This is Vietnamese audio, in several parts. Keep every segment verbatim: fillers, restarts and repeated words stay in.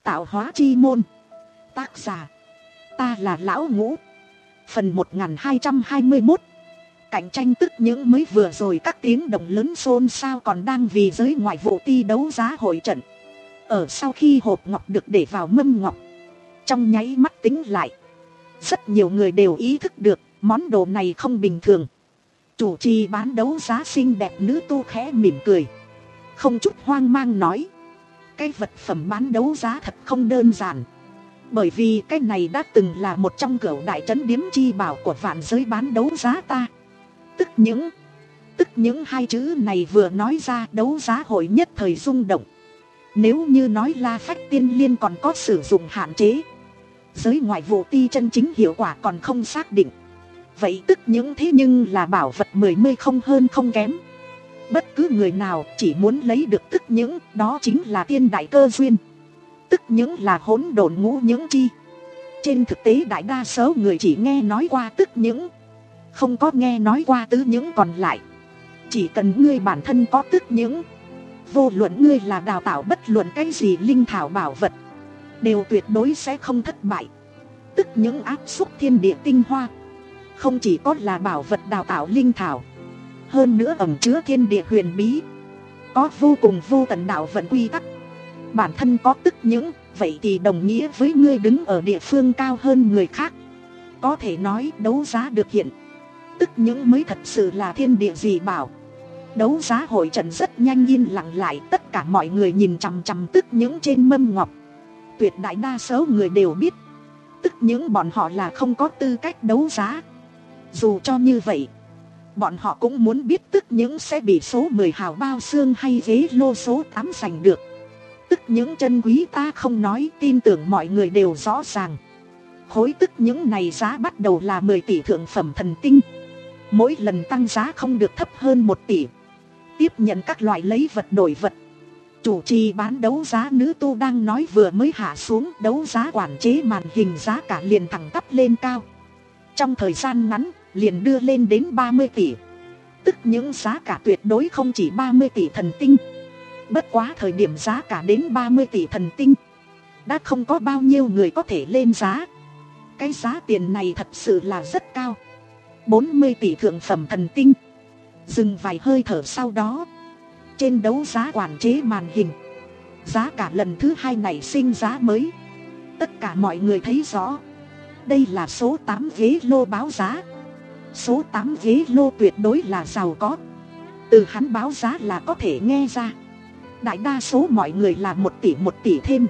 Tạo hóa chi môn. Tác giả: ta là Lão Ngũ. Phần một nghìn hai trăm hai mươi mốt. Cạnh tranh tức những mới vừa rồi các tiếng động lớn xôn xao còn đang vì giới ngoại vụ ti đấu giá hội trận. Ở sau khi hộp ngọc được để vào mâm ngọc, trong nháy mắt tính lại, rất nhiều người đều ý thức được món đồ này không bình thường. Chủ trì bán đấu giá xinh đẹp nữ tu khẽ mỉm cười, không chút hoang mang nói: cái vật phẩm bán đấu giá thật không đơn giản. Bởi vì cái này đã từng là một trong cửu đại trấn điếm chi bảo của vạn giới bán đấu giá ta. Tức những Tức những hai chữ này vừa nói ra, đấu giá hội nhất thời rung động. Nếu như nói La Phách Tiên Liên còn có sử dụng hạn chế, giới ngoại vụ ti chân chính hiệu quả còn không xác định, vậy tức những thế nhưng là bảo vật mười mươi không hơn không kém. Bất cứ người nào chỉ muốn lấy được tức những, đó chính là tiên đại cơ duyên. Tức những là hỗn độn ngũ những chi. Trên thực tế đại đa số người chỉ nghe nói qua tức những, không có nghe nói qua tứ những còn lại. Chỉ cần ngươi bản thân có tức những, vô luận ngươi là đào tạo bất luận cái gì linh thảo bảo vật, đều tuyệt đối sẽ không thất bại. Tức những áp xúc thiên địa tinh hoa, không chỉ có là bảo vật đào tạo linh thảo, hơn nữa ẩn chứa thiên địa huyền bí, có vô cùng vô tận đạo vận quy tắc. Bản thân có tức những, vậy thì đồng nghĩa với ngươi đứng ở địa phương cao hơn người khác. Có thể nói đấu giá được hiện tức những mới thật sự là thiên địa dị bảo. Đấu giá hội trận rất nhanh yên lặng lại, tất cả mọi người nhìn chằm chằm tức những trên mâm ngọc. Tuyệt đại đa số người đều biết tức những bọn họ là không có tư cách đấu giá. Dù cho như vậy, bọn họ cũng muốn biết tức những sẽ bị số mười hào bao xương hay ghế lô số tám giành được. Tức những chân quý ta không nói, tin tưởng mọi người đều rõ ràng. Khối tức những này giá bắt đầu là mười tỷ thượng phẩm thần tinh. Mỗi lần tăng giá không được thấp hơn một tỷ. Tiếp nhận các loại lấy vật đổi vật. Chủ trì bán đấu giá nữ tu đang nói vừa mới hạ xuống, đấu giá quản chế màn hình giá cả liền thẳng tắp lên cao. Trong thời gian ngắn liền đưa lên đến ba mươi tỷ. Tức những giá cả tuyệt đối không chỉ ba mươi tỷ thần tinh. Bất quá thời điểm giá cả đến ba mươi tỷ thần tinh, đã không có bao nhiêu người có thể lên giá. Cái giá tiền này thật sự là rất cao. Bốn mươi tỷ thượng phẩm thần tinh. Dừng vài hơi thở sau đó, trên đấu giá quản chế màn hình, giá cả lần thứ hai nảy sinh giá mới. Tất cả mọi người thấy rõ, đây là số tám ghế lô báo giá. Số tám ghế lô tuyệt đối là giàu có. Từ hắn báo giá là có thể nghe ra, đại đa số mọi người là một tỷ một tỷ thêm.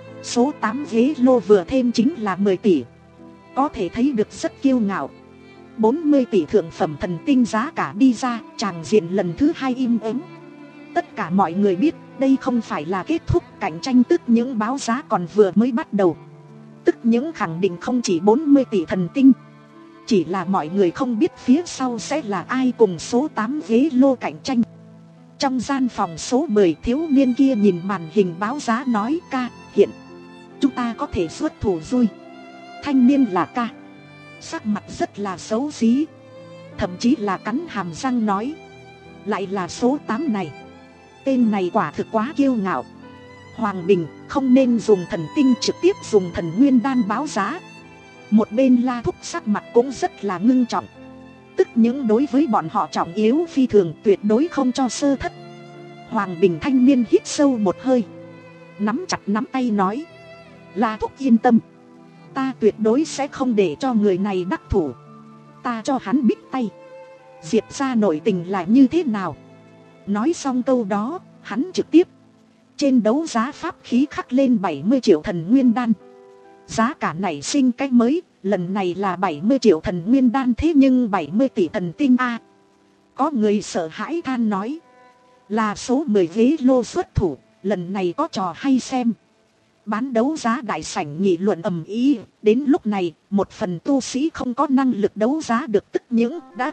Số tám ghế lô vừa thêm chính là mười tỷ. Có thể thấy được rất kiêu ngạo. Bốn mươi tỷ thượng phẩm thần tinh giá cả đi ra, tràng diện lần thứ hai im ắng. Tất cả mọi người biết đây không phải là kết thúc, cạnh tranh tức những báo giá còn vừa mới bắt đầu. Tức những khẳng định không chỉ bốn mươi tỷ thần tinh, chỉ là mọi người không biết phía sau sẽ là ai cùng số tám ghế lô cạnh tranh. Trong gian phòng số mười, thiếu niên kia nhìn màn hình báo giá nói: ca, hiện chúng ta có thể xuất thủ rồi. Thanh niên là ca, sắc mặt rất là xấu xí, thậm chí là cắn hàm răng nói: lại là số tám này, tên này quả thực quá kiêu ngạo. Hoàng Bình, không nên dùng thần tinh, trực tiếp dùng thần nguyên đan báo giá. Một bên La Thúc sắc mặt cũng rất là ngưng trọng. Tức những đối với bọn họ trọng yếu phi thường, tuyệt đối không cho sơ thất. Hoàng Bình thanh niên hít sâu một hơi, nắm chặt nắm tay nói: La Thúc yên tâm, ta tuyệt đối sẽ không để cho người này đắc thủ. Ta cho hắn biết tay, Diệp ra nội tình là như thế nào. Nói xong câu đó, hắn trực tiếp trên đấu giá pháp khí khắc lên bảy mươi triệu thần nguyên đan. Giá cả nảy sinh cái mới, lần này là bảy mươi triệu thần nguyên đan, thế nhưng bảy mươi tỷ thần tinh a. Có người sợ hãi than nói: là số mười ghế lô xuất thủ, lần này có trò hay xem. Bán đấu giá đại sảnh nghị luận ầm ĩ. Đến lúc này, một phần tu sĩ không có năng lực đấu giá được tức những đã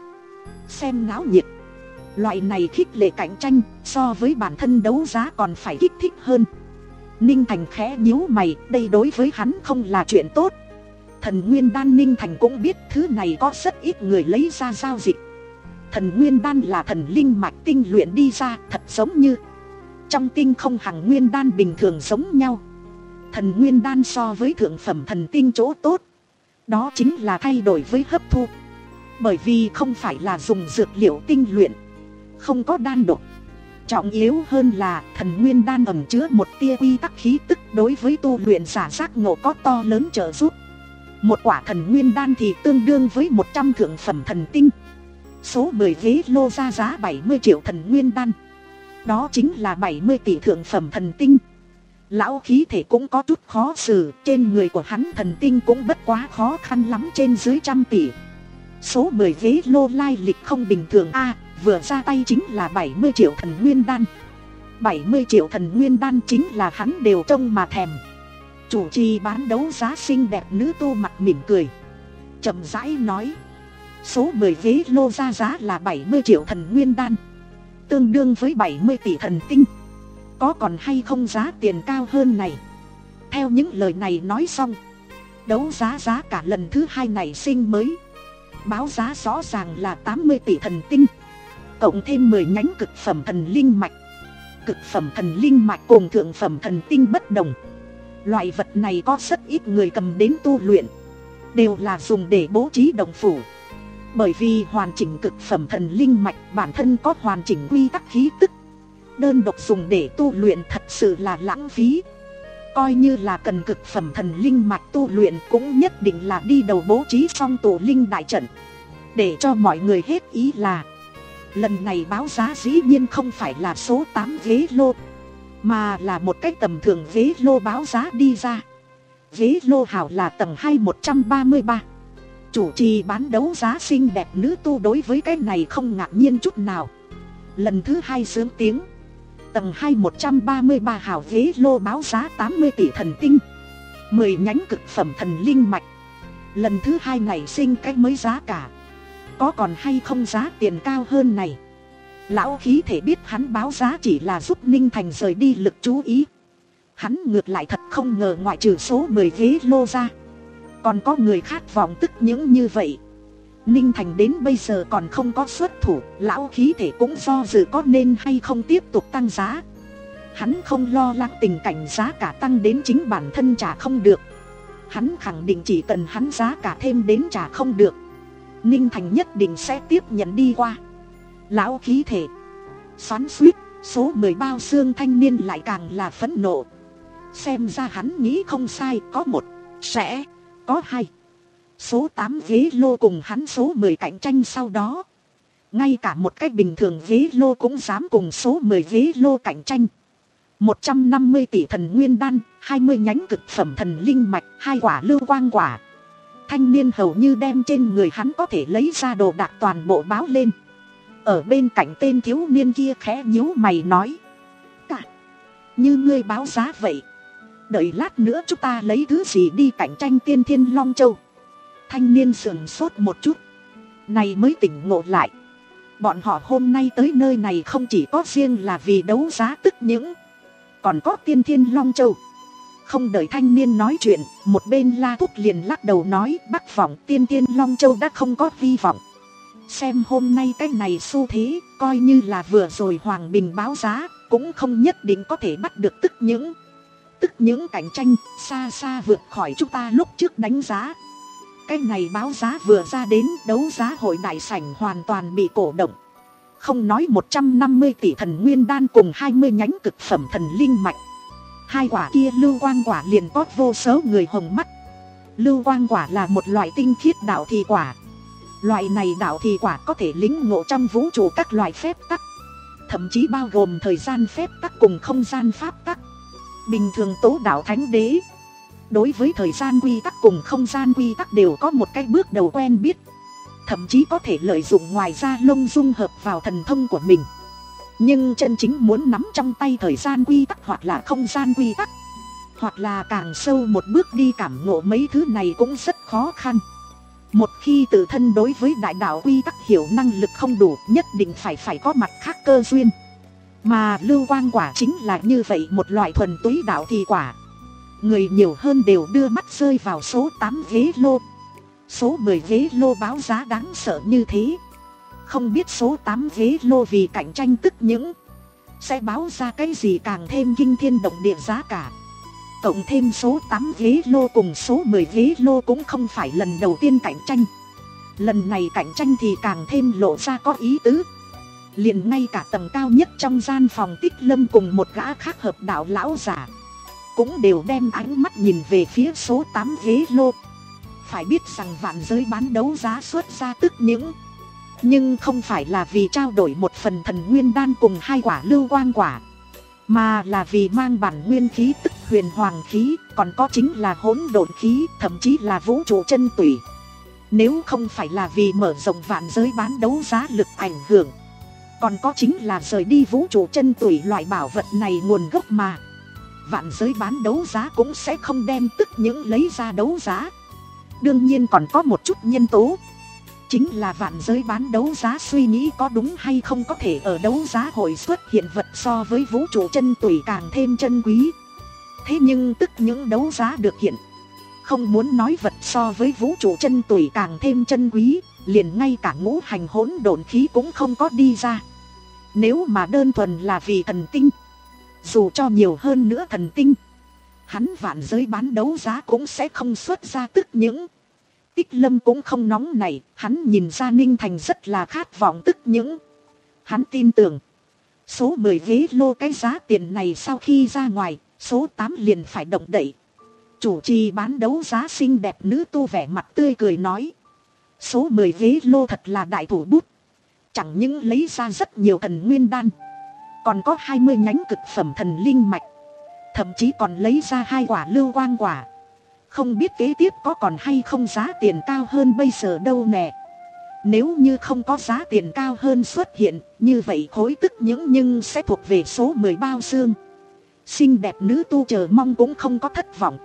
xem náo nhiệt. Loại này khích lệ cạnh tranh, so với bản thân đấu giá còn phải kích thích hơn. Ninh Thành khẽ nhíu mày, đây đối với hắn không là chuyện tốt. Thần nguyên đan Ninh Thành cũng biết thứ này có rất ít người lấy ra giao dịch. Thần nguyên đan là thần linh mạch tinh luyện đi ra, thật giống như trong tinh không hằng nguyên đan bình thường giống nhau. thần nguyên đan so với thượng phẩm thần tinh chỗ tốt, đó chính là thay đổi với hấp thu. Bởi vì không phải là dùng dược liệu tinh luyện, không có đan độc. Trọng yếu hơn là thần nguyên đan ẩn chứa một tia quy tắc khí tức, đối với tu luyện giả giác ngộ có to lớn trợ giúp. Một quả thần nguyên đan thì tương đương với một trăm thượng phẩm thần tinh. Số mười ghế lô ra giá bảy mươi triệu thần nguyên đan, đó chính là bảy mươi tỷ thượng phẩm thần tinh. Lão khí thể cũng có chút khó xử, trên người của hắn thần tinh cũng bất quá khó khăn lắm, trên dưới trăm tỷ. Số mười ghế lô lai lịch không bình thường a, à, vừa ra tay chính là bảy mươi triệu thần nguyên đan. bảy mươi triệu thần nguyên đan chính là hắn đều trông mà thèm. Chủ trì bán đấu giá xinh đẹp nữ tu mặt mỉm cười, chậm rãi nói: số mười ghế lô ra giá là bảy mươi triệu thần nguyên đan, tương đương với bảy mươi tỷ thần tinh. Có còn hay không giá tiền cao hơn này? Theo những lời này nói xong, đấu giá giá cả lần thứ hai này sinh mới. Báo giá rõ ràng là tám mươi tỷ thần tinh, cộng thêm mười nhánh cực phẩm thần linh mạch. Cực phẩm thần linh mạch cùng thượng phẩm thần tinh bất đồng. Loại vật này có rất ít người cầm đến tu luyện, đều là dùng để bố trí động phủ. Bởi vì hoàn chỉnh cực phẩm thần linh mạch bản thân có hoàn chỉnh quy tắc khí tức, đơn độc dùng để tu luyện thật sự là lãng phí. Coi như là cần cực phẩm thần linh mạch tu luyện cũng nhất định là đi đầu bố trí xong tổ linh đại trận. Để cho mọi người hết ý là, lần này báo giá dĩ nhiên không phải là số tám ghế lô, mà là một cái tầm thường ghế lô báo giá đi ra. Ghế lô hảo là tầng hai một trăm ba mươi ba. Chủ trì bán đấu giá xinh đẹp nữ tu đối với cái này không ngạc nhiên chút nào. Lần thứ hai sướng tiếng: tầng hai một trăm ba mươi ba hảo ghế lô báo giá tám mươi tỷ thần tinh, mười nhánh cực phẩm thần linh mạch. Lần thứ hai này sinh cái mới giá cả, có còn hay không giá tiền cao hơn này? Lão khí thể biết hắn báo giá chỉ là giúp Ninh Thành rời đi lực chú ý. Hắn ngược lại thật không ngờ ngoại trừ số mười ghế lô ra, còn có người khát vọng tức những như vậy. Ninh Thành đến bây giờ còn không có xuất thủ, lão khí thể cũng do dự có nên hay không tiếp tục tăng giá. Hắn không lo lắng tình cảnh giá cả tăng đến chính bản thân trả không được. Hắn khẳng định chỉ cần hắn giá cả thêm đến trả không được, Ninh Thành nhất định sẽ tiếp nhận đi qua. Lão khí thể xoắn xuýt, số mười bao xương thanh niên lại càng là phẫn nộ. Xem ra hắn nghĩ không sai, có một sẽ có hai. Số tám ghế lô cùng hắn số mười cạnh tranh sau đó. Ngay cả một cách bình thường ghế lô cũng dám cùng số mười ghế lô cạnh tranh. một trăm năm mươi tỷ thần nguyên đan, hai mươi nhánh cực phẩm thần linh mạch, hai quả lưu quang quả. Thanh niên hầu như đem trên người hắn có thể lấy ra đồ đạc toàn bộ báo lên. Ở bên cạnh tên thiếu niên kia khẽ nhíu mày nói: cả như ngươi báo giá vậy, đợi lát nữa chúng ta lấy thứ gì đi cạnh tranh Tiên Thiên Long Châu? Thanh niên sườn sốt một chút, này mới tỉnh ngộ lại. Bọn họ hôm nay tới nơi này không chỉ có riêng là vì đấu giá tức những, còn có Tiên Thiên Long Châu. Không đợi thanh niên nói chuyện, một bên La Thúc liền lắc đầu nói: Bắc vọng Tiên Thiên Long Châu đã không có hy vọng. Xem hôm nay cái này xu thế, coi như là vừa rồi Hoàng Bình báo giá, cũng không nhất định có thể bắt được tức những. Tức những cạnh tranh xa xa vượt khỏi chúng ta lúc trước đánh giá. Cái này báo giá vừa ra đến, đấu giá hội đại sảnh hoàn toàn bị cổ động. Không nói một trăm năm mươi tỷ thần nguyên đan cùng hai mươi nhánh cực phẩm thần linh mạch, hai quả kia lưu quang quả liền có vô số người hồng mắt. Lưu quang quả là một loại tinh khiết đạo thị quả. Loại này đạo thị quả có thể lĩnh ngộ trong vũ trụ các loại phép tắc, thậm chí bao gồm thời gian phép tắc cùng không gian pháp tắc. Bình thường tố đạo thánh đế đối với thời gian quy tắc cùng không gian quy tắc đều có một cái bước đầu quen biết, thậm chí có thể lợi dụng ngoài ra lông dung hợp vào thần thông của mình. Nhưng chân chính muốn nắm trong tay thời gian quy tắc hoặc là không gian quy tắc, hoặc là càng sâu một bước đi cảm ngộ mấy thứ này cũng rất khó khăn. Một khi tự thân đối với đại đạo quy tắc hiểu năng lực không đủ, nhất định phải phải có mặt khác cơ duyên. Mà lưu quang quả chính là như vậy một loại thuần túy đạo thị quả. Người nhiều hơn đều đưa mắt rơi vào số tám ghế lô. Số mười ghế lô báo giá đáng sợ như thế, không biết số tám ghế lô vì cạnh tranh tức những sẽ báo ra cái gì càng thêm kinh thiên động địa giá cả. cộng thêm số tám ghế lô cùng số mười ghế lô cũng không phải lần đầu tiên cạnh tranh. Lần này cạnh tranh thì càng thêm lộ ra có ý tứ. Liền ngay cả tầng cao nhất trong gian phòng Tích Lâm cùng một gã khác hợp đạo lão giả cũng đều đem ánh mắt nhìn về phía số tám ghế lô. Phải biết rằng vạn giới bán đấu giá xuất ra tức những, nhưng không phải là vì trao đổi một phần thần nguyên đan cùng hai quả lưu quang quả, mà là vì mang bản nguyên khí tức huyền hoàng khí, còn có chính là hỗn độn khí, thậm chí là vũ trụ chân tủy. Nếu không phải là vì mở rộng vạn giới bán đấu giá lực ảnh hưởng, còn có chính là rời đi vũ trụ chân tủy loại bảo vật này nguồn gốc mà, vạn giới bán đấu giá cũng sẽ không đem tức những lấy ra đấu giá. Đương nhiên còn có một chút nhân tố, chính là vạn giới bán đấu giá suy nghĩ có đúng hay không có thể ở đấu giá hội xuất hiện vật so với vũ trụ chân tủy càng thêm chân quý. Thế nhưng tức những đấu giá được hiện, không muốn nói vật so với vũ trụ chân tủy càng thêm chân quý, liền ngay cả ngũ hành hỗn độn khí cũng không có đi ra. Nếu mà đơn thuần là vì thần tinh, dù cho nhiều hơn nữa thần tinh, hắn vạn giới bán đấu giá cũng sẽ không xuất ra tức những. Tích Lâm cũng không nóng này, hắn nhìn ra Ninh Thành rất là khát vọng tức những. Hắn tin tưởng, số mười ghế lô cái giá tiền này sau khi ra ngoài, số tám liền phải động đậy. Chủ trì bán đấu giá xinh đẹp nữ tu vẻ mặt tươi cười nói, số mười ghế lô thật là đại thủ bút, chẳng những lấy ra rất nhiều thần nguyên đan, còn có hai mươi nhánh cực phẩm thần linh mạch, thậm chí còn lấy ra hai quả lưu quang quả. Không biết kế tiếp có còn hay không giá tiền cao hơn bây giờ đâu nè. Nếu như không có giá tiền cao hơn xuất hiện, như vậy khối tức những nhưng sẽ thuộc về số mười bao xương. Xinh đẹp nữ tu chờ mong cũng không có thất vọng.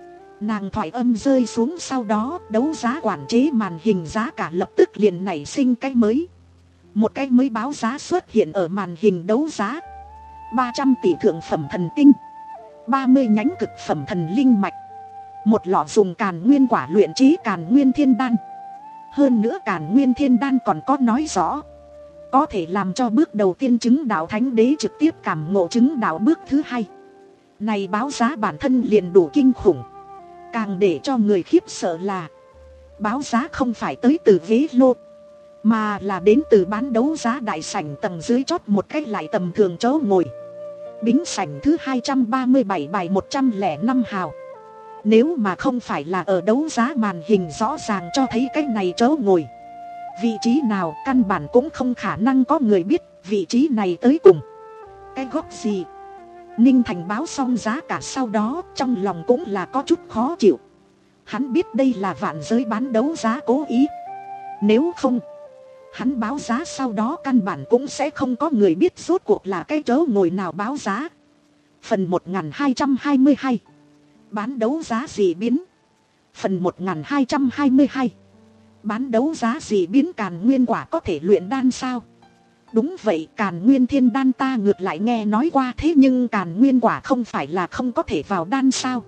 Nàng thoại âm rơi xuống, sau đó đấu giá quản chế màn hình giá cả lập tức liền nảy sinh cái mới. Một cái mới báo giá xuất hiện ở màn hình đấu giá. Ba trăm tỷ thượng phẩm thần tinh, ba mươi nhánh cực phẩm thần linh mạch, một lọ dùng càn nguyên quả luyện chế càn nguyên thiên đan. Hơn nữa càn nguyên thiên đan còn có nói rõ, có thể làm cho bước đầu tiên chứng đạo thánh đế trực tiếp cảm ngộ chứng đạo bước thứ hai. Này báo giá bản thân liền đủ kinh khủng. Càng để cho người khiếp sợ là, báo giá không phải tới từ ghế lô, mà là đến từ bán đấu giá đại sảnh tầng dưới chót một cách lại tầm thường chỗ ngồi. Bính sảnh thứ hai trăm ba mươi bảy bài một trăm lẻ năm hào. Nếu mà không phải là ở đấu giá màn hình rõ ràng cho thấy cái này chỗ ngồi, vị trí nào căn bản cũng không khả năng có người biết vị trí này tới cùng cái góc gì. Ninh Thành báo xong giá cả sau đó, trong lòng cũng là có chút khó chịu. Hắn biết đây là vạn giới bán đấu giá cố ý. Nếu không, hắn báo giá sau đó căn bản cũng sẽ không có người biết rốt cuộc là cái chỗ ngồi nào báo giá. Phần một nghìn hai trăm hai mươi hai, bán đấu giá dị biến. Phần một nghìn hai trăm hai mươi hai, bán đấu giá dị biến càn nguyên quả có thể luyện đan sao? Đúng vậy, càn nguyên thiên đan ta ngược lại nghe nói qua, thế nhưng càn nguyên quả không phải là không có thể vào đan sao?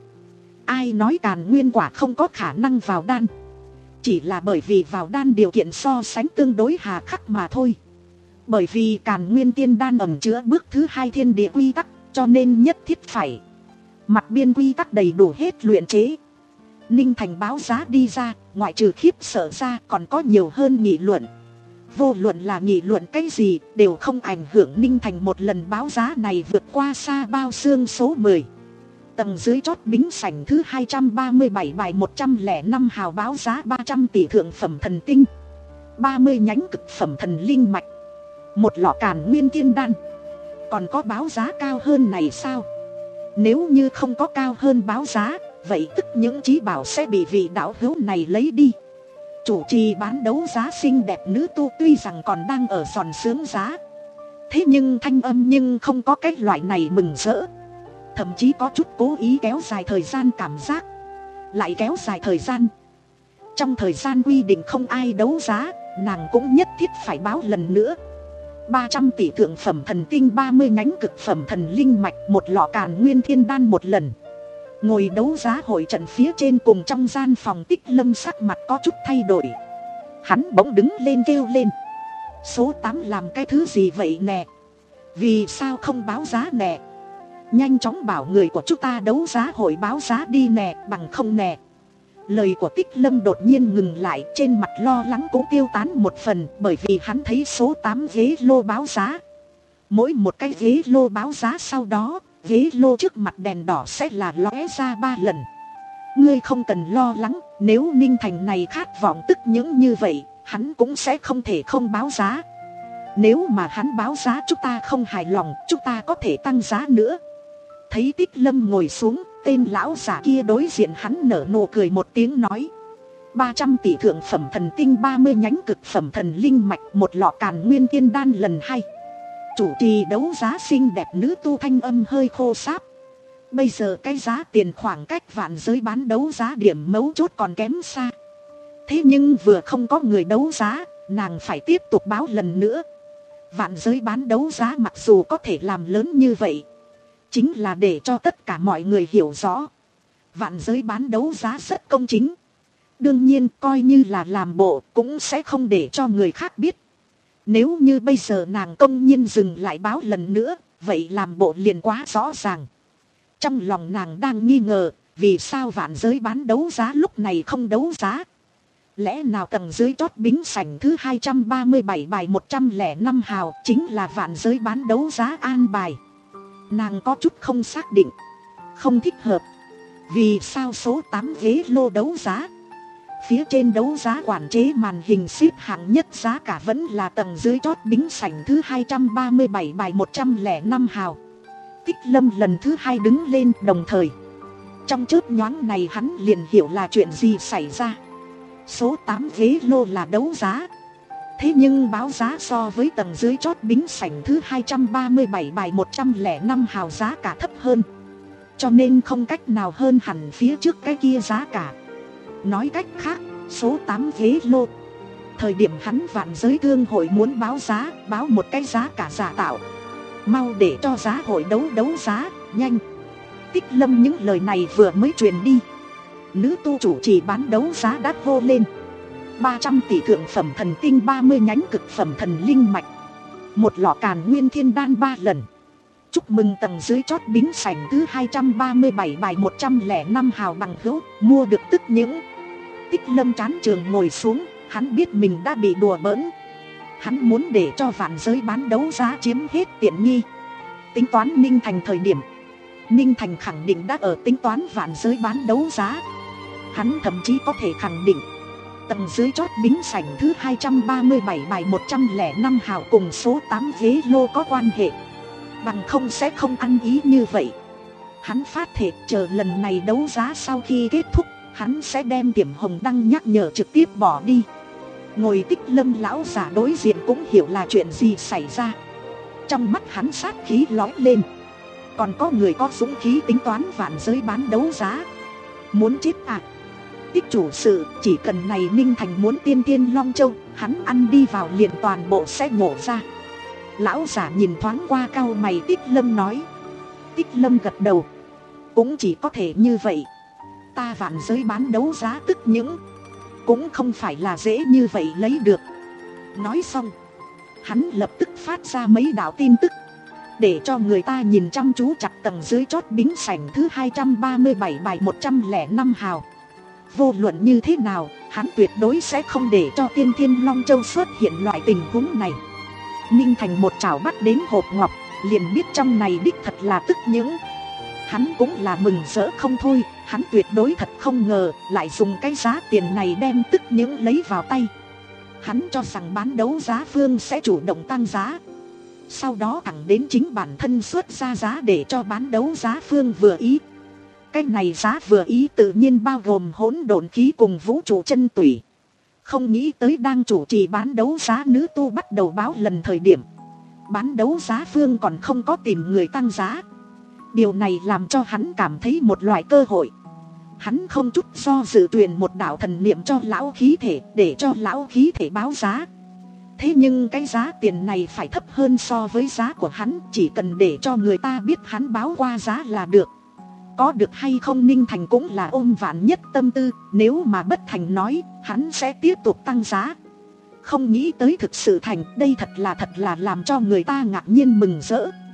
Ai nói càn nguyên quả không có khả năng vào đan? Chỉ là bởi vì vào đan điều kiện so sánh tương đối hà khắc mà thôi. Bởi vì càn nguyên tiên đan ẩn chứa bước thứ hai thiên địa quy tắc, cho nên nhất thiết phải mặt biên quy tắc đầy đủ hết luyện chế. Ninh Thành báo giá đi ra, ngoại trừ khiếp sợ ra còn có nhiều hơn nghị luận. Vô luận là nghị luận cái gì đều không ảnh hưởng Ninh Thành một lần báo giá này vượt qua xa bao xương số mười. Tầng dưới chót bính sảnh thứ hai trăm ba mươi bảy bài một trăm lẻ năm hào báo giá ba trăm tỷ thượng phẩm thần tinh, ba mươi nhánh cực phẩm thần linh mạch, một lọ càn nguyên tiên đan. Còn có báo giá cao hơn này sao? Nếu như không có cao hơn báo giá, vậy tức những chí bảo sẽ bị vị đạo hữu này lấy đi. Chủ trì bán đấu giá xinh đẹp nữ tu tuy rằng còn đang ở giòn sướng giá, thế nhưng thanh âm nhưng không có cái loại này mừng rỡ. Thậm chí có chút cố ý kéo dài thời gian cảm giác. Lại kéo dài thời gian. Trong thời gian quy định không ai đấu giá, nàng cũng nhất thiết phải báo lần nữa. Ba trăm tỷ thượng phẩm thần tinh, ba mươi nhánh cực phẩm thần linh mạch, một lọ càn nguyên thiên đan một lần. Ngồi đấu giá hội trận phía trên cùng trong gian phòng Tích Lâm sắc mặt có chút thay đổi. Hắn bỗng đứng lên kêu lên, số tám làm cái thứ gì vậy nè? Vì sao không báo giá nè? Nhanh chóng bảo người của chúng ta đấu giá hội báo giá đi nè, bằng không nè. Lời của Tích Lâm đột nhiên ngừng lại, trên mặt lo lắng cũng tiêu tán một phần, bởi vì hắn thấy số tám ghế lô báo giá. Mỗi một cái ghế lô báo giá sau đó, ghế lô trước mặt đèn đỏ sẽ là lóe ra ba lần. Ngươi không cần lo lắng, nếu Ninh Thành này khát vọng tức những như vậy, hắn cũng sẽ không thể không báo giá. Nếu mà hắn báo giá chúng ta không hài lòng, chúng ta có thể tăng giá nữa. Thấy Tích Lâm ngồi xuống, tên lão giả kia đối diện hắn nở nụ cười một tiếng nói: ba trăm tỷ thượng phẩm thần tinh, ba mươi nhánh cực phẩm thần linh mạch, một lọ càn nguyên tiên đan lần hai. Chủ trì đấu giá xinh đẹp nữ tu thanh âm hơi khô sáp. Bây giờ cái giá tiền khoảng cách vạn giới bán đấu giá điểm mấu chốt còn kém xa. Thế nhưng vừa không có người đấu giá, nàng phải tiếp tục báo lần nữa. Vạn giới bán đấu giá mặc dù có thể làm lớn như vậy, chính là để cho tất cả mọi người hiểu rõ vạn giới bán đấu giá rất công chính. Đương nhiên coi như là làm bộ cũng sẽ không để cho người khác biết. Nếu như bây giờ nàng công nhiên dừng lại báo lần nữa, vậy làm bộ liền quá rõ ràng. Trong lòng nàng đang nghi ngờ, vì sao vạn giới bán đấu giá lúc này không đấu giá. Lẽ nào tầng dưới chót bính sảnh thứ hai trăm ba mươi bảy bài một trăm lẻ năm hào chính là vạn giới bán đấu giá an bài. Nàng có chút không xác định, không thích hợp. Vì sao số tám ghế lô đấu giá, phía trên đấu giá quản chế màn hình xếp hạng nhất giá cả vẫn là tầng dưới chót bính sảnh thứ hai trăm ba mươi bảy bài một trăm lẻ năm hào. Tích Lâm lần thứ hai đứng lên đồng thời. Trong chớp nhoáng này hắn liền hiểu là chuyện gì xảy ra. Số tám ghế lô là đấu giá, thế nhưng báo giá so với tầng dưới chót bính sảnh thứ hai trăm ba mươi bảy bài một trăm lẻ năm hào giá cả thấp hơn, cho nên không cách nào hơn hẳn phía trước cái kia giá cả. Nói cách khác, số tám ghế lô, thời điểm hắn vạn giới thương hội muốn báo giá, báo một cái giá cả giả tạo. Mau để cho giá hội đấu đấu giá, nhanh. Tích Lâm những lời này vừa mới truyền đi, nữ tu chủ trì bán đấu giá đã hô lên: ba trăm tỷ thượng phẩm thần tinh, ba mươi nhánh cực phẩm thần linh mạch, một lọ càn nguyên thiên đan ba lần. Chúc mừng tầng dưới chót bính sảnh thứ hai trăm ba mươi bảy bài một trăm lẻ năm hào bằng hữu mua được tức những. Tích Lâm chán trường ngồi xuống, hắn biết mình đã bị đùa bỡn. Hắn muốn để cho vạn giới bán đấu giá chiếm hết tiện nghi. Tính toán Ninh Thành thời điểm, Ninh Thành khẳng định đã ở tính toán vạn giới bán đấu giá. Hắn thậm chí có thể khẳng định tầng dưới chót bính sảnh thứ hai trăm ba mươi bảy bài một trăm lẻ năm hào cùng số tám ghế lô có quan hệ, bằng không sẽ không ăn ý như vậy. Hắn phát thể chờ lần này đấu giá sau khi kết thúc, hắn sẽ đem Tiềm Hồng Đăng nhắc nhở trực tiếp bỏ đi. Ngồi Tích Lâm lão giả đối diện cũng hiểu là chuyện gì xảy ra. Trong mắt hắn sát khí lói lên. Còn có người có dũng khí tính toán vạn giới bán đấu giá, muốn chết à? Tích chủ sự, chỉ cần này Ninh Thành muốn tiên tiên Long Châu, hắn ăn đi vào liền toàn bộ sẽ nhổ ra. Lão giả nhìn thoáng qua cau mày. Tích Lâm nói. Tích Lâm gật đầu. Cũng chỉ có thể như vậy. Ta vạn giới bán đấu giá tức những, cũng không phải là dễ như vậy lấy được. Nói xong, hắn lập tức phát ra mấy đạo tin tức, để cho người ta nhìn chăm chú chặt tầng dưới chót bính sảnh thứ hai trăm ba mươi bảy bài một trăm lẻ năm hào. Vô luận như thế nào, hắn tuyệt đối sẽ không để cho tiên thiên Long Châu xuất hiện loại tình huống này. Ninh Thành một chảo bắt đến hộp ngọc, liền biết trong này đích thật là tức những. Hắn cũng là mừng rỡ không thôi, hắn tuyệt đối thật không ngờ lại dùng cái giá tiền này đem tức những lấy vào tay. Hắn cho rằng bán đấu giá phương sẽ chủ động tăng giá, sau đó thẳng đến chính bản thân xuất ra giá để cho bán đấu giá phương vừa ý. Cái này giá vừa ý tự nhiên bao gồm hỗn độn khí cùng vũ trụ chân tủy. Không nghĩ tới đang chủ trì bán đấu giá nữ tu bắt đầu báo lần thời điểm, bán đấu giá phương còn không có tìm người tăng giá. Điều này làm cho hắn cảm thấy một loại cơ hội. Hắn không chút do dự truyền một đạo thần niệm cho lão khí thể, để cho lão khí thể báo giá. Thế nhưng cái giá tiền này phải thấp hơn so với giá của hắn, chỉ cần để cho người ta biết hắn báo qua giá là được. Có được hay không Ninh Thành cũng là ôm vạn nhất tâm tư, nếu mà bất thành nói, hắn sẽ tiếp tục tăng giá. Không nghĩ tới thực sự thành, đây thật là thật là làm cho người ta ngạc nhiên mừng rỡ.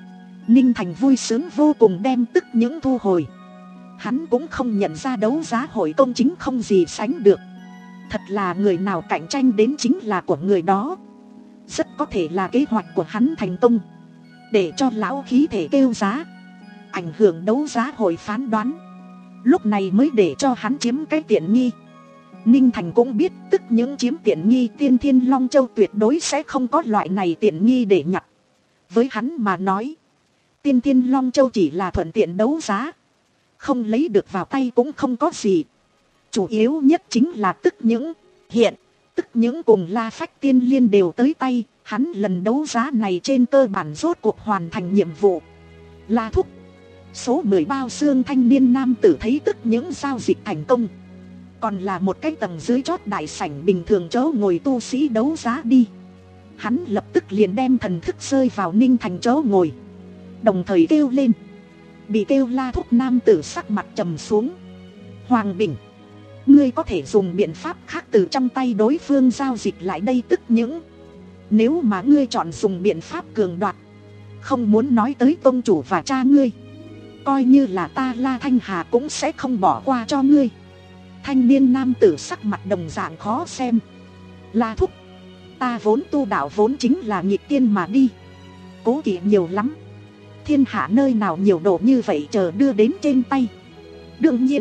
Ninh Thành vui sướng vô cùng đem tức những thu hồi. Hắn cũng không nhận ra đấu giá hội công chính không gì sánh được. Thật là người nào cạnh tranh đến chính là của người đó. Rất có thể là kế hoạch của hắn thành công, để cho lão khí thể kêu giá, ảnh hưởng đấu giá hội phán đoán. Lúc này mới để cho hắn chiếm cái tiện nghi. Ninh Thành cũng biết tức những chiếm tiện nghi Tiên Thiên Long Châu tuyệt đối sẽ không có loại này tiện nghi để nhặt. Với hắn mà nói, Tiên Thiên Long Châu chỉ là thuận tiện đấu giá, không lấy được vào tay cũng không có gì. Chủ yếu nhất chính là tức những. Hiện tức những cùng La Phách Tiên Liên đều tới tay. Hắn lần đấu giá này trên cơ bản rốt cuộc hoàn thành nhiệm vụ. La thúc, số mười bao xương thanh niên nam tử thấy tức những giao dịch thành công, còn là một cái tầng dưới chót đại sảnh bình thường chỗ ngồi tu sĩ đấu giá đi. Hắn lập tức liền đem thần thức rơi vào Ninh Thành chỗ ngồi, đồng thời kêu lên. Bị kêu La thúc nam tử sắc mặt trầm xuống. Hoàng Bình, ngươi có thể dùng biện pháp khác từ trong tay đối phương giao dịch lại đây tức những. Nếu mà ngươi chọn dùng biện pháp cường đoạt, không muốn nói tới tông chủ và cha ngươi, coi như là ta La Thanh Hà cũng sẽ không bỏ qua cho ngươi. Thanh niên nam tử sắc mặt đồng dạng khó xem. La thúc, ta vốn tu đạo vốn chính là nghịch tiên mà đi, cố kỵ nhiều lắm. Thiên hạ nơi nào nhiều đồ như vậy chờ đưa đến trên tay. Đương nhiên,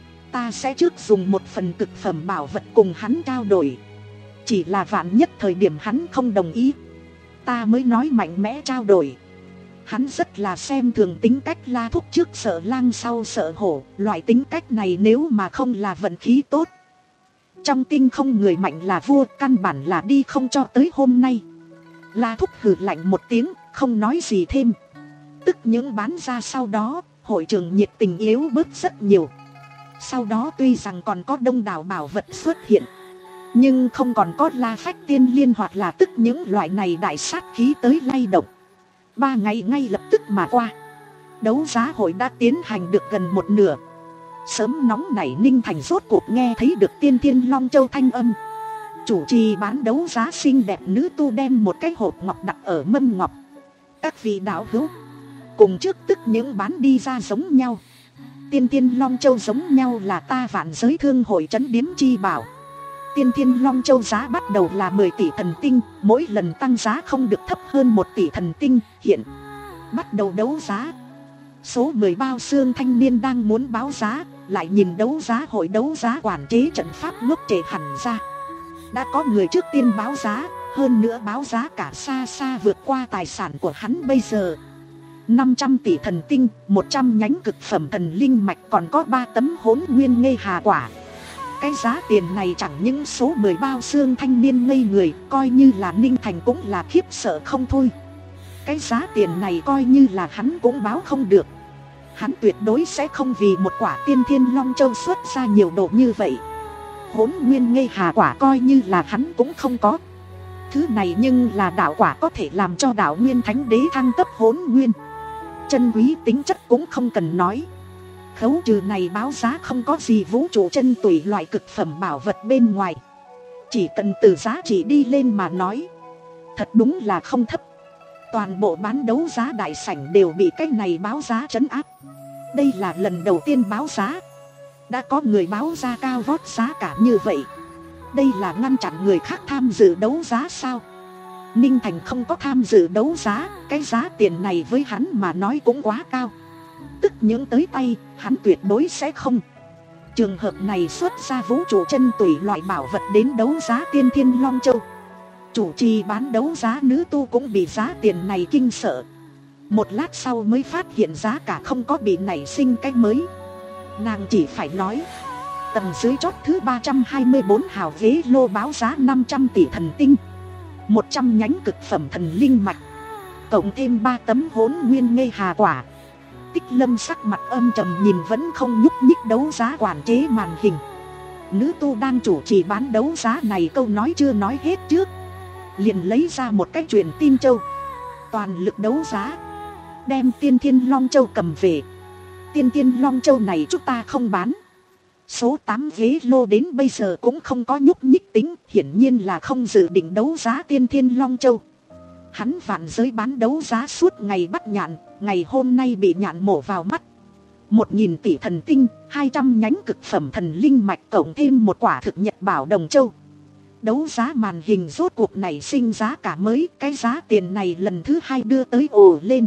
ta sẽ trước dùng một phần cực phẩm bảo vật cùng hắn trao đổi. Chỉ là vạn nhất thời điểm hắn không đồng ý, ta mới nói mạnh mẽ trao đổi. Hắn rất là xem thường tính cách La thúc trước sợ lang sau sợ hổ. Loại tính cách này nếu mà không là vận khí tốt, trong tinh không người mạnh là vua, căn bản là đi không cho tới hôm nay. La thúc hừ lạnh một tiếng, không nói gì thêm. Tức những bán ra sau đó, hội trường nhiệt tình yếu bớt rất nhiều. Sau đó tuy rằng còn có đông đảo bảo vật xuất hiện, nhưng không còn có La Phách Tiên Liên hoặc là tức những loại này đại sát khí tới lay động. Ba ngày ngay lập tức mà qua, đấu giá hội đã tiến hành được gần một nửa. Sớm nóng nảy Ninh Thành rốt cuộc nghe thấy được Tiên Thiên Long Châu thanh âm. Chủ trì bán đấu giá xinh đẹp nữ tu đem một cái hộp ngọc đặt ở mâm ngọc. Các vị đạo hữu, cùng trước tức những bán đi ra giống nhau. Tiên Thiên Long Châu giống nhau là ta Vạn Giới Thương hội trấn điếm chi bảo. Tiên Thiên Long Châu giá bắt đầu là mười tỷ thần tinh, mỗi lần tăng giá không được thấp hơn một tỷ thần tinh. Hiện bắt đầu đấu giá. Số mười bao xương thanh niên đang muốn báo giá, lại nhìn đấu giá hội đấu giá quản chế trận pháp ngốc trệ hẳn ra. Đã có người trước tiên báo giá, hơn nữa báo giá cả xa xa vượt qua tài sản của hắn bây giờ. Năm trăm tỷ thần tinh, một trăm nhánh cực phẩm thần linh mạch, còn có ba tấm hỗn nguyên ngây hà quả. Cái giá tiền này chẳng những số mười bao xương thanh niên ngây người, coi như là Ninh Thành cũng là khiếp sợ không thôi. Cái giá tiền này coi như là hắn cũng báo không được. Hắn tuyệt đối sẽ không vì một quả Tiên Thiên Long Châu xuất ra nhiều độ như vậy. Hỗn nguyên ngây hà quả coi như là hắn cũng không có. Thứ này nhưng là đạo quả có thể làm cho đạo nguyên thánh đế thăng cấp hỗn nguyên. Chân quý tính chất cũng không cần nói. Khấu trừ này báo giá không có gì vũ trụ chân tùy loại cực phẩm bảo vật bên ngoài. Chỉ cần từ giá trị đi lên mà nói, thật đúng là không thấp. Toàn bộ bán đấu giá đại sảnh đều bị cái này báo giá trấn áp. Đây là lần đầu tiên báo giá, đã có người báo ra cao vót giá cả như vậy. Đây là ngăn chặn người khác tham dự đấu giá sao? Ninh Thành không có tham dự đấu giá, cái giá tiền này với hắn mà nói cũng quá cao. Tức những tới tay, hắn tuyệt đối sẽ không. Trường hợp này xuất ra vũ trụ chân tùy loại bảo vật đến đấu giá Tiên Thiên Long Châu. Chủ trì bán đấu giá nữ tu cũng bị giá tiền này kinh sợ. Một lát sau mới phát hiện giá cả không có bị nảy sinh cái mới. Nàng chỉ phải nói, tầng dưới chót thứ ba trăm hai mươi bốn hào ghế lô báo giá năm trăm tỷ thần tinh, một trăm nhánh cực phẩm thần linh mạch, cộng thêm ba tấm hỗn nguyên ngây hà quả. Tích Lâm sắc mặt âm trầm nhìn vẫn không nhúc nhích đấu giá quản chế màn hình. Nữ tu đang chủ trì bán đấu giá này câu nói chưa nói hết trước, liền lấy ra một cái truyền tin châu. Toàn lực đấu giá, đem Tiên Thiên Long Châu cầm về. Tiên Thiên Long Châu này chúng ta không bán. Số tám ghế lô đến bây giờ cũng không có nhúc nhích tính, hiển nhiên là không dự định đấu giá Tiên Thiên Long Châu. Hắn vạn giới bán đấu giá suốt ngày bắt nhạn, ngày hôm nay bị nhạn mổ vào mắt. Một nghìn tỷ thần tinh, hai trăm nhánh cực phẩm thần linh mạch, cộng thêm một quả thực nhật bảo đồng châu. Đấu giá màn hình rốt cuộc này sinh giá cả mới, cái giá tiền này lần thứ hai đưa tới ồ lên.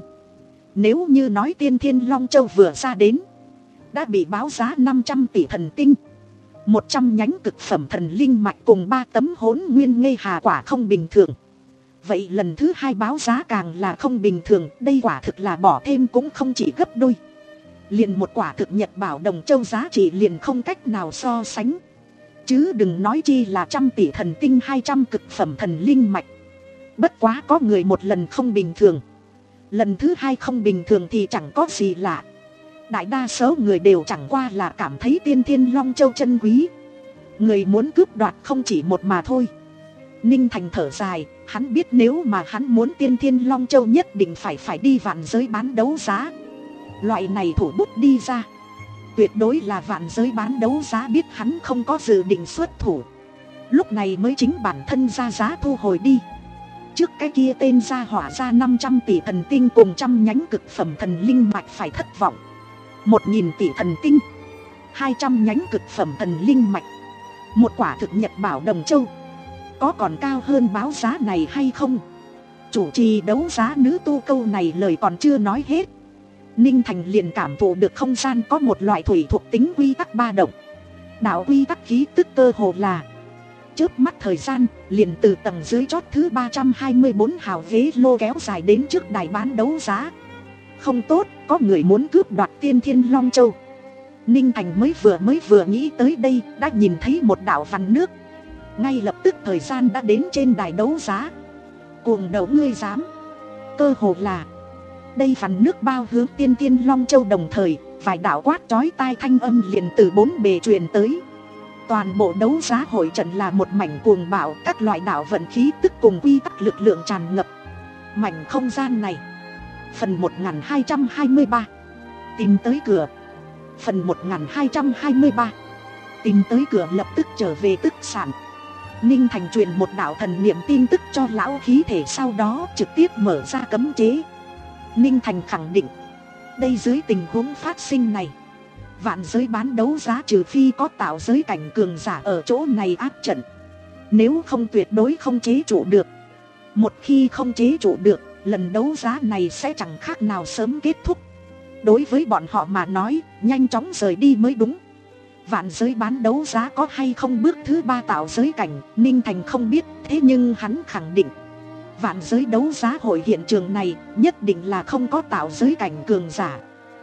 Nếu như nói Tiên Thiên Long Châu vừa ra đến, đã bị báo giá năm trăm tỷ thần tinh, một trăm nhánh cực phẩm thần linh mạch cùng ba tấm hỗn nguyên ngây hà quả không bình thường. Vậy lần thứ hai báo giá càng là không bình thường, đây quả thực là bỏ thêm cũng không chỉ gấp đôi. Liền một quả thực nhật bảo đồng châu giá trị liền không cách nào so sánh. Chứ đừng nói chi là trăm tỷ thần tinh, hai trăm cực phẩm thần linh mạch. Bất quá có người một lần không bình thường, lần thứ hai không bình thường thì chẳng có gì lạ. Đại đa số người đều chẳng qua là cảm thấy Tiên Thiên Long Châu chân quý. Người muốn cướp đoạt không chỉ một mà thôi. Ninh Thành thở dài, hắn biết nếu mà hắn muốn Tiên Thiên Long Châu nhất định phải phải đi vạn giới bán đấu giá. Loại này thủ bút đi ra, tuyệt đối là vạn giới bán đấu giá biết hắn không có dự định xuất thủ, lúc này mới chính bản thân ra giá thu hồi đi. Trước cái kia tên gia hỏa ra năm trăm tỷ thần tinh cùng trăm nhánh cực phẩm thần linh mạch phải thất vọng. Một nghìn tỷ thần tinh, hai trăm nhánh cực phẩm thần linh mạch, một quả thực nhật bảo đồng châu, có còn cao hơn báo giá này hay không? Chủ trì đấu giá nữ tu câu này lời còn chưa nói hết, Ninh Thành liền cảm thụ được không gian có một loại thủy thuộc tính quy tắc ba động. Đạo quy tắc khí tức cơ hồ là chớp mắt thời gian, liền từ tầng dưới chót thứ ba trăm hai mươi bốn hào ghế lô kéo dài đến trước đài bán đấu giá. Không tốt, có người muốn cướp đoạt Tiên Thiên Long Châu. Ninh Thành mới vừa mới vừa nghĩ tới đây, đã nhìn thấy một đạo vằn nước. Ngay lập tức thời gian đã đến trên đài đấu giá. Cuồng đầu ngươi dám. Cơ hồ là đây vằn nước bao hướng Tiên Thiên Long Châu, đồng thời vài đạo quát chói tai thanh âm liền từ bốn bề truyền tới. Toàn bộ đấu giá hội trận là một mảnh cuồng bạo, các loại đạo vận khí tức cùng quy tắc lực lượng tràn ngập mảnh không gian này. Phần một nghìn hai trăm hai mươi ba, tìm tới cửa. Phần một nghìn hai trăm hai mươi ba, tìm tới cửa lập tức trở về tức sản. Ninh Thành truyền một đạo thần niệm tin tức cho lão khí thể, sau đó trực tiếp mở ra cấm chế. Ninh Thành khẳng định, đây dưới tình huống phát sinh này, vạn giới bán đấu giá trừ phi có tạo giới cảnh cường giả ở chỗ này áp trận, nếu không tuyệt đối không chế trụ được. Một khi không chế trụ được, lần đấu giá này sẽ chẳng khác nào sớm kết thúc. Đối với bọn họ mà nói, nhanh chóng rời đi mới đúng. Vạn giới bán đấu giá có hay không bước thứ ba tạo giới cảnh, Ninh Thành không biết, thế nhưng hắn khẳng định vạn giới đấu giá hội hiện trường này nhất định là không có tạo giới cảnh cường giả.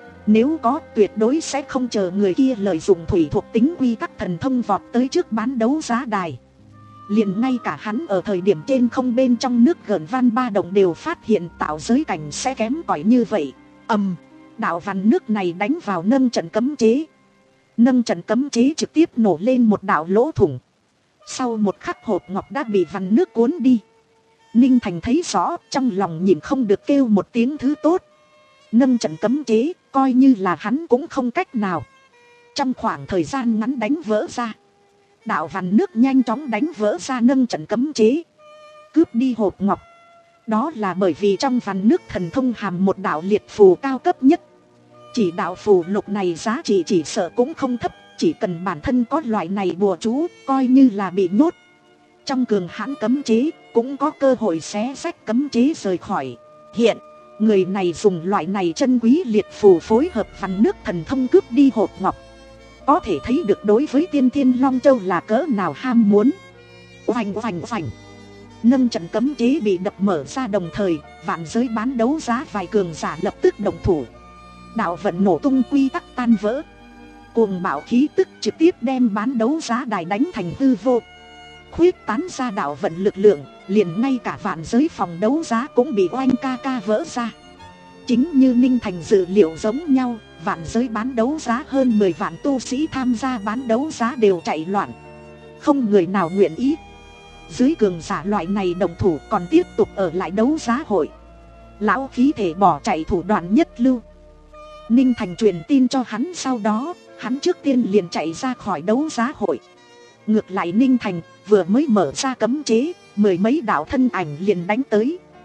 Nếu có, tuyệt đối sẽ không chờ người kia lợi dụng thủy thuộc tính quy tắc thần thông vọt tới trước bán đấu giá đài. Liền ngay cả hắn ở thời điểm trên không bên trong nước gợn van ba động đều phát hiện tạo giới cảnh sẽ kém cỏi như vậy. Ầm, đạo văn nước này đánh vào nâng trận cấm chế. Nâng trận cấm chế trực tiếp nổ lên một đạo lỗ thủng. Sau một khắc hộp ngọc đã bị vằn nước cuốn đi. Ninh Thành thấy rõ, trong lòng nhìn không được kêu một tiếng thứ tốt. Nâng trận cấm chế, coi như là hắn cũng không cách nào trong khoảng thời gian ngắn đánh vỡ ra. Đạo vằn nước nhanh chóng đánh vỡ ra nâng trận cấm chế, cướp đi hộp ngọc. Đó là bởi vì trong vằn nước thần thông hàm một đạo liệt phù cao cấp nhất. Chỉ đạo phù lục này giá trị chỉ sợ cũng không thấp, chỉ cần bản thân có loại này bùa chú, coi như là bị nhốt trong cường hãn cấm chế, cũng có cơ hội xé rách cấm chế rời khỏi. Hiện người này dùng loại này chân quý liệt phù phối hợp vằn nước thần thông cướp đi hộp ngọc, có thể thấy được đối với Tiên Thiên Long Châu là cỡ nào ham muốn. Oành oành oành, nâng trận cấm chế bị đập mở ra, đồng thời vạn giới bán đấu giá vài cường giả lập tức đồng thủ. Đạo vận nổ tung, quy tắc tan vỡ, cuồng bạo khí tức trực tiếp đem bán đấu giá đài đánh thành hư vô. Khuyết tán ra đạo vận lực lượng, liền ngay cả vạn giới phòng đấu giá cũng bị oanh ca ca vỡ ra. Chính như Ninh Thành dự liệu giống nhau, vạn giới bán đấu giá hơn mười vạn tu sĩ tham gia bán đấu giá đều chạy loạn, không người nào nguyện ý. Dưới cường giả loại này đồng thủ còn tiếp tục ở lại đấu giá hội. Lão khí thể bỏ chạy thủ đoạn nhất lưu. Ninh Thành truyền tin cho hắn, sau đó hắn trước tiên liền chạy ra khỏi đấu giá hội. Ngược lại Ninh Thành vừa mới mở ra cấm chế, mười mấy đạo thân ảnh liền đánh tới.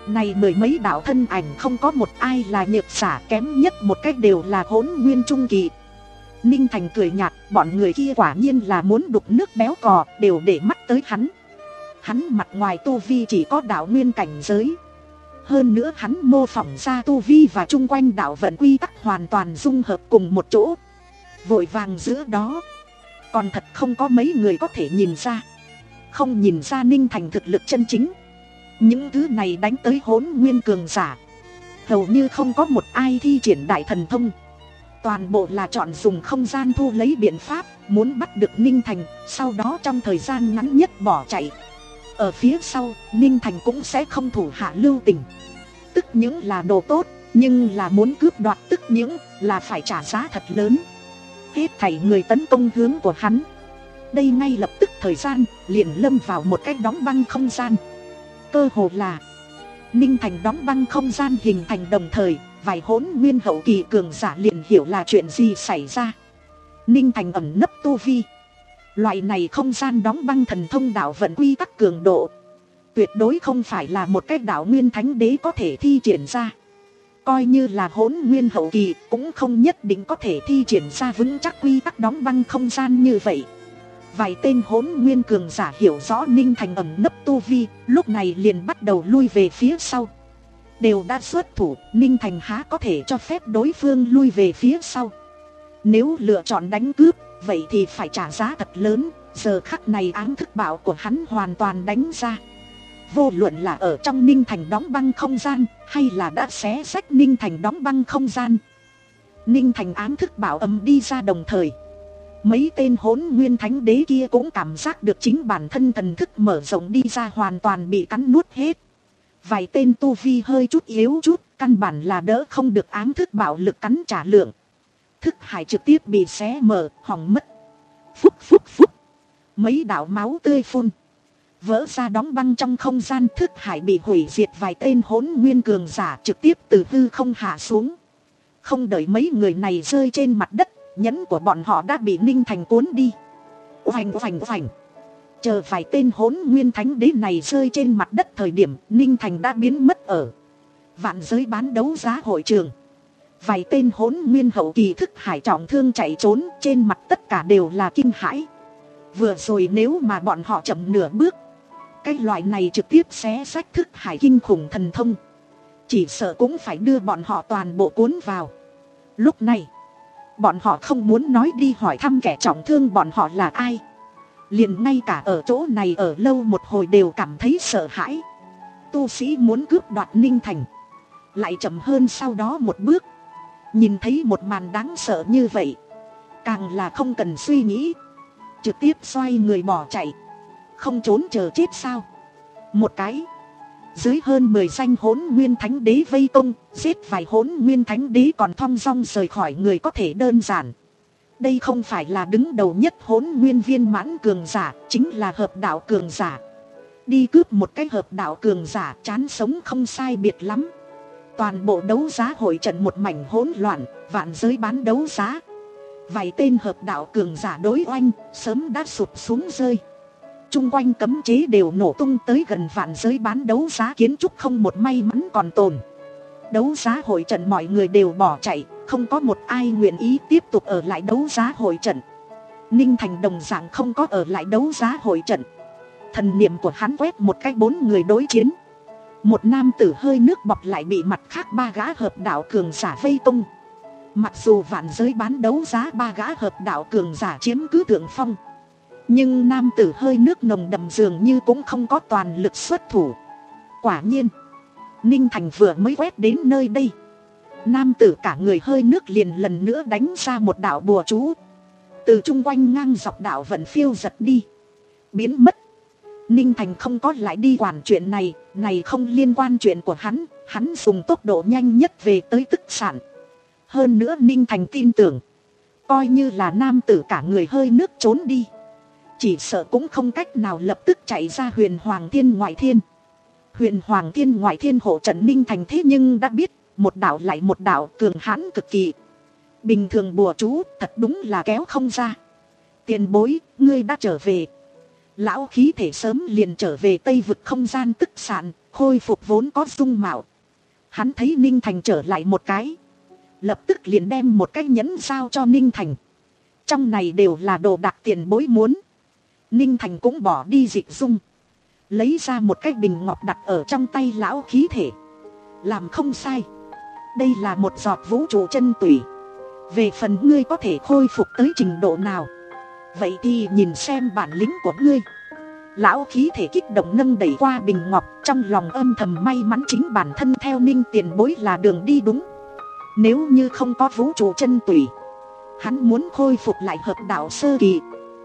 Này mười mấy đạo thân ảnh không có một ai là nhược giả, kém nhất một cách đều là hỗn nguyên trung kỳ. Ninh Thành cười nhạt, bọn người kia quả nhiên là muốn đục nước béo cò, đều để mắt tới hắn. Hắn mặt ngoài tu vi chỉ có đạo nguyên cảnh giới. Hơn nữa hắn mô phỏng ra tu vi và chung quanh đạo vận quy tắc hoàn toàn dung hợp cùng một chỗ. Vội vàng giữa đó, còn thật không có mấy người có thể nhìn ra. Không nhìn ra Ninh Thành thực lực chân chính. Những thứ này đánh tới hỗn nguyên cường giả, hầu như không có một ai thi triển đại thần thông. Toàn bộ là chọn dùng không gian thu lấy biện pháp, muốn bắt được Ninh Thành, sau đó trong thời gian ngắn nhất bỏ chạy. Ở phía sau, Ninh Thành cũng sẽ không thủ hạ lưu tình. Tức những là đồ tốt, nhưng là muốn cướp đoạt tức những là phải trả giá thật lớn. Hết thảy người tấn công hướng của hắn, đây ngay lập tức thời gian liền lâm vào một cái đóng băng không gian. Cơ hồ là Ninh Thành đóng băng không gian hình thành đồng thời, vài hỗn nguyên hậu kỳ cường giả liền hiểu là chuyện gì xảy ra. Ninh Thành ẩn nấp tu vi, loại này không gian đóng băng thần thông đạo vận quy tắc cường độ, tuyệt đối không phải là một cái đạo nguyên thánh đế có thể thi triển ra. Coi như là hỗn nguyên hậu kỳ cũng không nhất định có thể thi triển ra vững chắc quy tắc đóng băng không gian như vậy. Vài tên hỗn nguyên cường giả hiểu rõ Ninh Thành ẩn nấp tu vi, lúc này liền bắt đầu lui về phía sau. Đều đã xuất thủ, Ninh Thành há có thể cho phép đối phương lui về phía sau. Nếu lựa chọn đánh cướp, vậy thì phải trả giá thật lớn. Giờ khắc này ám thức bạo của hắn hoàn toàn đánh ra. Vô luận là ở trong Ninh Thành đóng băng không gian, hay là đã xé rách Ninh Thành đóng băng không gian, Ninh Thành ám thức bạo ầm đi ra đồng thời, mấy tên hỗn nguyên thánh đế kia cũng cảm giác được chính bản thân thần thức mở rộng đi ra, hoàn toàn bị cắn nuốt hết. Vài tên tu vi hơi chút yếu chút, căn bản là đỡ không được ám thức bạo lực cắn trả lượng. Thức hải trực tiếp bị xé mở, hỏng mất. Phúc phúc phúc, mấy đạo máu tươi phun vỡ ra đóng băng trong không gian, thức hải bị hủy diệt. Vài tên hỗn nguyên cường giả trực tiếp từ hư không hạ xuống. Không đợi mấy người này rơi trên mặt đất, nhẫn của bọn họ đã bị Ninh Thành cuốn đi. Oành oành oành. Chờ vài tên hỗn nguyên thánh đế này rơi trên mặt đất thời điểm, Ninh Thành đã biến mất ở vạn giới bán đấu giá hội trường. Vài tên hỗn nguyên hậu kỳ thức hải trọng thương chạy trốn, trên mặt tất cả đều là kinh hãi. Vừa rồi nếu mà bọn họ chậm nửa bước, cái loại này trực tiếp xé rách thức hải kinh khủng thần thông, chỉ sợ cũng phải đưa bọn họ toàn bộ cuốn vào. Lúc này, bọn họ không muốn nói đi hỏi thăm kẻ trọng thương bọn họ là ai. Liền ngay cả ở chỗ này ở lâu một hồi đều cảm thấy sợ hãi. Tu sĩ muốn cướp đoạt Ninh Thành, lại chậm hơn sau đó một bước. Nhìn thấy một màn đáng sợ như vậy, càng là không cần suy nghĩ, trực tiếp xoay người bỏ chạy. Không trốn chờ chết sao? Một cái, dưới hơn mười danh hỗn nguyên thánh đế vây công, giết vài hỗn nguyên thánh đế còn thong dong rời khỏi người có thể đơn giản. Đây không phải là đứng đầu nhất hỗn nguyên viên mãn cường giả, chính là hợp đạo cường giả. Đi cướp một cái hợp đạo cường giả, chán sống không sai biệt lắm. Toàn bộ đấu giá hội trận một mảnh hỗn loạn, vạn giới bán đấu giá. Vài tên hợp đạo cường giả đối oanh, sớm đã sụp xuống rơi. Trung quanh cấm chế đều nổ tung, tới gần vạn giới bán đấu giá kiến trúc không một may mắn còn tồn. Đấu giá hội trận mọi người đều bỏ chạy, không có một ai nguyện ý tiếp tục ở lại đấu giá hội trận. Ninh Thành đồng dạng không có ở lại đấu giá hội trận. Thần niệm của hắn quét một cái bốn người đối chiến. Một nam tử hơi nước bọt lại bị mặt khác ba gã hợp đạo cường giả vây tung. Mặc dù vạn giới bán đấu giá ba gã hợp đạo cường giả chiếm cứ thượng phong, nhưng nam tử hơi nước nồng đậm dường như cũng không có toàn lực xuất thủ. Quả nhiên, Ninh Thành vừa mới quét đến nơi đây, nam tử cả người hơi nước liền lần nữa đánh ra một đạo bùa chú. Từ chung quanh ngang dọc đạo vận phiêu giật đi, biến mất. Ninh Thành không có lại đi quản chuyện này, này không liên quan chuyện của hắn. Hắn dùng tốc độ nhanh nhất về tới tức sản. Hơn nữa Ninh Thành tin tưởng, coi như là nam tử cả người hơi nước trốn đi, chỉ sợ cũng không cách nào lập tức chạy ra huyền hoàng thiên ngoại thiên. Huyền hoàng thiên ngoại thiên hộ trận Ninh Thành thế nhưng đã biết, một đạo lại một đạo cường hãn cực kỳ. Bình thường bùa chú thật đúng là kéo không ra. Tiền bối, ngươi đã trở về. Lão khí thể sớm liền trở về Tây vực không gian tức sản, khôi phục vốn có dung mạo. Hắn thấy Ninh Thành trở lại một cái, lập tức liền đem một cái nhẫn giao cho Ninh Thành. Trong này đều là đồ đạc tiền bối muốn. Ninh Thành cũng bỏ đi dịch dung, lấy ra một cái bình ngọc đặt ở trong tay lão khí thể. Làm không sai, đây là một giọt vũ trụ chân tủy. Về phần ngươi có thể khôi phục tới trình độ nào, vậy thì nhìn xem bản lĩnh của ngươi. Lão khí thể kích động nâng đẩy qua bình ngọc, trong lòng âm thầm may mắn chính bản thân theo Ninh tiền bối là đường đi đúng. Nếu như không có vũ trụ chân tủy, hắn muốn khôi phục lại hợp đạo sơ kỳ,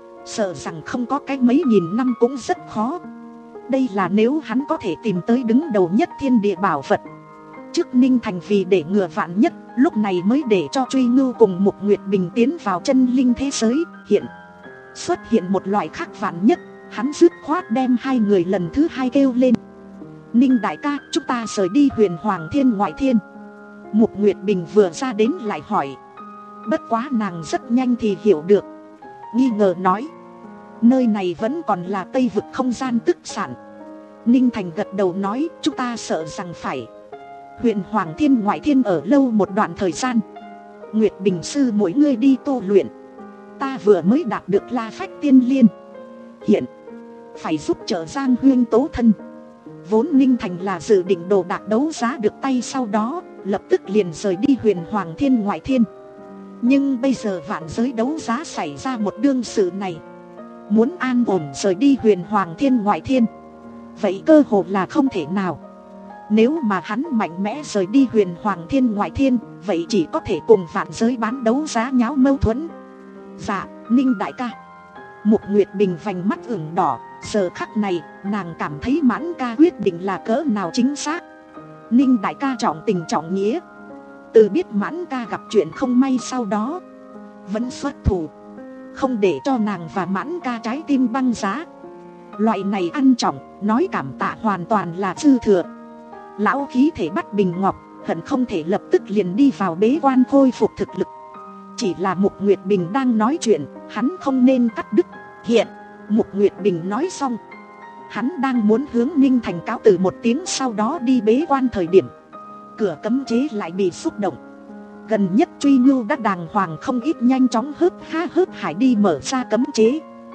sợ rằng không có cái mấy nghìn năm cũng rất khó. Đây là nếu hắn có thể tìm tới đứng đầu nhất thiên địa bảo vật. Trước Ninh Thành vì để ngừa vạn nhất, lúc này mới để cho Truy Ngưu cùng Mục Nguyệt Bình tiến vào chân linh thế giới. Hiện xuất hiện một loại khác vạn nhất, hắn dứt khoát đem hai người lần thứ hai kêu lên. Ninh đại ca, chúng ta rời đi Huyền Hoàng Thiên ngoại thiên. Mục Nguyệt Bình vừa ra đến lại hỏi. Bất quá nàng rất nhanh thì hiểu được, nghi ngờ nói, nơi này vẫn còn là Tây vực không gian tức sản. Ninh Thành gật đầu nói, chúng ta sợ rằng phải Huyền Hoàng Thiên ngoại thiên ở lâu một đoạn thời gian. Nguyệt Bình sư mỗi người đi tu luyện, ta vừa mới đạt được La Phách Tiên Liên, hiện phải giúp trợ Giang Huyên tố thân. Vốn Ninh Thành là dự định đồ đạc đấu giá được tay, sau đó lập tức liền rời đi Huyền Hoàng Thiên ngoại thiên. Nhưng bây giờ vạn giới đấu giá xảy ra một đương sự này, muốn an ổn rời đi Huyền Hoàng Thiên ngoại thiên, vậy cơ hồ là không thể nào. Nếu mà hắn mạnh mẽ rời đi Huyền Hoàng Thiên ngoại thiên, vậy chỉ có thể cùng vạn giới bán đấu giá nháo mâu thuẫn. Dạ, Ninh đại ca. Mục Nguyệt Bình vành mắt ửng đỏ, giờ khắc này nàng cảm thấy Mãn ca quyết định là cỡ nào chính xác. Ninh đại ca trọng tình trọng nghĩa, từ biết Mãn ca gặp chuyện không may sau đó vẫn xuất thủ, không để cho nàng và Mãn ca trái tim băng giá. Loại này ăn trọng, nói cảm tạ hoàn toàn là dư thừa. Lão khí thể bắt bình ngọc, hận không thể lập tức liền đi vào bế quan khôi phục thực lực. Chỉ là Mục Nguyệt Bình đang nói chuyện, hắn không nên cắt đứt. Hiện Mục Nguyệt Bình nói xong, hắn đang muốn hướng Ninh Thành cáo từ một tiếng, sau đó đi bế quan thời điểm, cửa cấm chế lại bị xúc động. Gần nhất Truy Ngưu đã đàng hoàng không ít nhanh chóng hớp ha hớp hải đi mở ra cấm chế.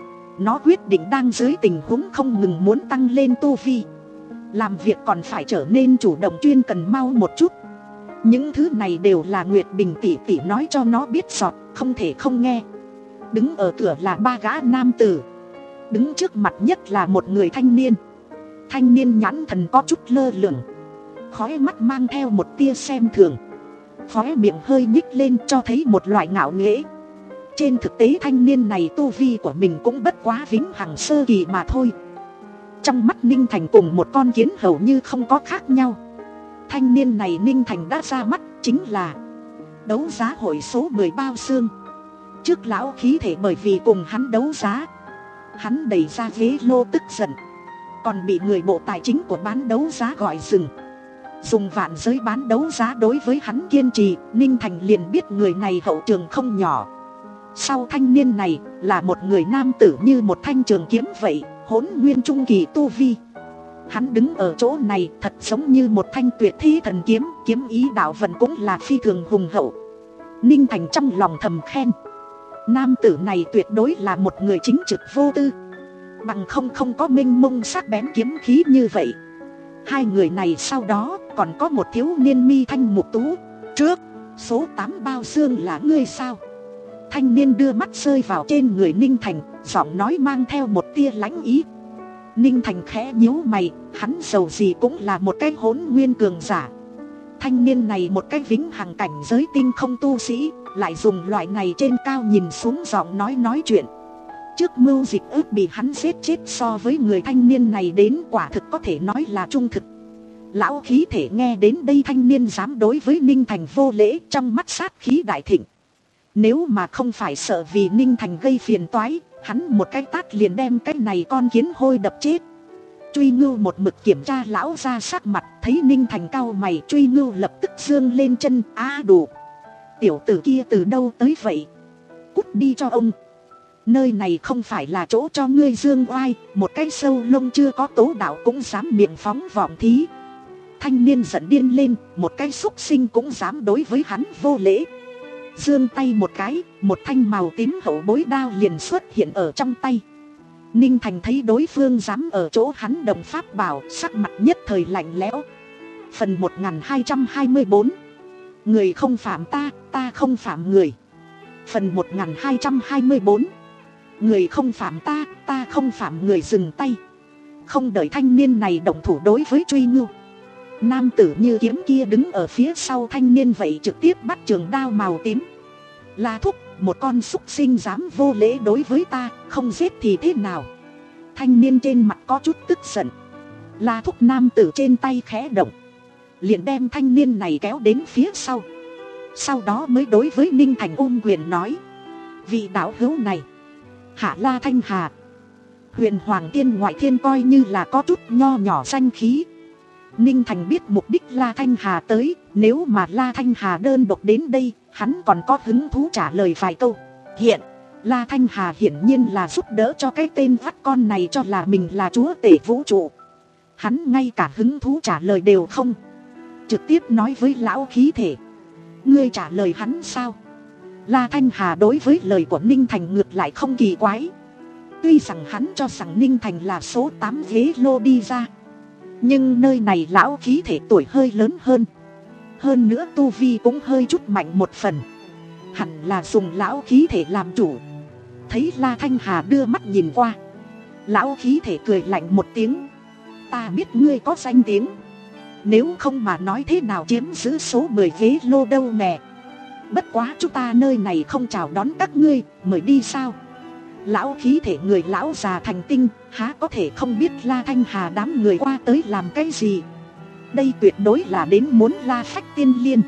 Nó quyết định đang dưới tình huống không ngừng muốn tăng lên tu vi, làm việc còn phải trở nên chủ động, chuyên cần mau một chút. Những thứ này đều là Nguyệt Bình tỷ tỷ nói cho nó biết sọt, không thể không nghe. Đứng ở cửa là ba gã nam tử, đứng trước mặt nhất là một người thanh niên. Thanh niên nhãn thần có chút lơ lửng, khóe mắt mang theo một tia xem thường, khóe miệng hơi nhích lên cho thấy một loại ngạo nghễ. Trên thực tế thanh niên này tu vi của mình cũng bất quá vĩnh hằng sơ kỳ mà thôi. Trong mắt Ninh Thành cùng một con kiến hầu như không có khác nhau. Thanh niên này Ninh Thành đã ra mắt, chính là đấu giá hội số mười bao xương. Trước lão khí thể bởi vì cùng hắn đấu giá, hắn đẩy ra ghế lô tức giận, còn bị người bộ tài chính của bán đấu giá gọi dừng. Dùng vạn giới bán đấu giá đối với hắn kiên trì, Ninh Thành liền biết người này hậu trường không nhỏ. Sau thanh niên này là một người nam tử như một thanh trường kiếm vậy, hỗn nguyên trung kỳ tu vi. Hắn đứng ở chỗ này thật giống như một thanh tuyệt thi thần kiếm, kiếm ý đạo vận cũng là phi thường hùng hậu. Ninh Thành trong lòng thầm khen, nam tử này tuyệt đối là một người chính trực vô tư, bằng không không có mênh mông sắc bén kiếm khí như vậy. Hai người này sau đó còn có một thiếu niên mi thanh mục tú. Trước, số tám bao xương là ngươi sao? Thanh niên đưa mắt rơi vào trên người Ninh Thành, giọng nói mang theo một tia lãnh ý. Ninh Thành khẽ nhíu mày, hắn dầu gì cũng là một cái hỗn nguyên cường giả. Thanh niên này một cái vĩnh hằng cảnh giới tinh không tu sĩ, lại dùng loại này trên cao nhìn xuống giọng nói nói chuyện. Trước mưu dịch ước bị hắn giết chết, so với người thanh niên này đến quả thực có thể nói là trung thực. Lão khí thể nghe đến đây thanh niên dám đối với Ninh Thành vô lễ, trong mắt sát khí đại thịnh. Nếu mà không phải sợ vì Ninh Thành gây phiền toái, hắn một cái tát liền đem cái này con kiến hôi đập chết. Truy Ngưu một mực kiểm tra lão ra sắc mặt, thấy Ninh Thành cau mày, Truy Ngưu lập tức giương lên chân. A đủ, tiểu tử kia từ đâu tới vậy? Cút đi cho ông. Nơi này không phải là chỗ cho ngươi dương oai, một cái sâu lông chưa có tố đạo cũng dám miệng phóng vọng thí. Thanh niên giận điên lên, một cái xúc sinh cũng dám đối với hắn vô lễ. Giương tay một cái, một thanh màu tím hậu bối đao liền xuất hiện ở trong tay. Ninh Thành thấy đối phương dám ở chỗ hắn đồng pháp bảo, sắc mặt nhất thời lạnh lẽo. Phần một nghìn hai trăm hai mươi bốn. Người không phạm ta, ta không phạm người. Phần một nghìn hai trăm hai mươi bốn. Người không phạm ta, ta không phạm người. Dừng tay. Không đợi thanh niên này động thủ đối với Truy Ngưu, nam tử như kiếm kia đứng ở phía sau thanh niên vậy trực tiếp bắt trường đao màu tím. La thúc, một con súc sinh dám vô lễ đối với ta, không giết thì thế nào? Thanh niên trên mặt có chút tức giận. La thúc nam tử trên tay khẽ động, liền đem thanh niên này kéo đến phía sau. Sau đó mới đối với Ninh Thành ôm quyền nói: vị đạo hữu này, hạ La Thanh Hà, Huyền Hoàng Tiên ngoại thiên coi như là có chút nho nhỏ danh khí. Ninh Thành biết mục đích La Thanh Hà tới, nếu mà La Thanh Hà đơn độc đến đây, hắn còn có hứng thú trả lời vài câu. Hiện, La Thanh Hà hiển nhiên là giúp đỡ cho cái tên vắt con này cho là mình là chúa tể vũ trụ. Hắn ngay cả hứng thú trả lời đều không, trực tiếp nói với lão khí thể: ngươi trả lời hắn sao? La Thanh Hà đối với lời của Ninh Thành ngược lại không kỳ quái. Tuy rằng hắn cho rằng Ninh Thành là số tám ghế lô đi ra, nhưng nơi này lão khí thể tuổi hơi lớn hơn. Hơn nữa tu vi cũng hơi chút mạnh một phần, hẳn là dùng lão khí thể làm chủ. Thấy La Thanh Hà đưa mắt nhìn qua, lão khí thể cười lạnh một tiếng: ta biết ngươi có danh tiếng, nếu không mà nói thế nào chiếm giữ số mười ghế lô đâu nè. Bất quá chúng ta nơi này không chào đón các ngươi, mời đi sao? Lão khí thể người lão già thành tinh, há có thể không biết La Thanh Hà đám người qua tới làm cái gì. Đây tuyệt đối là đến muốn La Phách Tiên Liên.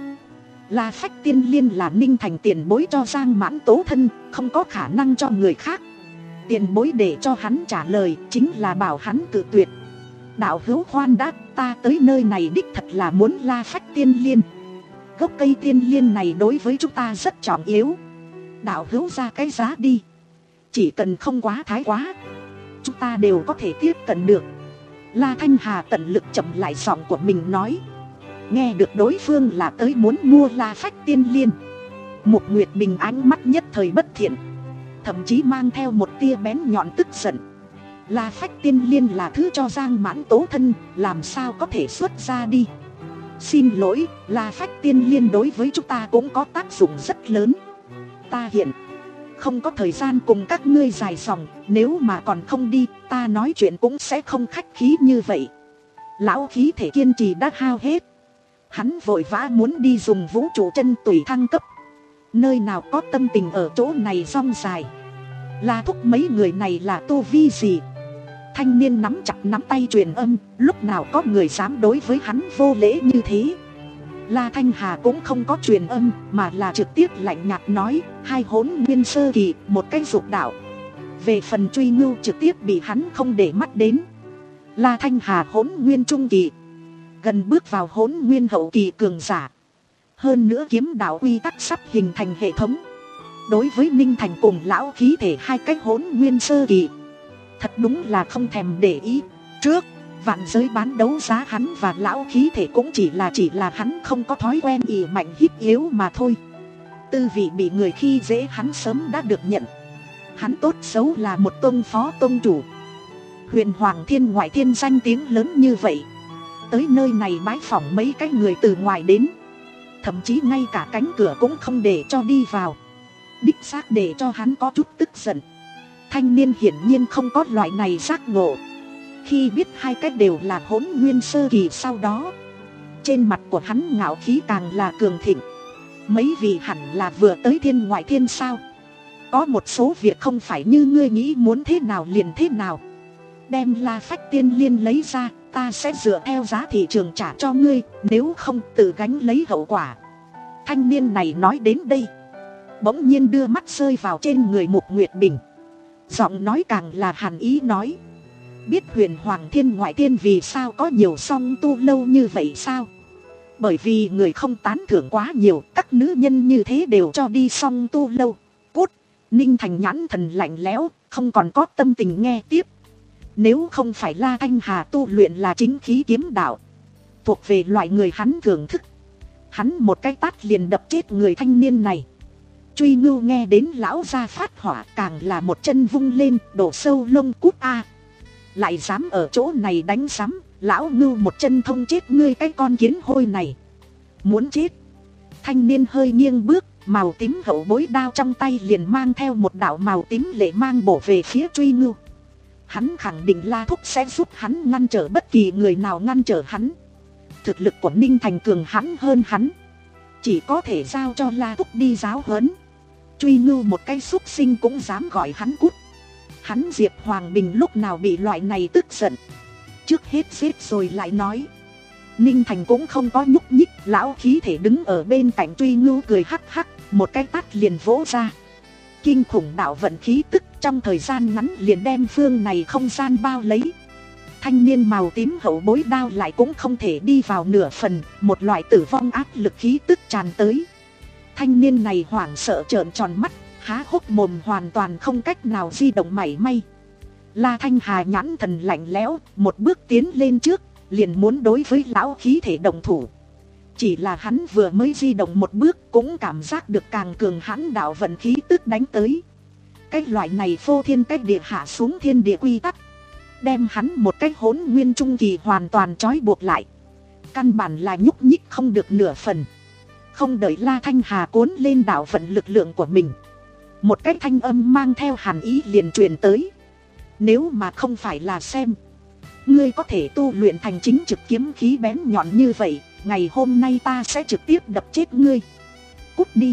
La Phách Tiên Liên là Ninh Thành tiền bối cho Giang Mãn Tố thân, không có khả năng cho người khác. Tiền bối để cho hắn trả lời chính là bảo hắn cự tuyệt. Đạo hữu khoan đã, ta tới nơi này đích thật là muốn La Phách Tiên Liên. Gốc cây tiên liên này đối với chúng ta rất trọng yếu. Đạo hữu ra cái giá đi, chỉ cần không quá thái quá, chúng ta đều có thể tiếp cận được. La Thanh Hà tận lực chậm lại giọng của mình nói. Nghe được đối phương là tới muốn mua La Phách Tiên Liên, Mục Nguyệt Bình ánh mắt nhất thời bất thiện, thậm chí mang theo một tia bén nhọn tức giận. La Phách Tiên Liên là thứ cho Giang Mãn Tố thân, làm sao có thể xuất ra đi. Xin lỗi, La Phách Tiên Liên đối với chúng ta cũng có tác dụng rất lớn. Ta hiện không có thời gian cùng các ngươi dài dòng, nếu mà còn không đi, ta nói chuyện cũng sẽ không khách khí như vậy. Lão khí thể kiên trì đã hao hết, hắn vội vã muốn đi dùng vũ trụ chân tùy thăng cấp, nơi nào có tâm tình ở chỗ này rong dài. La thúc mấy người này là tu vi gì? Thanh niên nắm chặt nắm tay truyền âm, lúc nào có người dám đối với hắn vô lễ như thế. La Thanh Hà cũng không có truyền âm, mà là trực tiếp lạnh nhạt nói: hai hỗn nguyên sơ kỳ, một cái dục đạo. Về phần Truy Ngưu trực tiếp bị hắn không để mắt đến. La Thanh Hà hỗn nguyên trung kỳ, gần bước vào hỗn nguyên hậu kỳ cường giả. Hơn nữa kiếm đạo quy tắc sắp hình thành hệ thống. Đối với Ninh Thành cùng lão khí thể hai cái hỗn nguyên sơ kỳ, thật đúng là không thèm để ý. Trước vạn giới bán đấu giá hắn và lão khí thể cũng chỉ là chỉ là hắn không có thói quen ỉ mạnh hiếp yếu mà thôi. Tư vị bị người khi dễ hắn sớm đã được nhận. Hắn tốt xấu là một tông phó tông chủ, Huyền Hoàng Thiên ngoại thiên danh tiếng lớn như vậy, tới nơi này bái phỏng mấy cái người từ ngoài đến, thậm chí ngay cả cánh cửa cũng không để cho đi vào, đích xác để cho hắn có chút tức giận. Thanh niên hiển nhiên không có loại này giác ngộ. Khi biết hai cách đều là hỗn nguyên sơ kỳ sau đó, trên mặt của hắn ngạo khí càng là cường thịnh. Mấy vị hẳn là vừa tới thiên ngoại thiên sao? Có một số việc không phải như ngươi nghĩ muốn thế nào liền thế nào. Đem La Phách Tiên Liên lấy ra, ta sẽ dựa theo giá thị trường trả cho ngươi, nếu không tự gánh lấy hậu quả. Thanh niên này nói đến đây, bỗng nhiên đưa mắt rơi vào trên người Mục Nguyệt Bình, giọng nói càng là hàn ý nói: biết Huyền Hoàng Thiên ngoại thiên vì sao có nhiều song tu lâu như vậy sao? Bởi vì người không tán thưởng quá nhiều, các nữ nhân như thế đều cho đi song tu lâu. Cút, Ninh Thành nhãn thần lạnh lẽo, không còn có tâm tình nghe tiếp. Nếu không phải La Thanh Hà tu luyện là chính khí kiếm đạo, thuộc về loại người hắn thưởng thức, hắn một cái tát liền đập chết người thanh niên này. Truy Ngưu nghe đến lão gia phát hỏa, càng là một chân vung lên, đổ sâu lông cút a. Lại dám ở chỗ này đánh sắm, lão Ngưu một chân thông chết ngươi cái con kiến hôi này. Muốn chết. Thanh niên hơi nghiêng bước, màu tím hậu bối đao trong tay liền mang theo một đạo màu tím lệ mang bổ về phía Truy Ngưu. Hắn khẳng định La Thúc sẽ giúp hắn ngăn trở bất kỳ người nào ngăn trở hắn. Thực lực của Ninh Thành cường hãn hơn hắn, chỉ có thể giao cho La Thúc đi giáo huấn. Truy Ngưu một cái xúc sinh cũng dám gọi hắn cút. Hắn Diệp Hoàng Bình lúc nào bị loại này tức giận. Trước hết giết rồi lại nói. Ninh Thành cũng không có nhúc nhích, lão khí thể đứng ở bên cạnh Truy Ngưu cười hắc hắc, một cái tát liền vỗ ra. Kinh khủng đạo vận khí tức trong thời gian ngắn liền đem phương này không gian bao lấy. Thanh niên màu tím hậu bối đao lại cũng không thể đi vào nửa phần, một loại tử vong áp lực khí tức tràn tới. Thanh niên này hoảng sợ trợn tròn mắt, há hốc mồm hoàn toàn không cách nào di động mảy may. La Thanh Hà nhãn thần lạnh lẽo, một bước tiến lên trước, liền muốn đối với lão khí thể động thủ. Chỉ là hắn vừa mới di động một bước cũng cảm giác được càng cường hãn đạo vận khí tức đánh tới. Cái loại này phô thiên cách địa hạ xuống thiên địa quy tắc, đem hắn một cái hỗn nguyên trung kỳ hoàn toàn trói buộc lại. Căn bản là nhúc nhích không được nửa phần. Không đợi La Thanh Hà cuốn lên đạo vận lực lượng của mình, một cái thanh âm mang theo hàn ý liền truyền tới. Nếu mà không phải là xem ngươi có thể tu luyện thành chính trực kiếm khí bén nhọn như vậy, ngày hôm nay ta sẽ trực tiếp đập chết ngươi. Cút đi.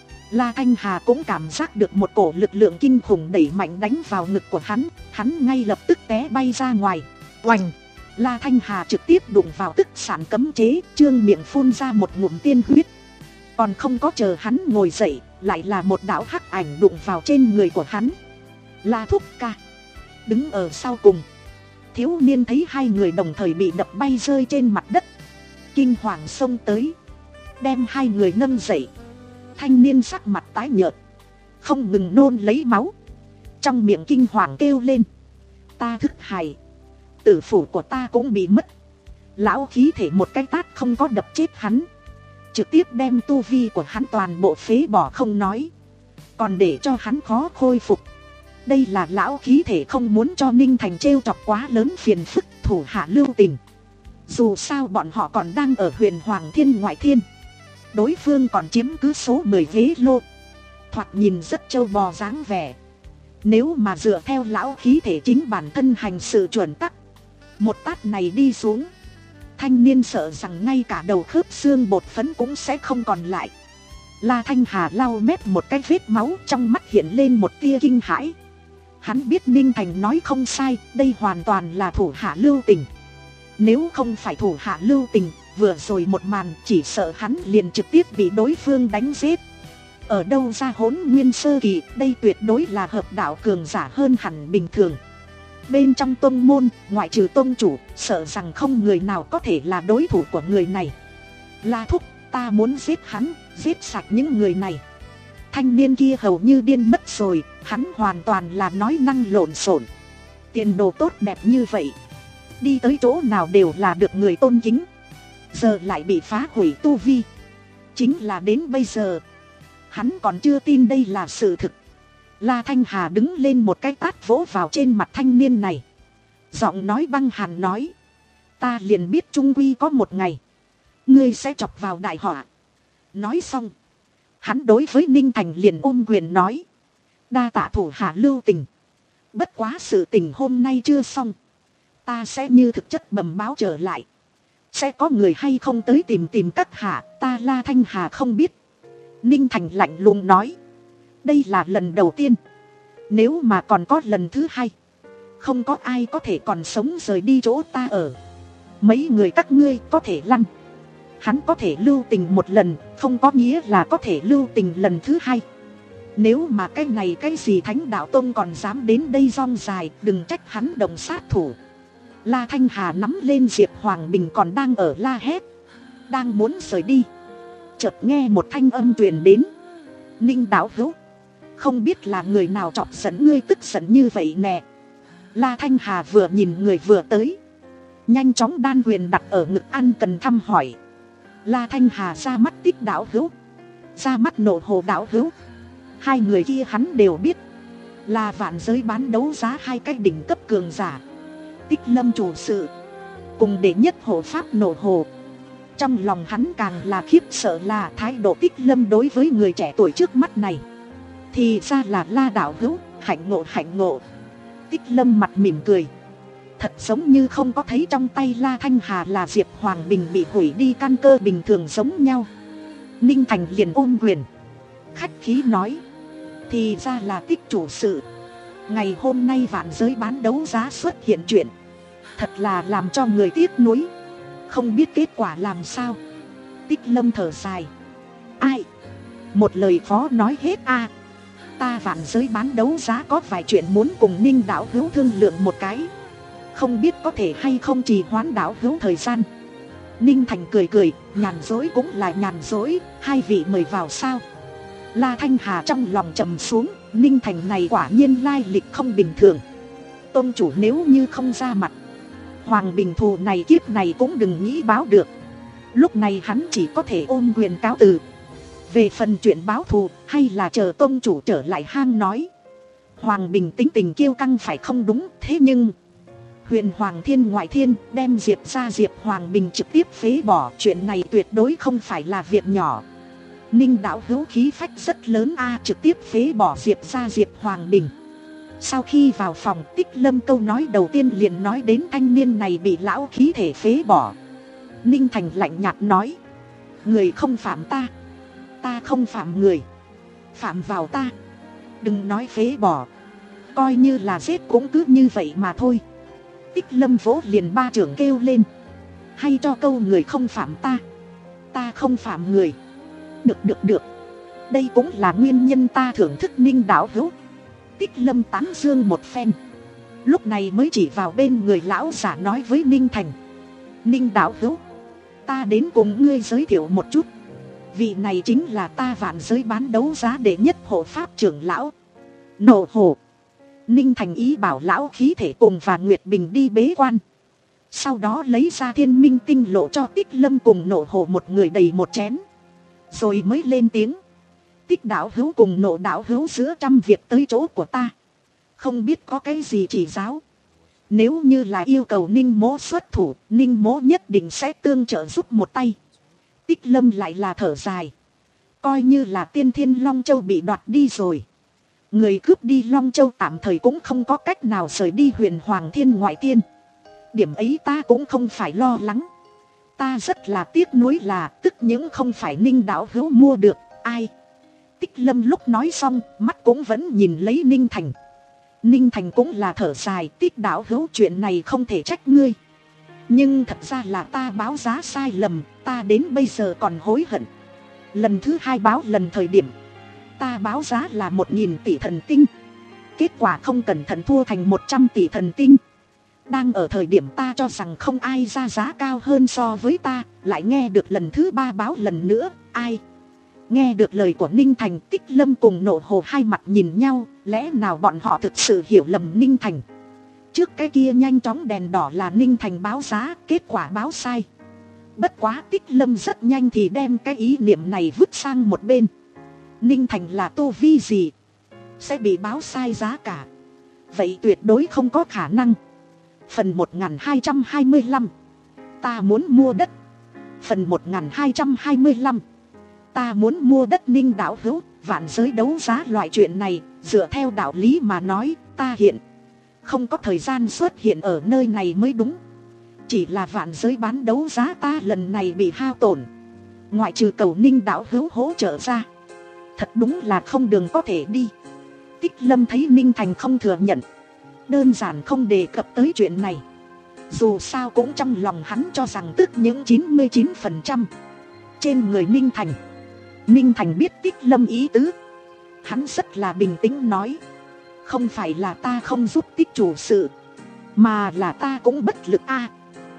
La Thanh Hà cũng cảm giác được một cổ lực lượng kinh khủng đẩy mạnh đánh vào ngực của hắn, hắn ngay lập tức té bay ra ngoài. Oành! La Thanh Hà trực tiếp đụng vào tức sản cấm chế, trương miệng phun ra một ngụm tiên huyết. Còn không có chờ hắn ngồi dậy, lại là một đạo hắc ảnh đụng vào trên người của hắn. La Thúc Ca đứng ở sau cùng. Thiếu niên thấy hai người đồng thời bị đập bay rơi trên mặt đất, kinh hoàng xông tới, đem hai người nâng dậy. Thanh niên sắc mặt tái nhợt, không ngừng nôn lấy máu, trong miệng kinh hoàng kêu lên. Ta thức hài, tử phủ của ta cũng bị mất. Lão khí thể một cái tát không có đập chết hắn, trực tiếp đem tu vi của hắn toàn bộ phế bỏ không nói, còn để cho hắn khó khôi phục. Đây là lão khí thể không muốn cho Ninh Thành trêu chọc quá lớn phiền phức, thủ hạ lưu tình. Dù sao bọn họ còn đang ở huyền Hoàng Thiên ngoại thiên, đối phương còn chiếm cứ số mười ghế lô, thoạt nhìn rất trâu bò dáng vẻ. Nếu mà dựa theo lão khí thể chính bản thân hành sự chuẩn tắc, một tát này đi xuống, thanh niên sợ rằng ngay cả đầu khớp xương bột phấn cũng sẽ không còn lại. La Thanh Hà lau mép một cái vết máu, trong mắt hiện lên một tia kinh hãi. Hắn biết Ninh Thành nói không sai, đây hoàn toàn là thủ hạ lưu tình. Nếu không phải thủ hạ lưu tình, vừa rồi một màn chỉ sợ hắn liền trực tiếp bị đối phương đánh giết. Ở đâu ra hỗn nguyên sơ kỳ, đây tuyệt đối là hợp đạo cường giả hơn hẳn bình thường. Bên trong tông môn, ngoại trừ tông chủ, sợ rằng không người nào có thể là đối thủ của người này. La Thúc, ta muốn giết hắn, giết sạch những người này. Thanh niên kia hầu như điên mất rồi, hắn hoàn toàn là nói năng lộn xộn. Tiền đồ tốt đẹp như vậy, đi tới chỗ nào đều là được người tôn kính, giờ lại bị phá hủy tu vi. Chính là đến bây giờ, hắn còn chưa tin đây là sự thực. La Thanh Hà đứng lên một cái tát vỗ vào trên mặt thanh niên này, giọng nói băng hàn nói. Ta liền biết trung quy có một ngày, ngươi sẽ chọc vào đại họa. Nói xong, hắn đối với Ninh Thành liền ôm quyền nói. Đa tạ thủ hạ lưu tình, bất quá sự tình hôm nay chưa xong, ta sẽ như thực chất bẩm báo trở lại. Sẽ có người hay không tới tìm tìm các hạ, ta La Thanh Hà không biết. Ninh Thành lạnh lùng nói. Đây là lần đầu tiên, nếu mà còn có lần thứ hai, không có ai có thể còn sống rời đi chỗ ta ở. Mấy người các ngươi có thể lăn. Hắn có thể lưu tình một lần, không có nghĩa là có thể lưu tình lần thứ hai. Nếu mà cái này cái gì Thánh Đạo Tông còn dám đến đây rong dài, đừng trách hắn động sát thủ. La Thanh Hà nắm lên Diệp Hoàng Bình còn đang ở la hét, đang muốn rời đi, chợt nghe một thanh âm truyền đến. Ninh đạo hữu, Không biết là người nào chọc giận ngươi tức giận như vậy nè. La Thanh Hà vừa nhìn người vừa tới, nhanh chóng đan quyền đặt ở ngực ăn cần thăm hỏi. La Thanh Hà ra mắt Tích đạo hữu, ra mắt Nộ Hồ đạo hữu. Hai người kia hắn đều biết, là vạn giới bán đấu giá hai cái đỉnh cấp cường giả. Tích Lâm chủ sự cùng đệ nhất hộ pháp Nộ Hồ. Trong lòng hắn càng là khiếp sợ là thái độ Tích Lâm đối với người trẻ tuổi trước mắt này. Thì ra là La đạo hữu, hạnh ngộ hạnh ngộ. Tích Lâm mặt mỉm cười, thật giống như không có thấy trong tay La Thanh Hà là Diệp Hoàng Bình bị hủy đi căn cơ bình thường giống nhau. Ninh Thành liền ôm quyền, khách khí nói, thì ra là Tích chủ sự. Ngày hôm nay vạn giới bán đấu giá xuất hiện chuyện, thật là làm cho người tiếc nuối, không biết kết quả làm sao. Tích Lâm thở dài, ai, một lời khó nói hết a. À. Ta vạn giới bán đấu giá có vài chuyện muốn cùng Ninh đạo hữu thương lượng một cái, không biết có thể hay không trì hoãn đạo hữu thời gian. Ninh Thành cười cười, nhàn dối cũng là nhàn dối, hai vị mời vào sao. La Thanh Hà trong lòng trầm xuống, Ninh Thành này quả nhiên lai lịch không bình thường. Tôn chủ nếu như không ra mặt, Hoàng Bình thù này kiếp này cũng đừng nghĩ báo được. Lúc này hắn chỉ có thể ôm quyền cáo từ. Về phần chuyện báo thù, hay là chờ tôn chủ trở lại hang nói. Hoàng Bình tính tình kiêu căng phải không đúng, thế nhưng Huyền Hoàng Thiên ngoại thiên đem Diệp ra Diệp Hoàng Bình trực tiếp phế bỏ, chuyện này tuyệt đối không phải là việc nhỏ. Ninh đạo hữu khí phách rất lớn a, à, trực tiếp phế bỏ Diệp ra Diệp Hoàng Bình. Sau khi vào phòng, Tích Lâm câu nói đầu tiên liền nói đến thanh niên này bị lão khí thể phế bỏ. Ninh Thành lạnh nhạt nói, người không phạm ta, ta không phạm người, phạm vào ta, đừng nói phế bỏ, coi như là giết cũng cứ như vậy mà thôi. Tích Lâm vỗ liền ba trưởng kêu lên, hay cho câu người không phạm ta, ta không phạm người. Được được được, đây cũng là nguyên nhân ta thưởng thức Ninh đạo hữu. Tích Lâm tán dương một phen, lúc này mới chỉ vào bên người lão giả nói với Ninh Thành, Ninh đạo hữu, ta đến cùng ngươi giới thiệu một chút, vị này chính là ta vạn giới bán đấu giá đệ nhất hộ pháp trưởng lão Nộ Hồ. Ninh Thành ý bảo lão khí thể cùng và Nguyệt Bình đi bế quan, sau đó lấy ra thiên minh tinh lộ cho Tích Lâm cùng Nộ Hồ một người đầy một chén, rồi mới lên tiếng, Tích đạo hữu cùng Nộ đạo hữu giữa trăm việc tới chỗ của ta, không biết có cái gì chỉ giáo. Nếu như là yêu cầu Ninh mỗ xuất thủ, Ninh mỗ nhất định sẽ tương trợ giúp một tay. Tích Lâm lại là thở dài, coi như là Tiên Thiên Long Châu bị đoạt đi rồi, người cướp đi Long Châu tạm thời cũng không có cách nào rời đi Huyền Hoàng Thiên ngoại tiên. Điểm ấy ta cũng không phải lo lắng. Ta rất là tiếc nuối là tức những không phải Ninh đạo hữu mua được, ai. Tích Lâm lúc nói xong, mắt cũng vẫn nhìn lấy Ninh Thành. Ninh Thành cũng là thở dài, Tích đạo hữu chuyện này không thể trách ngươi. Nhưng thật ra là ta báo giá sai lầm, ta đến bây giờ còn hối hận. Lần thứ hai báo lần thời điểm, ta báo giá là một nghìn tỷ thần tinh, kết quả không cẩn thận thua thành một trăm tỷ thần tinh. Đang ở thời điểm ta cho rằng không ai ra giá cao hơn so với ta, lại nghe được lần thứ ba báo lần nữa, ai. Nghe được lời của Ninh Thành, Tích Lâm cùng Nộ Hồ hai mặt nhìn nhau, lẽ nào bọn họ thực sự hiểu lầm Ninh Thành. Trước cái kia nhanh chóng đèn đỏ là Ninh Thành báo giá, kết quả báo sai. Bất quá Tích Lâm rất nhanh thì đem cái ý niệm này vứt sang một bên. Ninh Thành là tu vi gì sẽ bị báo sai giá cả, vậy tuyệt đối không có khả năng. Phần một nghìn hai trăm hai mươi lăm, ta muốn mua đất. Phần một nghìn hai trăm hai mươi lăm, ta muốn mua đất. Ninh đạo hữu, vạn giới đấu giá loại chuyện này, dựa theo đạo lý mà nói, ta hiện không có thời gian xuất hiện ở nơi này mới đúng. Chỉ là vạn giới bán đấu giá ta lần này bị hao tổn, ngoại trừ cầu Ninh đạo hữu hỗ trợ ra, thật đúng là không đường có thể đi. Tích Lâm thấy Ninh Thành không thừa nhận, đơn giản không đề cập tới chuyện này. Dù sao cũng trong lòng hắn cho rằng tức những chín mươi chín phần trăm trên người Ninh Thành. Ninh Thành biết Tích Lâm ý tứ, hắn rất là bình tĩnh nói, không phải là ta không giúp Tích chủ sự, mà là ta cũng bất lực a. À.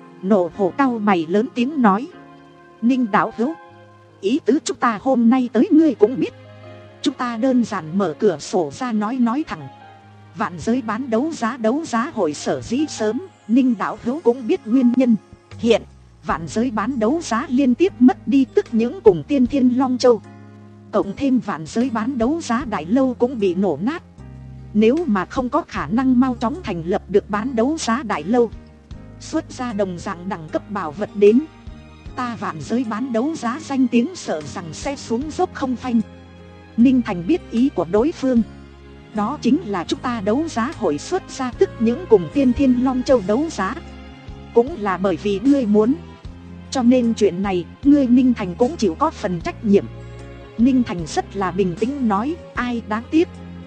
Nộ Hồ cau mày lớn tiếng nói, Ninh đạo hữu, ý tứ chúng ta hôm nay tới ngươi cũng biết, Chúng ta đơn giản mở cửa sổ ra nói nói thẳng. Vạn giới bán đấu giá đấu giá hội sở dĩ sớm, Ninh đạo hữu cũng biết nguyên nhân. Hiện vạn giới bán đấu giá liên tiếp mất đi tức những cùng Tiên Thiên Long Châu, cộng thêm vạn giới bán đấu giá đại lâu cũng bị nổ nát. Nếu mà không có khả năng mau chóng thành lập được bán đấu giá đại lâu, xuất ra đồng dạng đẳng cấp bảo vật đến, ta vạn giới bán đấu giá danh tiếng sợ rằng sẽ xuống dốc không phanh. Ninh Thành biết ý của đối phương, đó chính là chúng ta đấu giá hội xuất ra tức những cùng Tiên Thiên Long Châu đấu giá. Cũng là bởi vì ngươi muốn, cho nên chuyện này ngươi Ninh Thành cũng chịu có phần trách nhiệm. Ninh Thành rất là bình tĩnh nói, ai đáng tiếc.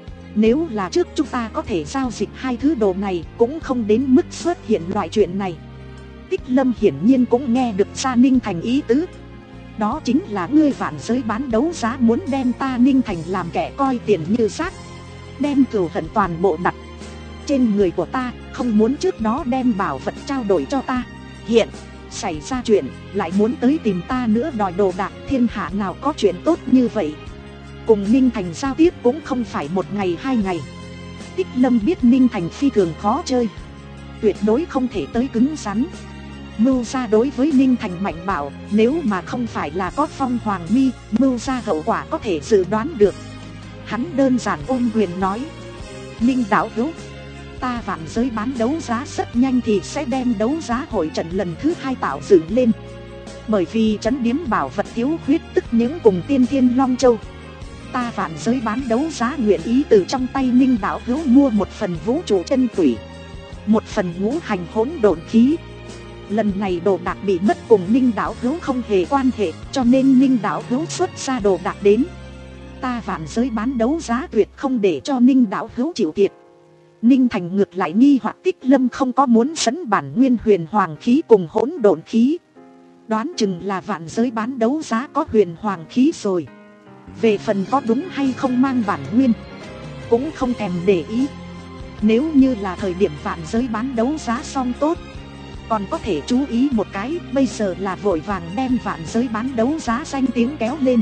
Nếu là trước chúng ta có thể giao dịch hai thứ đồ này, cũng không đến mức xuất hiện loại chuyện này. Tích Lâm hiển nhiên cũng nghe được ra Ninh Thành ý tứ. Đó chính là ngươi vạn giới bán đấu giá muốn đem ta Ninh Thành làm kẻ coi tiền như rác, đem cừu hận toàn bộ đặt trên người của ta, không muốn trước đó đem bảo vật trao đổi cho ta. Hiện xảy ra chuyện lại muốn tới tìm ta nữa đòi đồ đạc, thiên hạ nào có chuyện tốt như vậy. Cùng Ninh Thành giao tiếp cũng không phải một ngày hai ngày. Tích Lâm biết Ninh Thành phi thường khó chơi, tuyệt đối không thể tới cứng rắn. Mưu ra đối với Ninh Thành mạnh bảo, nếu mà không phải là có Phong Hoàng Mi, mưu ra hậu quả có thể dự đoán được. Hắn đơn giản ôm quyền nói, Ninh đạo hữu, ta vạn giới bán đấu giá rất nhanh thì sẽ đem đấu giá hội trận lần thứ hai tạo dựng lên. Bởi vì trấn điếm bảo vật thiếu huyết tức những cùng Tiên Thiên Long Châu, ta vạn giới bán đấu giá nguyện ý từ trong tay Ninh đạo hữu mua một phần vũ trụ chân tủy, một phần ngũ hành hỗn độn khí. Lần này đồ đạc bị mất cùng Ninh đạo hữu không hề quan hệ, cho nên Ninh đạo hữu xuất ra đồ đạc đến, ta vạn giới bán đấu giá tuyệt không để cho Ninh đạo hữu chịu thiệt. Ninh Thành ngược lại nghi hoặc Tích Lâm không có muốn sấn bản nguyên huyền hoàng khí cùng hỗn độn khí, đoán chừng là vạn giới bán đấu giá có huyền hoàng khí rồi. Về phần có đúng hay không mang bản nguyên, cũng không thèm để ý. Nếu như là thời điểm vạn giới bán đấu giá xong tốt, còn có thể chú ý một cái. Bây giờ là vội vàng đem vạn giới bán đấu giá danh tiếng kéo lên.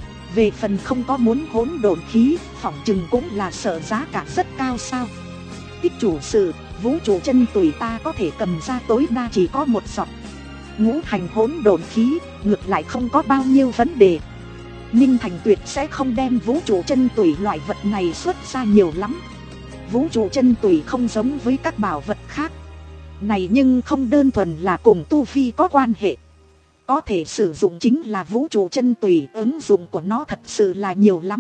Về phần không có muốn hỗn độn khí, phỏng chừng cũng là sợ giá cả rất cao sao. Tích chủ sự, vũ trụ chân tùy ta có thể cầm ra tối đa chỉ có một giọt. Ngũ hành hỗn độn khí, ngược lại không có bao nhiêu vấn đề. Ninh Thành tuyệt sẽ không đem vũ trụ chân tùy loại vật này xuất ra nhiều lắm. Vũ trụ chân tùy không giống với các bảo vật khác này, nhưng không đơn thuần là cùng tu vi có quan hệ. Có thể sử dụng chính là vũ trụ chân tùy, ứng dụng của nó thật sự là nhiều lắm.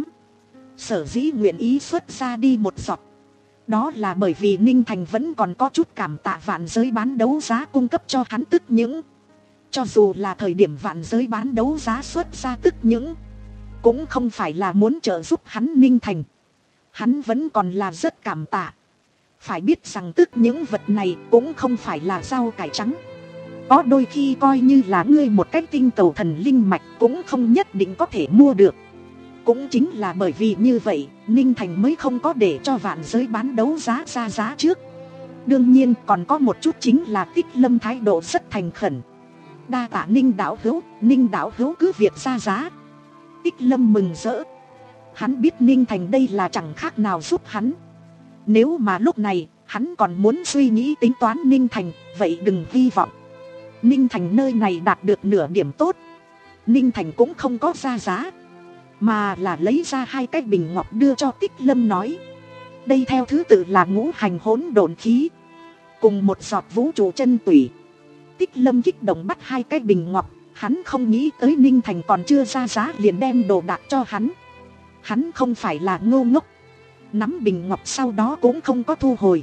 Sở dĩ nguyện ý xuất ra đi một giọt, đó là bởi vì Ninh Thành vẫn còn có chút cảm tạ vạn giới bán đấu giá cung cấp cho hắn tức những. Cho dù là thời điểm vạn giới bán đấu giá xuất ra tức những, cũng không phải là muốn trợ giúp hắn Ninh Thành. Hắn vẫn còn là rất cảm tạ. Phải biết rằng tức những vật này cũng không phải là rau cải trắng. Có đôi khi coi như là ngươi một cách tinh cầu thần linh mạch cũng không nhất định có thể mua được. Cũng chính là bởi vì như vậy, Ninh Thành mới không có để cho vạn giới bán đấu giá ra giá trước. Đương nhiên còn có một chút chính là Tích Lâm thái độ rất thành khẩn. Đa tạ Ninh đạo hữu, Ninh đạo hữu cứ việc ra giá. Tích Lâm mừng rỡ. Hắn biết Ninh Thành đây là chẳng khác nào giúp hắn. Nếu mà lúc này hắn còn muốn suy nghĩ tính toán Ninh Thành, vậy đừng hy vọng Ninh Thành nơi này đạt được nửa điểm tốt. Ninh Thành cũng không có ra giá, mà là lấy ra hai cái bình ngọc đưa cho Tích Lâm nói, đây theo thứ tự là ngũ hành hỗn độn khí cùng một giọt vũ trụ chân tủy. Tích Lâm kích động bắt hai cái bình ngọc. Hắn không nghĩ tới Ninh Thành còn chưa ra giá liền đem đồ đạc cho hắn. Hắn không phải là ngô ngốc, nắm bình ngọc sau đó cũng không có thu hồi,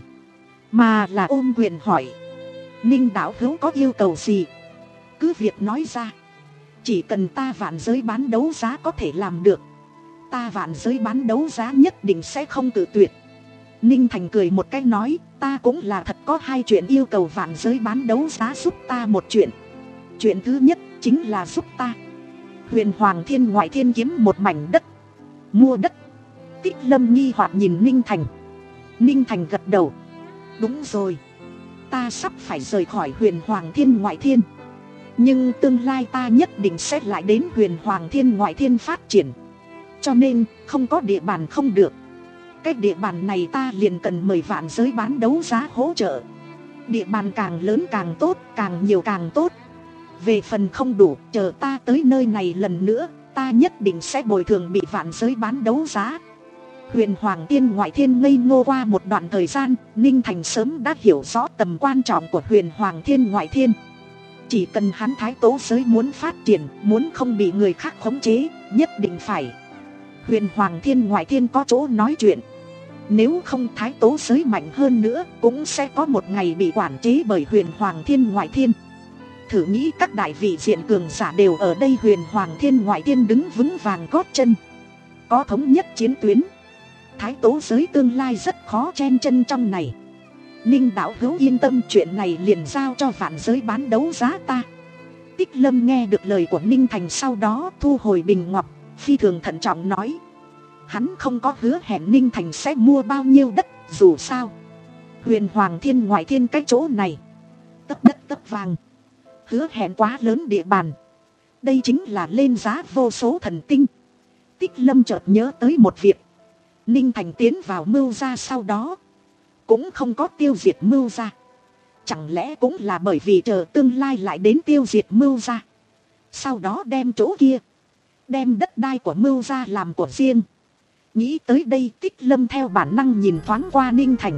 mà là ôm quyền hỏi, Ninh đạo hữu có yêu cầu gì cứ việc nói ra. Chỉ cần ta vạn giới bán đấu giá có thể làm được, ta vạn giới bán đấu giá nhất định sẽ không cự tuyệt. Ninh Thành cười một cái nói, ta cũng là thật có hai chuyện yêu cầu vạn giới bán đấu giá giúp ta một chuyện. Chuyện thứ nhất chính là giúp ta Huyền Hoàng Thiên Ngoại Thiên kiếm một mảnh đất. Mua đất. Tích Lâm nghi hoặc nhìn Ninh Thành. Ninh Thành gật đầu, đúng rồi, ta sắp phải rời khỏi Huyền Hoàng Thiên Ngoại Thiên, nhưng tương lai ta nhất định sẽ lại đến Huyền Hoàng Thiên Ngoại Thiên phát triển. Cho nên không có địa bàn không được. Cái địa bàn này ta liền cần mời vạn giới bán đấu giá hỗ trợ. Địa bàn càng lớn càng tốt, càng nhiều càng tốt. Về phần không đủ, chờ ta tới nơi này lần nữa, ta nhất định sẽ bồi thường bị vạn giới bán đấu giá. Huyền Hoàng Tiên Ngoại Thiên ngây ngô qua một đoạn thời gian, Ninh Thành sớm đã hiểu rõ tầm quan trọng của Huyền Hoàng Thiên Ngoại Thiên. Chỉ cần hắn Thái Tố giới muốn phát triển, muốn không bị người khác khống chế, nhất định phải Huyền Hoàng Thiên Ngoại Thiên có chỗ nói chuyện. Nếu không Thái Tố giới mạnh hơn nữa, cũng sẽ có một ngày bị quản chế bởi Huyền Hoàng Thiên Ngoại Thiên. Thử nghĩ các đại vị diện cường giả đều ở đây, Huyền Hoàng Thiên Ngoại Thiên đứng vững vàng gót chân, có thống nhất chiến tuyến. Thái Tố giới tương lai rất khó chen chân trong này. Ninh đạo hữu yên tâm, chuyện này liền giao cho vạn giới bán đấu giá ta. Tích Lâm nghe được lời của Ninh Thành sau đó thu hồi bình ngọc, phi thường thận trọng nói. Hắn không có hứa hẹn Ninh Thành sẽ mua bao nhiêu đất, dù sao Huyền Hoàng Thiên Ngoại Thiên cái chỗ này tấp đất tấp vàng, hứa hẹn quá lớn địa bàn, đây chính là lên giá vô số thần tinh. Tích Lâm chợt nhớ tới một việc. Ninh Thành tiến vào Mưu gia sau đó cũng không có tiêu diệt Mưu gia. Chẳng lẽ cũng là bởi vì chờ tương lai lại đến tiêu diệt Mưu gia, sau đó đem chỗ kia, đem đất đai của Mưu gia làm của riêng. Nghĩ tới đây, Tích Lâm theo bản năng nhìn thoáng qua Ninh Thành.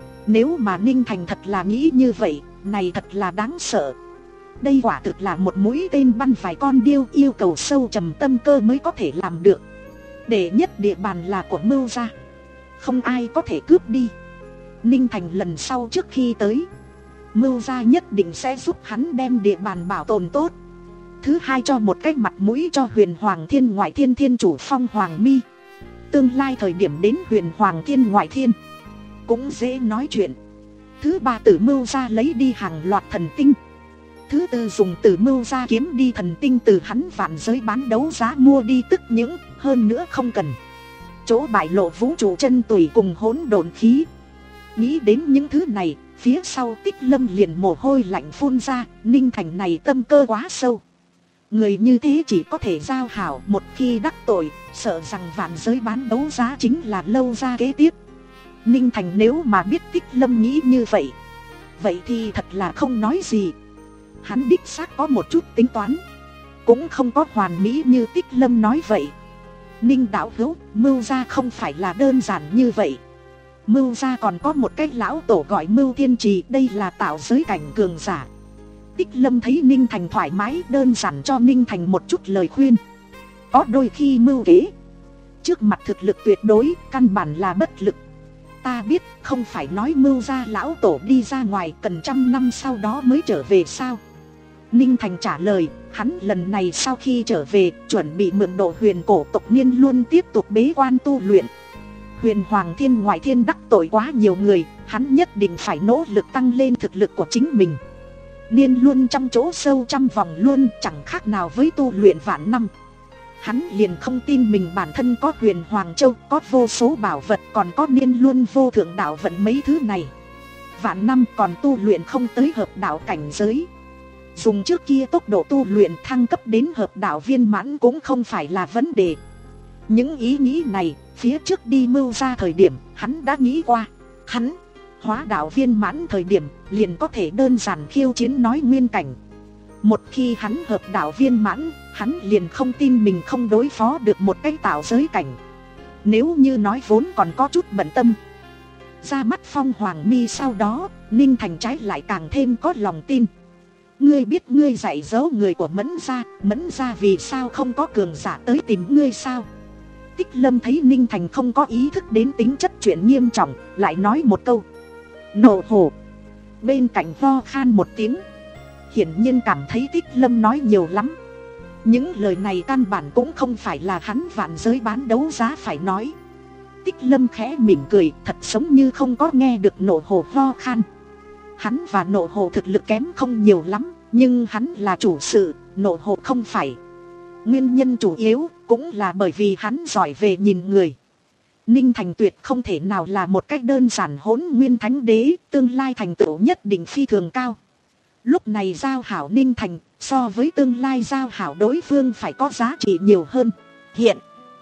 Nếu mà Ninh Thành thật là nghĩ như vậy, này thật là đáng sợ. Đây quả thực là một mũi tên bắn vài con điêu, yêu cầu sâu trầm tâm cơ mới có thể làm được. Đệ nhất địa bàn là của Mưu gia, không ai có thể cướp đi. Ninh Thành lần sau trước khi tới, Mưu gia nhất định sẽ giúp hắn đem địa bàn bảo tồn tốt. Thứ hai, cho một cái mặt mũi cho Huyền Hoàng Thiên Ngoại Thiên Thiên chủ Phong Hoàng Mi. Tương lai thời điểm đến Huyền Hoàng Thiên Ngoại Thiên cũng dễ nói chuyện. Thứ ba, từ Mưu gia lấy đi hàng loạt thần tinh. Thứ tư, dùng từ Mưu gia kiếm đi thần tinh từ hắn vạn giới bán đấu giá mua đi, tức những hơn nữa không cần chỗ bại lộ vũ trụ chân tùy cùng hỗn độn khí. Nghĩ đến những thứ này, phía sau Tích Lâm liền mồ hôi lạnh phun ra. Ninh Thành này tâm cơ quá sâu. Người như thế chỉ có thể giao hảo, một khi đắc tội, sợ rằng vạn giới bán đấu giá chính là lâu ra kế tiếp. Ninh Thành nếu mà biết Tích Lâm nghĩ như vậy, vậy thì thật là không nói gì. Hắn đích xác có một chút tính toán, cũng không có hoàn mỹ như Tích Lâm nói vậy. Ninh đạo hữu, Mưu gia không phải là đơn giản như vậy. Mưu gia còn có một cái lão tổ gọi Mưu Thiên Trì, đây là tạo giới cảnh cường giả. Tích Lâm thấy Ninh Thành thoải mái, đơn giản cho Ninh Thành một chút lời khuyên. Có đôi khi mưu kế trước mặt thực lực tuyệt đối, căn bản là bất lực. Ta biết, không phải nói Mưu gia lão tổ đi ra ngoài cần trăm năm sau đó mới trở về sao? Ninh Thành trả lời, hắn lần này sau khi trở về, chuẩn bị mượn độ huyền cổ tộc Niên Luân tiếp tục bế quan tu luyện. Huyền Hoàng Thiên Ngoại Thiên đắc tội quá nhiều người, hắn nhất định phải nỗ lực tăng lên thực lực của chính mình. Niên Luân trong chỗ sâu trăm vòng luôn, chẳng khác nào với tu luyện vạn năm. Hắn liền không tin mình bản thân có Huyền Hoàng Châu, có vô số bảo vật, còn có Niên Luân vô thượng đạo vận mấy thứ này. Vạn năm còn tu luyện không tới hợp đạo cảnh giới. Dùng trước kia tốc độ tu luyện thăng cấp đến hợp đạo viên mãn cũng không phải là vấn đề. Những ý nghĩ này, phía trước đi Mưu gia thời điểm, hắn đã nghĩ qua. Hắn hóa đạo viên mãn thời điểm, liền có thể đơn giản khiêu chiến nói nguyên cảnh. Một khi hắn hợp đạo viên mãn, hắn liền không tin mình không đối phó được một cái tạo giới cảnh. Nếu như nói vốn còn có chút bận tâm. Ra mắt Phong Hoàng Mi sau đó, Ninh Thành trái lại càng thêm có lòng tin. Ngươi biết ngươi dạy dỗ người của Mẫn gia, Mẫn gia vì sao không có cường giả tới tìm ngươi sao? Tích Lâm thấy Ninh Thành không có ý thức đến tính chất chuyện nghiêm trọng, lại nói một câu. Nộ hổ. Bên cạnh vo khan một tiếng. Hiển nhiên cảm thấy Tích Lâm nói nhiều lắm. Những lời này căn bản cũng không phải là hắn vạn giới bán đấu giá phải nói. Tích Lâm khẽ mỉm cười, thật giống như không có nghe được nộ hổ vo khan. Hắn và nộ hổ thực lực kém không nhiều lắm, nhưng hắn là chủ sự, nộ hổ không phải. Nguyên nhân chủ yếu cũng là bởi vì hắn giỏi về nhìn người. Ninh Thành tuyệt không thể nào là một cách đơn giản hỗn nguyên thánh đế, tương lai thành tựu nhất định phi thường cao. Lúc này giao hảo Ninh Thành, so với tương lai giao hảo đối phương phải có giá trị nhiều hơn. Hiện,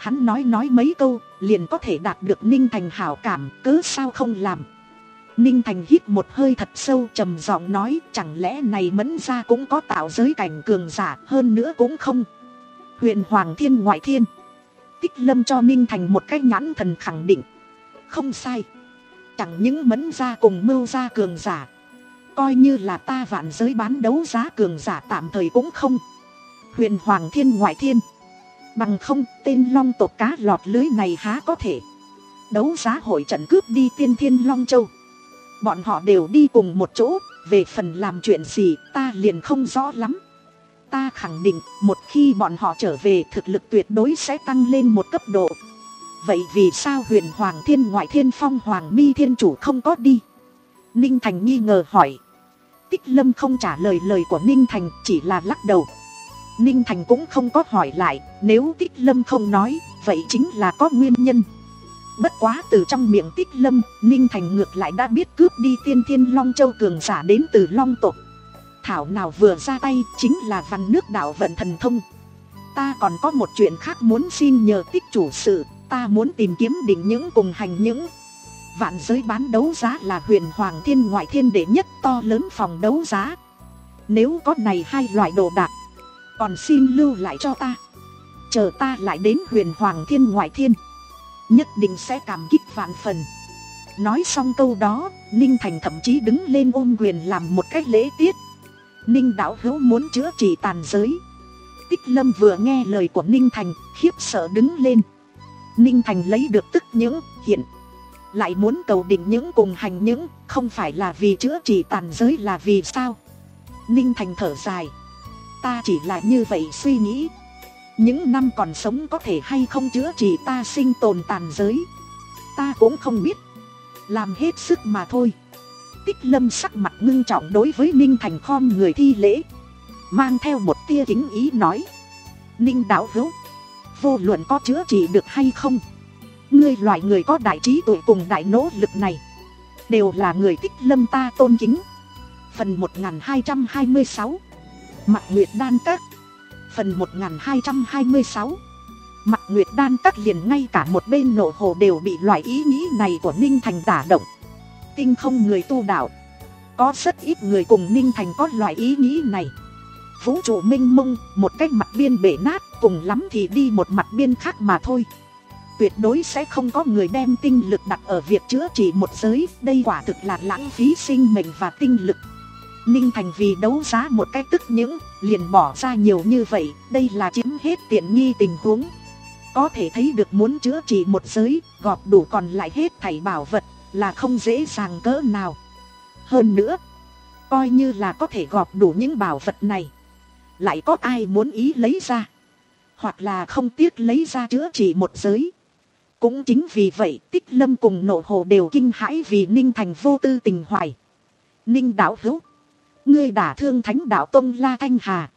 Hắn nói nói mấy câu liền có thể đạt được Ninh Thành hảo cảm, cớ sao không làm. Ninh Thành hít một hơi thật sâu, trầm giọng nói, chẳng lẽ này Mẫn gia cũng có tạo giới cảnh cường giả, hơn nữa cũng không. Huyền Hoàng Thiên ngoại thiên. Tích Lâm cho Ninh Thành một cái nhãn thần khẳng định. Không sai. Chẳng những Mẫn gia cùng Mưu gia cường giả, coi như là ta vạn giới bán đấu giá cường giả tạm thời cũng không. Huyền Hoàng Thiên ngoại thiên. Bằng không, tên long tộc cá lọt lưới này há có thể đấu giá hội trận cướp đi Tiên Thiên Long Châu. Bọn họ đều đi cùng một chỗ, về phần làm chuyện gì ta liền không rõ lắm. Ta khẳng định một khi bọn họ trở về thực lực tuyệt đối sẽ tăng lên một cấp độ. Vậy vì sao Huyền Hoàng Thiên ngoại thiên Phong Hoàng Mi Thiên Chủ không có đi? Ninh Thành nghi ngờ hỏi. Tích Lâm không trả lời lời của Ninh Thành, chỉ là lắc đầu. Ninh Thành cũng không có hỏi lại, nếu Tích Lâm không nói, vậy chính là có nguyên nhân. Bất quá từ trong miệng Tích Lâm, Ninh Thành ngược lại đã biết cướp đi Tiên Thiên Long Châu cường giả đến từ Long tộc. Thảo nào vừa ra tay chính là văn nước đạo vận thần thông. Ta còn có một chuyện khác muốn xin nhờ Tích chủ sự, ta muốn tìm kiếm đỉnh những cùng hành những. Vạn giới bán đấu giá là Huyền Hoàng Thiên ngoại thiên đệ nhất to lớn phòng đấu giá. Nếu có này hai loại đồ đạc, còn xin lưu lại cho ta. Chờ ta lại đến Huyền Hoàng Thiên ngoại thiên, nhất định sẽ cảm kích vạn phần. Nói xong câu đó, Ninh Thành thậm chí đứng lên ôm quyền làm một cách lễ tiết. Ninh đạo hữu muốn chữa trị tàn giới. Tích Lâm vừa nghe lời của Ninh Thành, khiếp sợ đứng lên. Ninh Thành lấy được tức những, hiện lại muốn cầu định những cùng hành những, không phải là vì chữa trị tàn giới là vì sao? Ninh Thành thở dài. Ta chỉ là như vậy suy nghĩ. Những năm còn sống có thể hay không chữa trị ta sinh tồn tàn giới, ta cũng không biết. Làm hết sức mà thôi. Tích Lâm sắc mặt ngưng trọng đối với Ninh Thành khom người thi lễ, mang theo một tia kính ý nói. Ninh đạo hữu, vô luận có chữa trị được hay không, ngươi loại người có đại trí tuệ cùng đại nỗ lực này, đều là người Tích Lâm ta tôn kính. Phần một nghìn hai trăm hai mươi sáu Mạc Nguyệt Đan Các. Phần một nghìn hai trăm hai mươi sáu Mạc Nguyệt Đan Các liền ngay cả một bên nộ hồ đều bị loại ý nghĩ này của Ninh Thành đả động. Tinh không người tu đạo, có rất ít người cùng Ninh Thành có loại ý nghĩ này. Vũ trụ mênh mông, một cái mặt biên bể nát, cùng lắm thì đi một mặt biên khác mà thôi. Tuyệt đối sẽ không có người đem tinh lực đặt ở việc chữa trị một giới. Đây quả thực là lãng phí sinh mệnh và tinh lực. Ninh Thành vì đấu giá một cái tức những, liền bỏ ra nhiều như vậy. Đây là chiếm hết tiện nghi tình huống. Có thể thấy được muốn chữa trị một giới, gọp đủ còn lại hết thảy bảo vật, là không dễ dàng cỡ nào. Hơn nữa, coi như là có thể gọp đủ những bảo vật này, lại có ai muốn ý lấy ra, hoặc là không tiếc lấy ra chữa trị một giới. Cũng chính vì vậy Tích Lâm cùng nộ hồ đều kinh hãi vì Ninh Thành vô tư tình hoài. Ninh đạo hữu, ngươi đả thương Thánh đạo tông La Thanh Hà,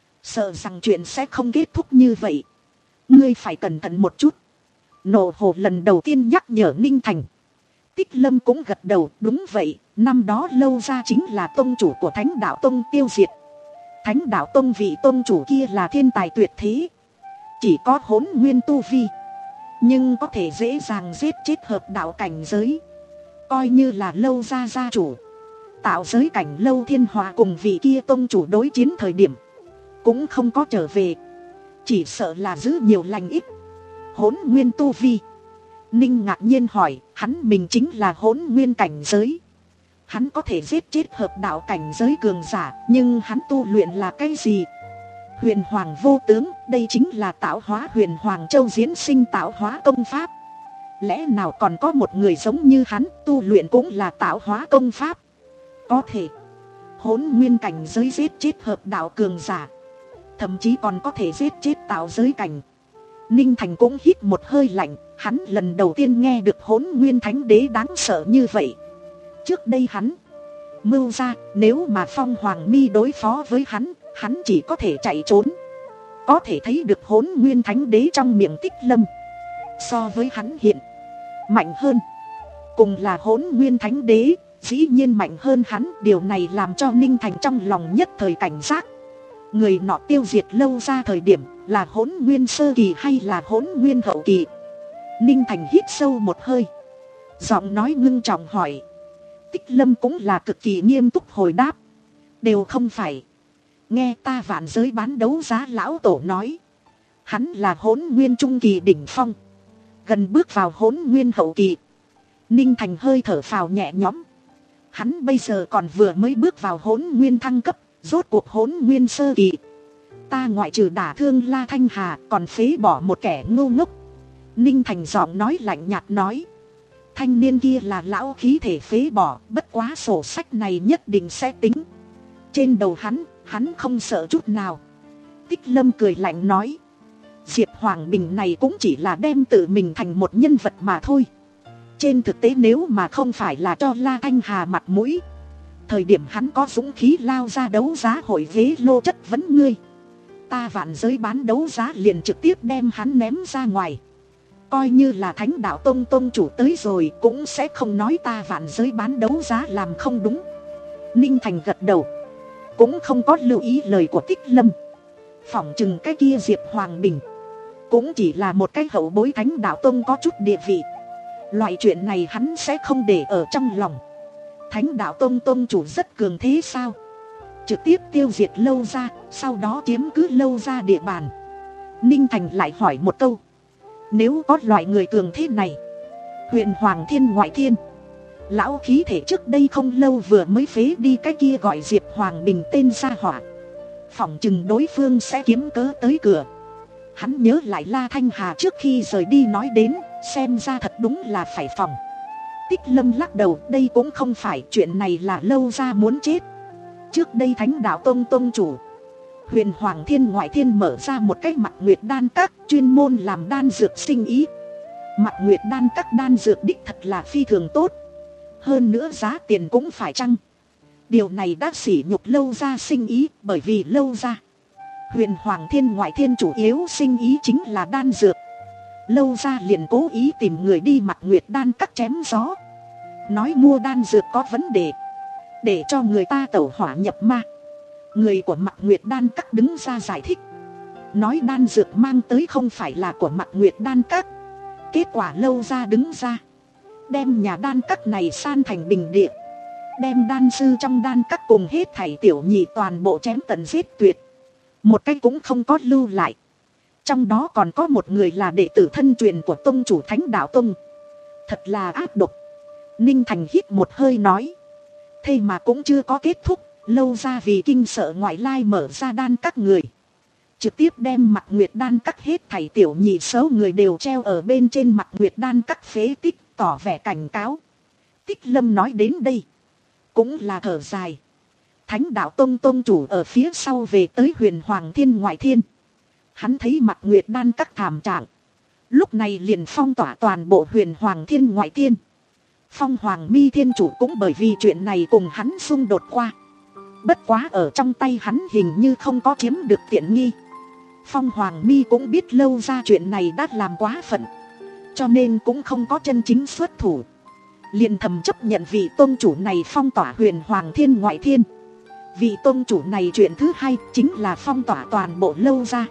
sợ rằng chuyện sẽ không kết thúc như vậy. Ngươi phải cẩn thận một chút. Nộ hồ lần đầu tiên nhắc nhở Ninh Thành. Tích Lâm cũng gật đầu, đúng vậy, năm đó lâu ra chính là tông chủ của Thánh đạo tông tiêu diệt. Thánh đạo tông vị tông chủ kia là thiên tài tuyệt thế, chỉ có hỗn nguyên tu vi, nhưng có thể dễ dàng giết chết hợp đạo cảnh giới. Coi như là lâu gia gia chủ tạo giới cảnh Lâu Thiên Hòa cùng vị kia tông chủ đối chiến thời điểm, cũng không có trở về, chỉ sợ là giữ nhiều lành ít. Hỗn nguyên tu vi. Ninh ngạc nhiên hỏi, hắn mình chính là hỗn nguyên cảnh giới. Hắn có thể giết chết hợp đạo cảnh giới cường giả, nhưng hắn tu luyện là cái gì? Huyền Hoàng vô tướng, đây chính là tạo hóa Huyền Hoàng Châu diễn sinh tạo hóa công pháp. Lẽ nào còn có một người giống như hắn, tu luyện cũng là tạo hóa công pháp? Có thể. Hỗn nguyên cảnh giới giết chết hợp đạo cường giả, thậm chí còn có thể giết chết tạo giới cảnh. Ninh Thành cũng hít một hơi lạnh, hắn lần đầu tiên nghe được hỗn nguyên thánh đế đáng sợ như vậy. Trước đây hắn mưu ra, nếu mà Phong Hoàng Mi đối phó với hắn, hắn chỉ có thể chạy trốn. Có thể thấy được hỗn nguyên thánh đế trong miệng Tích Lâm, so với hắn hiện mạnh hơn. Cùng là hỗn nguyên thánh đế, dĩ nhiên mạnh hơn hắn. Điều này làm cho Ninh Thành trong lòng nhất thời cảnh giác. Người nọ tiêu diệt lâu ra thời điểm là hỗn nguyên sơ kỳ hay là hỗn nguyên hậu kỳ? Ninh Thành hít sâu một hơi, giọng nói ngưng trọng hỏi. Tích Lâm cũng là cực kỳ nghiêm túc hồi đáp. Đều không phải. Nghe ta vạn giới bán đấu giá lão tổ nói, hắn là hỗn nguyên trung kỳ đỉnh phong, gần bước vào hỗn nguyên hậu kỳ. Ninh Thành hơi thở phào nhẹ nhõm. Hắn bây giờ còn vừa mới bước vào hỗn nguyên thăng cấp, rốt cuộc hỗn nguyên sơ kỳ. Ta ngoại trừ đả thương La Thanh Hà còn phế bỏ một kẻ ngu ngốc. Ninh Thành giọng nói lạnh nhạt nói. Thanh niên kia là lão khí thể phế bỏ, bất quá sổ sách này nhất định sẽ tính. Trên đầu hắn, hắn không sợ chút nào. Tích Lâm cười lạnh nói. Diệp Hoàng Bình này cũng chỉ là đem tự mình thành một nhân vật mà thôi. Trên thực tế nếu mà không phải là cho La Thanh Hà mặt mũi, thời điểm hắn có dũng khí lao ra đấu giá hội ghế lô chất vấn ngươi, ta vạn giới bán đấu giá liền trực tiếp đem hắn ném ra ngoài. Coi như là Thánh Đạo Tông Tông chủ tới rồi cũng sẽ không nói ta vạn giới bán đấu giá làm không đúng. Ninh Thành gật đầu, cũng không có lưu ý lời của Tích Lâm. Phỏng chừng cái kia Diệp Hoàng Bình cũng chỉ là một cái hậu bối Thánh Đạo Tông có chút địa vị. Loại chuyện này hắn sẽ không để ở trong lòng. Thánh Đạo Tông Tông chủ rất cường thế sao? Trực tiếp tiêu diệt lâu ra, sau đó chiếm cứ lâu ra địa bàn. Ninh Thành lại hỏi một câu. Nếu có loại người cường thế này, Huyền Hoàng Thiên ngoại thiên, lão khí thể trước đây không lâu vừa mới phế đi cái kia gọi Diệp Hoàng Bình tên gia hỏa, phỏng chừng đối phương sẽ kiếm cớ tới cửa. Hắn nhớ lại La Thanh Hà trước khi rời đi nói đến, xem ra thật đúng là phải phòng. Tích Lâm lắc đầu, đây cũng không phải, chuyện này là lâu ra muốn chết. Trước đây Thánh Đạo Tông Tông chủ Huyền Hoàng Thiên ngoại thiên mở ra một cái Mặc Nguyệt Đan Các, chuyên môn làm đan dược sinh ý. Mặc Nguyệt Đan Các đan dược đích thật là phi thường tốt, hơn nữa giá tiền cũng phải chăng. Điều này đã sỉ nhục lâu ra sinh ý, bởi vì lâu ra Huyền Hoàng Thiên ngoại thiên chủ yếu sinh ý chính là đan dược. Lâu ra liền cố ý tìm người đi Mặc Nguyệt Đan Các chém gió, nói mua đan dược có vấn đề, để cho người ta tẩu hỏa nhập ma. Người của Mặc Nguyệt Đan Các đứng ra giải thích, nói đan dược mang tới không phải là của Mặc Nguyệt Đan Các. Kết quả lâu ra đứng ra, đem nhà đan các này san thành bình địa, đem đan sư trong đan các cùng hết thảy tiểu nhị toàn bộ chém tận giết tuyệt, một cái cũng không có lưu lại. Trong đó còn có một người là đệ tử thân truyền của tông chủ Thánh Đạo Tông. Thật là ác độc. Ninh Thành hít một hơi nói. Thế mà cũng chưa có kết thúc. Lâu ra vì kinh sợ ngoại lai mở ra đan các người, trực tiếp đem Mặc Nguyệt Đan Các hết thảy tiểu nhị số người đều treo ở bên trên Mặc Nguyệt Đan Các phế tích, tỏ vẻ cảnh cáo. Tích Lâm nói đến đây cũng là thở dài. Thánh Đạo Tông Tông chủ ở phía sau về tới Huyền Hoàng Thiên ngoại thiên, hắn thấy Mặc Nguyệt Đan Các thảm trạng, lúc này liền phong tỏa toàn bộ Huyền Hoàng Thiên ngoại thiên. Phong Hoàng Mi Thiên chủ cũng bởi vì chuyện này cùng hắn xung đột qua, bất quá ở trong tay hắn hình như không có chiếm được tiện nghi. Phong Hoàng Mi cũng biết lâu ra chuyện này đã làm quá phận, cho nên cũng không có chân chính xuất thủ, liền thầm chấp nhận vị tôn chủ này phong tỏa Huyền Hoàng Thiên ngoại thiên. Vị tôn chủ này chuyện thứ hai chính là phong tỏa toàn bộ lâu ra.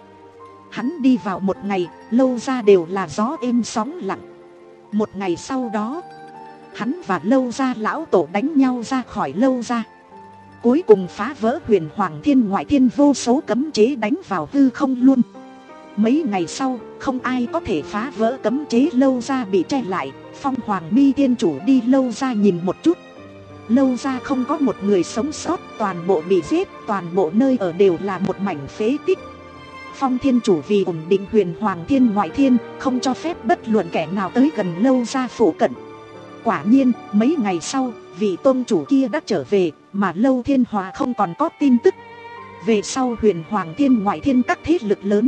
Hắn đi vào một ngày, lâu ra đều là gió êm sóng lặng. Một ngày sau đó, hắn và lâu ra lão tổ đánh nhau ra khỏi lâu ra, cuối cùng phá vỡ Huyền Hoàng Thiên ngoại thiên vô số cấm chế đánh vào hư không luôn. Mấy ngày sau, không ai có thể phá vỡ cấm chế, lâu ra bị che lại. Phong Hoàng Mi Thiên chủ đi lâu ra nhìn một chút, lâu ra không có một người sống sót, toàn bộ bị giết, toàn bộ nơi ở đều là một mảnh phế tích. Phong Thiên chủ vì ổn định Huyền Hoàng Thiên ngoại thiên, không cho phép bất luận kẻ nào tới gần lâu ra phủ cận. Quả nhiên, mấy ngày sau, vị tôn chủ kia đã trở về, mà Lâu Thiên Hòa không còn có tin tức. Về sau Huyền Hoàng Thiên ngoại thiên các thế lực lớn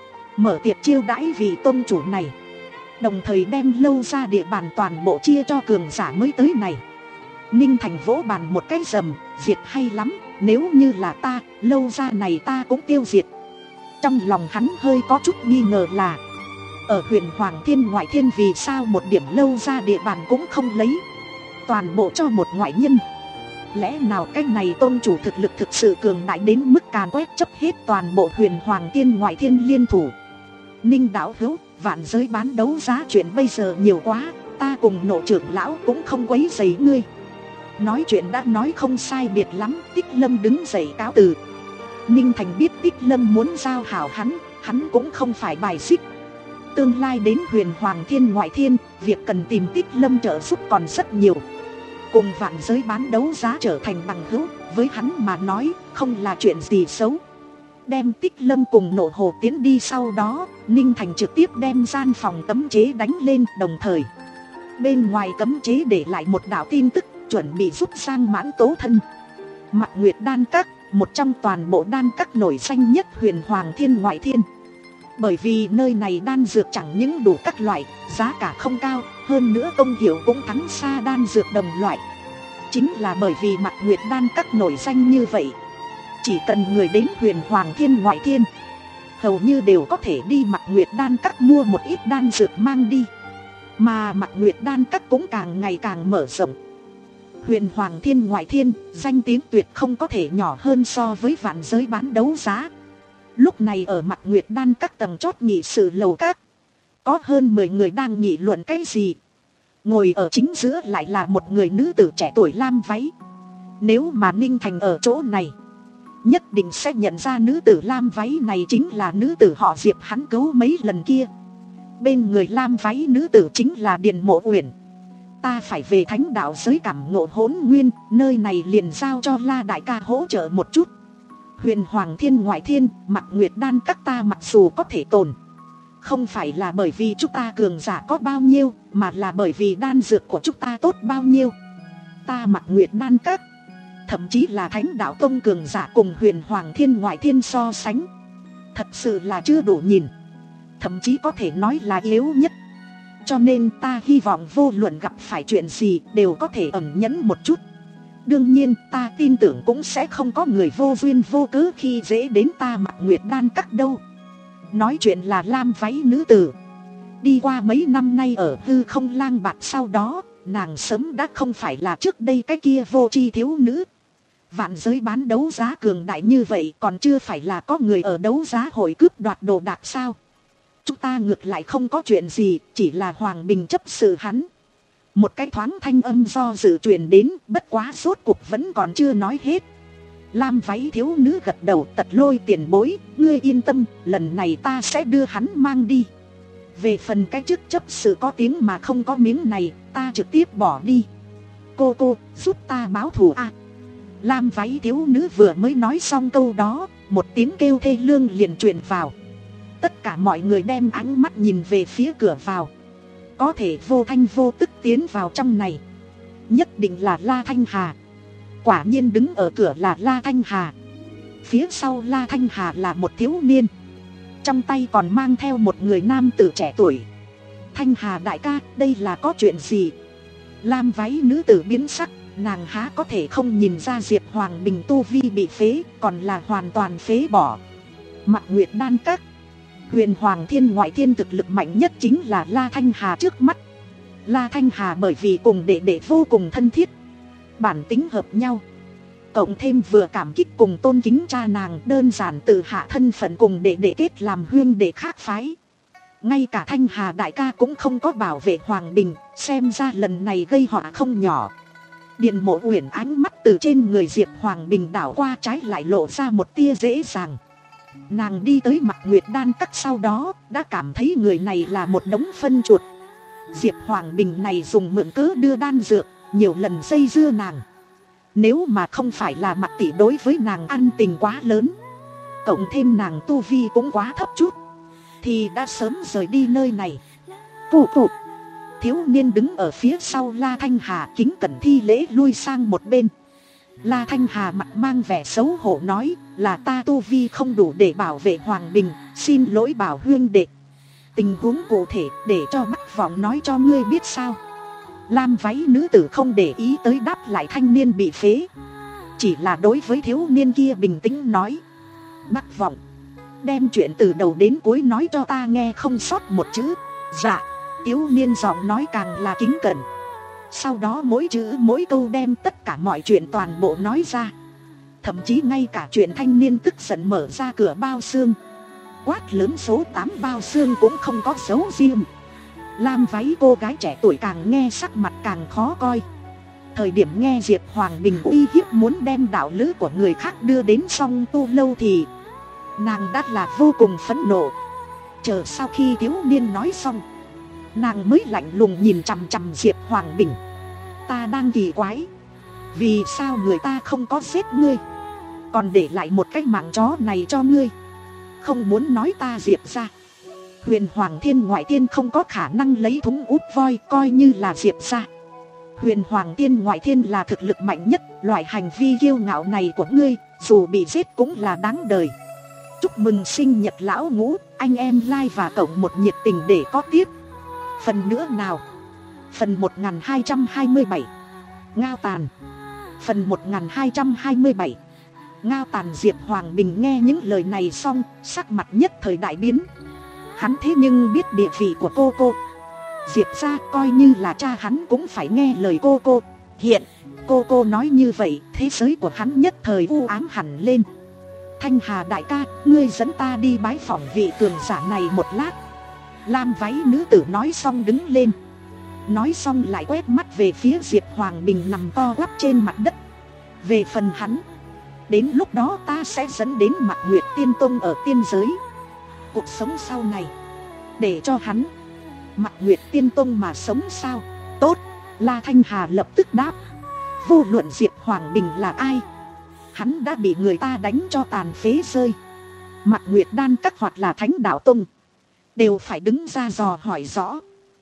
mở tiệc chiêu đãi vị tôn chủ này, đồng thời đem lâu ra địa bàn toàn bộ chia cho cường giả mới tới này. Ninh Thành vỗ bàn một cái rầm, diệt hay lắm, nếu như là ta, lâu ra này ta cũng tiêu diệt. Trong lòng hắn hơi có chút nghi ngờ là, ở Huyền Hoàng Thiên ngoại thiên vì sao một điểm lâu ra địa bàn cũng không lấy, toàn bộ cho một ngoại nhân. Lẽ nào cái này tôn chủ thực lực thực sự cường đại đến mức càn quét chấp hết toàn bộ huyền hoàng thiên ngoại thiên liên thủ? Ninh đạo hữu, vạn giới bán đấu giá chuyện bây giờ nhiều quá, ta cùng Nộ trưởng lão cũng không quấy rầy ngươi. Nói chuyện đã nói không sai biệt lắm, Tích Lâm đứng dậy cáo từ. Ninh Thành biết Tích Lâm muốn giao hảo hắn, hắn cũng không phải bài xích. Tương lai đến huyền hoàng thiên ngoại thiên, việc cần tìm Tích Lâm trợ giúp còn rất nhiều. Cùng vạn giới bán đấu giá trở thành bằng hữu, với hắn mà nói không là chuyện gì xấu. Đem Tích Lâm cùng Nộ hồ tiến đi sau đó, Ninh Thành trực tiếp đem gian phòng cấm chế đánh lên, đồng thời bên ngoài cấm chế để lại một đạo tin tức, chuẩn bị giúp sang Mãn Tố thân. Mặc Nguyệt đan các, một trong toàn bộ đan các nổi danh nhất huyền hoàng thiên ngoại thiên. Bởi vì nơi này đan dược chẳng những đủ các loại, giá cả không cao, hơn nữa công hiệu cũng thắng xa đan dược đồng loại. Chính là bởi vì Mặc Nguyệt đan các nổi danh như vậy, chỉ cần người đến huyền hoàng thiên ngoại thiên, hầu như đều có thể đi Mặc Nguyệt đan các mua một ít đan dược mang đi. Mà Mặc Nguyệt đan các cũng càng ngày càng mở rộng. Huyền hoàng thiên ngoại thiên, danh tiếng tuyệt không có thể nhỏ hơn so với vạn giới bán đấu giá. Lúc này ở Mặc Nguyệt đan các tầng chót nghị sự lầu các, có hơn mười người đang nghị luận cái gì. Ngồi ở chính giữa lại là một người nữ tử trẻ tuổi lam váy. Nếu mà Ninh Thành ở chỗ này, nhất định sẽ nhận ra nữ tử lam váy này chính là nữ tử họ Diệp hắn cứu mấy lần kia. Bên người lam váy nữ tử chính là Điền Mộ Uyển. Ta phải về thánh đạo giới cảm ngộ hỗn nguyên, nơi này liền giao cho La đại ca hỗ trợ một chút. Huyền hoàng thiên ngoại thiên, Mặc Nguyệt đan các ta mặc dù có thể tồn, không phải là bởi vì chúng ta cường giả có bao nhiêu, mà là bởi vì đan dược của chúng ta tốt bao nhiêu. Ta Mặc Nguyệt đan các, thậm chí là thánh đạo tông cường giả cùng huyền hoàng thiên ngoại thiên so sánh, thật sự là chưa đủ nhìn, thậm chí có thể nói là yếu nhất. Cho nên ta hy vọng vô luận gặp phải chuyện gì đều có thể ẩn nhẫn một chút. Đương nhiên ta tin tưởng cũng sẽ không có người vô duyên vô cớ khi dễ đến ta Mặc Nguyệt đan các đâu. Nói chuyện là lam váy nữ tử. Đi qua mấy năm nay ở hư không lang bạt sau đó, nàng sớm đã không phải là trước đây cái kia vô tri thiếu nữ. Vạn giới bán đấu giá cường đại như vậy, còn chưa phải là có người ở đấu giá hội cướp đoạt đồ đạc sao? Chúng ta ngược lại không có chuyện gì, chỉ là Hoàng Bình chấp sự hắn. Một cái thoáng thanh âm do dự truyền đến, bất quá rốt cuộc vẫn còn chưa nói hết. Lam váy thiếu nữ gật đầu, Tật Lôi tiền bối, ngươi yên tâm, lần này ta sẽ đưa hắn mang đi. Về phần cái chức chấp sự có tiếng mà không có miếng này, ta trực tiếp bỏ đi. Cô cô, giúp ta báo thù à. Lam váy thiếu nữ vừa mới nói xong câu đó, một tiếng kêu thê lương liền truyền vào. Tất cả mọi người đem ánh mắt nhìn về phía cửa vào. Có thể vô thanh vô tức tiến vào trong này, nhất định là La Thanh Hà. Quả nhiên đứng ở cửa là La Thanh Hà. Phía sau La Thanh Hà là một thiếu niên, trong tay còn mang theo một người nam tử trẻ tuổi. Thanh Hà đại ca, đây là có chuyện gì? Lam váy nữ tử biến sắc, nàng há có thể không nhìn ra Diệp Hoàng Bình tu vi bị phế, còn là hoàn toàn phế bỏ. Mặc Nguyệt đan các, huyền hoàng thiên ngoại thiên thực lực mạnh nhất chính là La Thanh Hà trước mắt. La Thanh Hà bởi vì cùng đệ đệ vô cùng thân thiết, bản tính hợp nhau, cộng thêm vừa cảm kích cùng tôn kính cha nàng, đơn giản tự hạ thân phận cùng đệ đệ kết làm huyên đệ khác phái. Ngay cả Thanh Hà đại ca cũng không có bảo vệ Hoàng Bình, xem ra lần này gây họa không nhỏ. Điền Mộ Uyển ánh mắt từ trên người Diệp Hoàng Bình đảo qua, trái lại lộ ra một tia dễ dàng. Nàng đi tới Mặc Nguyệt đan các sau đó, đã cảm thấy người này là một đống phân chuột. Diệp Hoàng Bình này dùng mượn cớ đưa đan dược, nhiều lần dây dưa nàng. Nếu mà không phải là Mặc tỷ đối với nàng ăn tình quá lớn, cộng thêm nàng tu vi cũng quá thấp chút, thì đã sớm rời đi nơi này. Phụ phụ. Thiếu niên đứng ở phía sau La Thanh Hà kính cẩn thi lễ lui sang một bên. La Thanh Hà mặt mang vẻ xấu hổ nói, là ta tu vi không đủ để bảo vệ Hoàng Bình, xin lỗi Bảo huyên đệ. Tình huống cụ thể để cho Bắc Vọng nói cho ngươi biết sao. Lam váy nữ tử không để ý tới đáp lại thanh niên bị phế, chỉ là đối với thiếu niên kia bình tĩnh nói, Bắc Vọng, đem chuyện từ đầu đến cuối nói cho ta nghe không sót một chữ. Dạ. Thiếu niên giọng nói càng là kính cẩn. Sau đó mỗi chữ mỗi câu đem tất cả mọi chuyện toàn bộ nói ra. Thậm chí ngay cả chuyện thanh niên tức giận mở ra cửa bao xương, quát lớn số tám bao xương cũng không có dấu riêng. Lam váy cô gái trẻ tuổi càng nghe sắc mặt càng khó coi. Thời điểm nghe Diệp Hoàng Bình uy hiếp muốn đem đạo lữ của người khác đưa đến Song Tu Lâu thì nàng đã là vô cùng phẫn nộ. Chờ sau khi thiếu niên nói xong, nàng mới lạnh lùng nhìn chằm chằm Diệp Hoàng Bình. Ta đang kỳ quái, vì sao người ta không có giết ngươi, còn để lại một cái mạng chó này cho ngươi. Không muốn nói ta Diệp ra, Huyền Hoàng Thiên ngoại thiên không có khả năng lấy thúng út voi coi như là Diệp ra. Huyền Hoàng Thiên ngoại thiên là thực lực mạnh nhất, loại hành vi kiêu ngạo này của ngươi, dù bị giết cũng là đáng đời. Chúc mừng sinh nhật lão Ngũ, anh em like và cộng một nhiệt tình để có tiếp. Phần nữa nào. Phần một nghìn hai trăm hai mươi bảy. Ngao tàn. Phần một nghìn hai trăm hai mươi bảy. Ngao tàn. Diệp Hoàng Bình nghe những lời này xong, sắc mặt nhất thời đại biến. Hắn thế nhưng biết địa vị của cô cô. Diệp ra coi như là cha hắn cũng phải nghe lời cô cô. Hiện, cô cô nói như vậy, thế giới của hắn nhất thời u ám hẳn lên. Thanh Hà đại ca, ngươi dẫn ta đi bái phỏng vị cường giả này một lát. Lam váy nữ tử nói xong đứng lên. Nói xong lại quét mắt về phía Diệp Hoàng Bình nằm co quắp trên mặt đất. Về phần hắn, đến lúc đó ta sẽ dẫn đến Mạc Nguyệt Tiên Tông ở tiên giới. Cuộc sống sau này để cho hắn. Mạc Nguyệt Tiên Tông mà sống sao? Tốt. La Thanh Hà lập tức đáp. Vô luận Diệp Hoàng Bình là ai, hắn đã bị người ta đánh cho tàn phế rơi. Mạc Nguyệt Đan Các hoặc là Thánh Đạo Tông đều phải đứng ra dò hỏi rõ.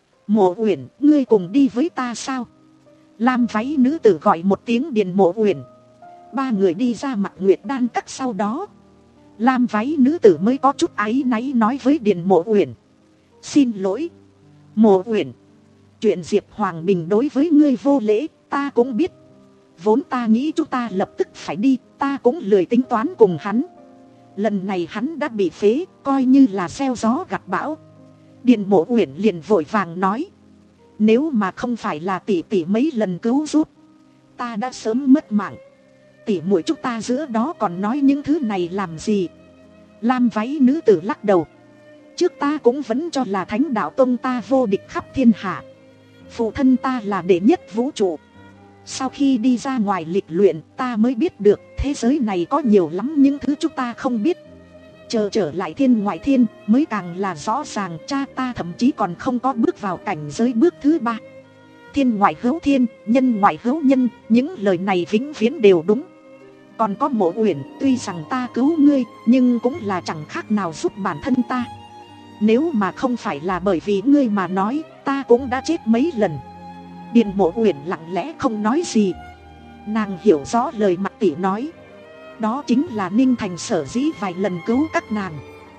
Mộ Uyển, ngươi cùng đi với ta sao? Lam váy nữ tử gọi một tiếng Điền Mộ Uyển. Ba người đi ra Mạc Nguyệt Đan Các. Sau đó Lam váy nữ tử mới có chút áy náy nói với Điền Mộ Uyển. Xin lỗi Mộ Uyển, chuyện Diệp Hoàng Bình đối với ngươi vô lễ ta cũng biết. Vốn ta nghĩ chúng ta lập tức phải đi, ta cũng lười tính toán cùng hắn. Lần này hắn đã bị phế, coi như là gieo gió gặt bão. Điền Mộ Uyển liền vội vàng nói. Nếu mà không phải là tỷ tỷ mấy lần cứu giúp, ta đã sớm mất mạng. Tỷ muội chúng ta giữa đó còn nói những thứ này làm gì? Lam váy nữ tử lắc đầu. Trước ta cũng vẫn cho là Thánh Đạo Tông ta vô địch khắp thiên hạ, phụ thân ta là đệ nhất vũ trụ. Sau khi đi ra ngoài lịch luyện, ta mới biết được thế giới này có nhiều lắm những thứ chúng ta không biết. Chờ trở lại thiên ngoại thiên mới càng là rõ ràng. Cha ta thậm chí còn không có bước vào cảnh giới bước thứ ba. Thiên ngoại hữu thiên, nhân ngoại hữu nhân, những lời này vĩnh viễn đều đúng. Còn có Mộ Uyển, tuy rằng ta cứu ngươi, nhưng cũng là chẳng khác nào giúp bản thân ta. Nếu mà không phải là bởi vì ngươi mà nói, ta cũng đã chết mấy lần. Điền Mộ Uyển lặng lẽ không nói gì. Nàng hiểu rõ lời Mạc tỷ nói. Đó chính là Ninh Thành sở dĩ vài lần cứu các nàng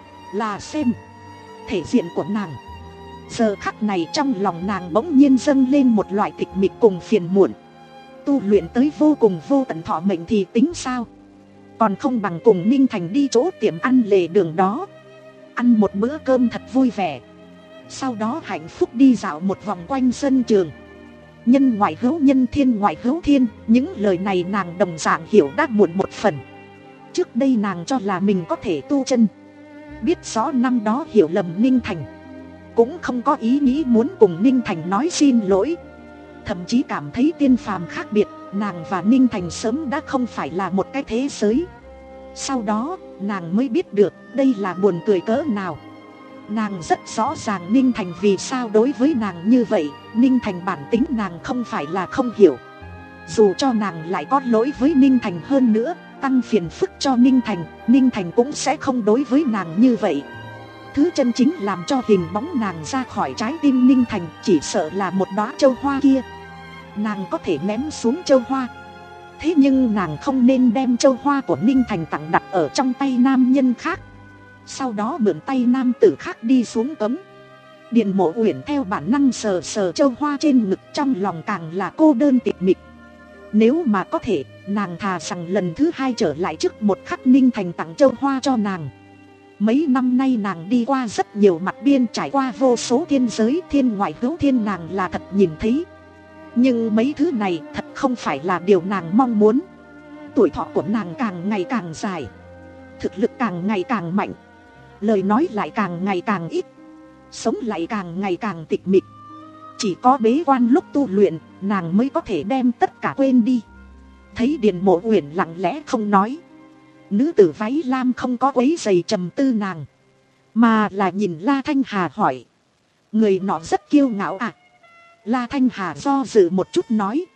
là xem thể diện của nàng. Giờ khắc này trong lòng nàng bỗng nhiên dâng lên một loại tịch mịch cùng phiền muộn. Tu luyện tới vô cùng vô tận thọ mệnh thì tính sao? Còn không bằng cùng Ninh Thành đi chỗ tiệm ăn lề đường đó, ăn một bữa cơm thật vui vẻ. Sau đó hạnh phúc đi dạo một vòng quanh sân trường. Nhân ngoại hữu nhân, thiên ngoại hữu thiên, những lời này nàng đồng dạng hiểu đã muộn một phần. Trước đây nàng cho là mình có thể tu chân, biết rõ năm đó hiểu lầm Ninh Thành, cũng không có ý nghĩ muốn cùng Ninh Thành nói xin lỗi. Thậm chí cảm thấy tiên phàm khác biệt, nàng và Ninh Thành sớm đã không phải là một cái thế giới. Sau đó nàng mới biết được đây là buồn cười cỡ nào. Nàng rất rõ ràng Ninh Thành vì sao đối với nàng như vậy. Ninh Thành bản tính nàng không phải là không hiểu. Dù cho nàng lại có lỗi với Ninh Thành hơn nữa, tăng phiền phức cho Ninh Thành, Ninh Thành cũng sẽ không đối với nàng như vậy. Thứ chân chính làm cho hình bóng nàng ra khỏi trái tim Ninh Thành chỉ sợ là một đóa châu hoa kia. Nàng có thể ném xuống châu hoa, thế nhưng nàng không nên đem châu hoa của Ninh Thành tặng đặt ở trong tay nam nhân khác, sau đó mượn tay nam tử khác đi xuống cấm. Điền Mộ Uyển theo bản năng sờ sờ châu hoa trên ngực, trong lòng càng là cô đơn tịch mịch. Nếu mà có thể, nàng thà rằng lần thứ hai trở lại trước một khắc Ninh Thành tặng châu hoa cho nàng. Mấy năm nay nàng đi qua rất nhiều mặt biên, trải qua vô số thiên giới, thiên ngoại hữu thiên nàng là thật nhìn thấy. Nhưng mấy thứ này thật không phải là điều nàng mong muốn. Tuổi thọ của nàng càng ngày càng dài, thực lực càng ngày càng mạnh, lời nói lại càng ngày càng ít, sống lại càng ngày càng tịch mịch. Chỉ có bế quan lúc tu luyện, nàng mới có thể đem tất cả quên đi. Thấy Điền Mộ Uyển lặng lẽ không nói, nữ tử váy lam không có quấy giày trầm tư nàng, mà là nhìn La Thanh Hà hỏi: người nọ rất kiêu ngạo à? La Thanh Hà do dự một chút nói: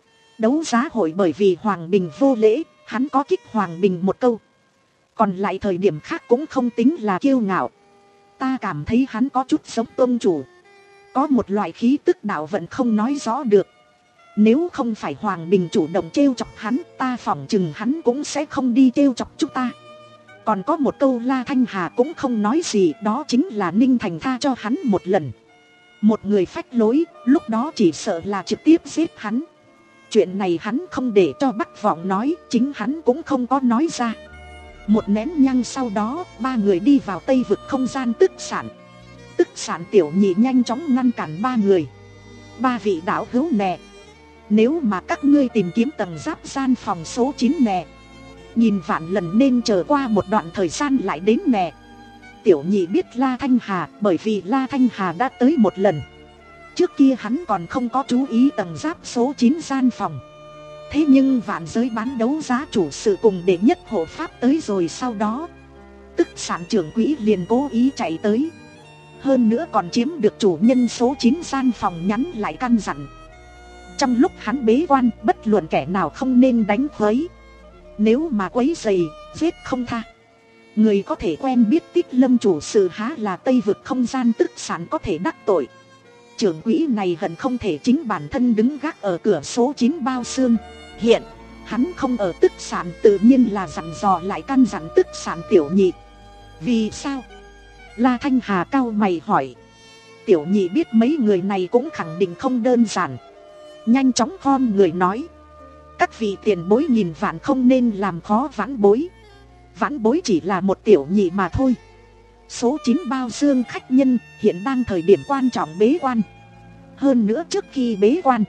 đấu giá hội bởi vì Hoàng Bình vô lễ, hắn có kích Hoàng Bình một câu. Còn lại thời điểm khác cũng không tính là kiêu ngạo. Ta cảm thấy hắn có chút giống tôn chủ, có một loại khí tức đạo vận không nói rõ được. Nếu không phải Hoàng Bình chủ động trêu chọc hắn, ta phỏng chừng hắn cũng sẽ không đi trêu chọc chúng ta. Còn có một câu La Thanh Hà cũng không nói gì, đó chính là Ninh Thành tha cho hắn một lần. Một người phách lối, lúc đó chỉ sợ là trực tiếp giết hắn. Chuyện này hắn không để cho Bắc Vọng nói, chính hắn cũng không có nói ra. Một nén nhang sau đó, ba người đi vào Tây vực không gian tức sản. Tức sản tiểu nhị nhanh chóng ngăn cản ba người. Ba vị đạo hữu nè, nếu mà các ngươi tìm kiếm tầng giáp gian phòng số chín nè, nhìn vạn lần nên chờ qua một đoạn thời gian lại đến nè. Tiểu nhị biết La Thanh Hà, bởi vì La Thanh Hà đã tới một lần. Trước kia hắn còn không có chú ý tầng giáp số chín gian phòng. Thế nhưng vạn giới bán đấu giá chủ sự cùng đệ nhất hộ pháp tới rồi sau đó, tức sản trưởng quỹ liền cố ý chạy tới. Hơn nữa còn chiếm được chủ nhân số chín gian phòng nhắn lại căn dặn: trong lúc hắn bế quan, bất luận kẻ nào không nên đánh khuấy. Nếu mà quấy rầy, giết không tha. Người có thể quen biết Tích Lâm chủ sự há là Tây vực không gian tức sản có thể đắc tội. Trưởng quỹ này hận không thể chính bản thân đứng gác ở cửa số chín bao xương. Hiện hắn không ở tức sản, tự nhiên là dặn dò lại căn dặn tức sản tiểu nhị. Vì sao? La Thanh Hà cau mày hỏi. Tiểu nhị biết mấy người này cũng khẳng định không đơn giản, nhanh chóng khom người nói: các vị tiền bối nghìn vạn không nên làm khó vãn bối. Vãn bối chỉ là một tiểu nhị mà thôi. Số chín bao xương khách nhân hiện đang thời điểm quan trọng bế quan. Hơn nữa trước khi bế quan,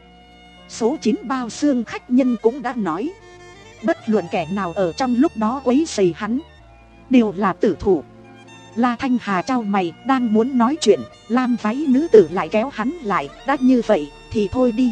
số chín bao xương khách nhân cũng đã nói, bất luận kẻ nào ở trong lúc đó quấy rầy hắn đều là tử thủ. La Thanh Hà trao mày, đang muốn nói chuyện, lam váy nữ tử lại kéo hắn lại: đã như vậy thì thôi đi,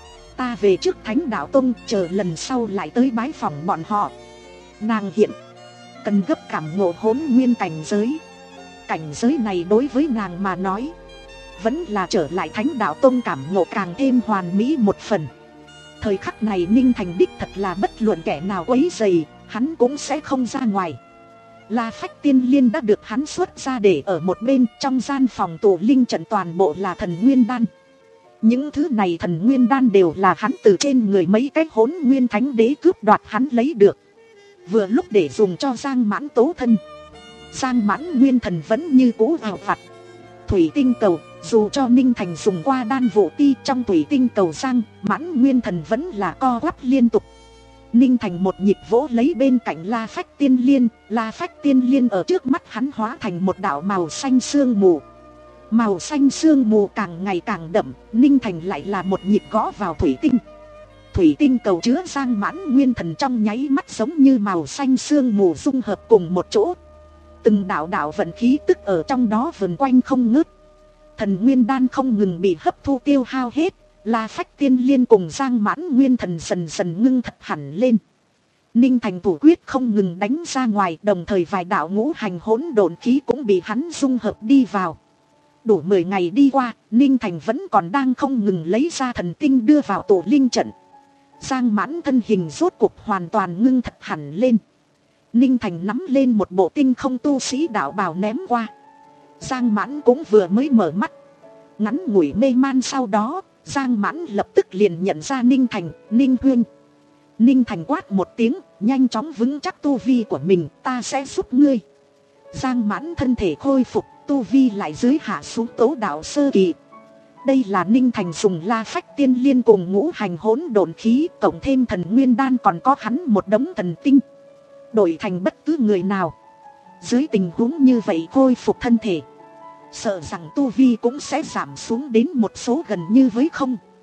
ta về trước Thánh Đạo Tông, chờ lần sau lại tới bái phòng bọn họ. Nàng hiện cần gấp cảm ngộ hỗn nguyên cảnh giới. Cảnh giới này đối với nàng mà nói, vẫn là trở lại Thánh Đạo Tông cảm ngộ càng thêm hoàn mỹ một phần. Thời khắc này Ninh Thành đích thật là bất luận kẻ nào quấy rầy, hắn cũng sẽ không ra ngoài. La Phách Tiên Liên đã được hắn xuất ra để ở một bên, trong gian phòng tụ linh trận toàn bộ là thần nguyên đan. Những thứ này thần nguyên đan đều là hắn từ trên người mấy cái hỗn nguyên thánh đế cướp đoạt hắn lấy được, vừa lúc để dùng cho Giang Mãn tố thân. Giang Mãn nguyên thần vẫn như cũ ảo vặt. Thủy tinh cầu, dù cho Ninh Thành dùng qua đan vụ ti, trong thủy tinh cầu Giang Mãn nguyên thần vẫn là co quắp liên tục. Ninh Thành một nhịp vỗ lấy bên cạnh La Phách Tiên Liên, La Phách Tiên Liên ở trước mắt hắn hóa thành một đạo màu xanh sương mù. Màu xanh sương mù càng ngày càng đậm, Ninh Thành lại là một nhịp gõ vào thủy tinh. Thủy tinh cầu chứa Giang Mãn nguyên thần trong nháy mắt giống như màu xanh sương mù dung hợp cùng một chỗ. Từng đạo đạo vận khí tức ở trong đó vần quanh không ngớt. Thần nguyên đan không ngừng bị hấp thu tiêu hao hết, La Phách Tiên Liên cùng Giang Mãn nguyên thần dần dần ngưng thật hẳn lên. Ninh Thành thủ quyết không ngừng đánh ra ngoài, đồng thời vài đạo ngũ hành hỗn độn khí cũng bị hắn dung hợp đi vào. Đủ mười ngày đi qua, Ninh Thành vẫn còn đang không ngừng lấy ra thần tinh đưa vào tổ linh trận. Giang Mãn thân hình rốt cuộc hoàn toàn ngưng thật hẳn lên. Ninh Thành nắm lên một bộ tinh không tu sĩ đạo bào ném qua. Giang Mãn cũng vừa mới mở mắt. Ngắn ngủi mê man sau đó, Giang Mãn lập tức liền nhận ra Ninh Thành: Ninh huynh. Ninh Thành quát một tiếng, nhanh chóng vững chắc tu vi của mình: ta sẽ giúp ngươi. Giang Mãn thân thể khôi phục, tu vi lại dưới hạ xuống tố đạo sơ kỳ. Đây là Ninh Thành dùng La Phách Tiên Liên cùng ngũ hành hỗn độn khí, cộng thêm thần nguyên đan, còn có hắn một đống thần tinh. Đổi thành bất cứ người nào, dưới tình huống như vậy khôi phục thân thể, sợ rằng tu vi cũng sẽ giảm xuống đến một số gần như với không.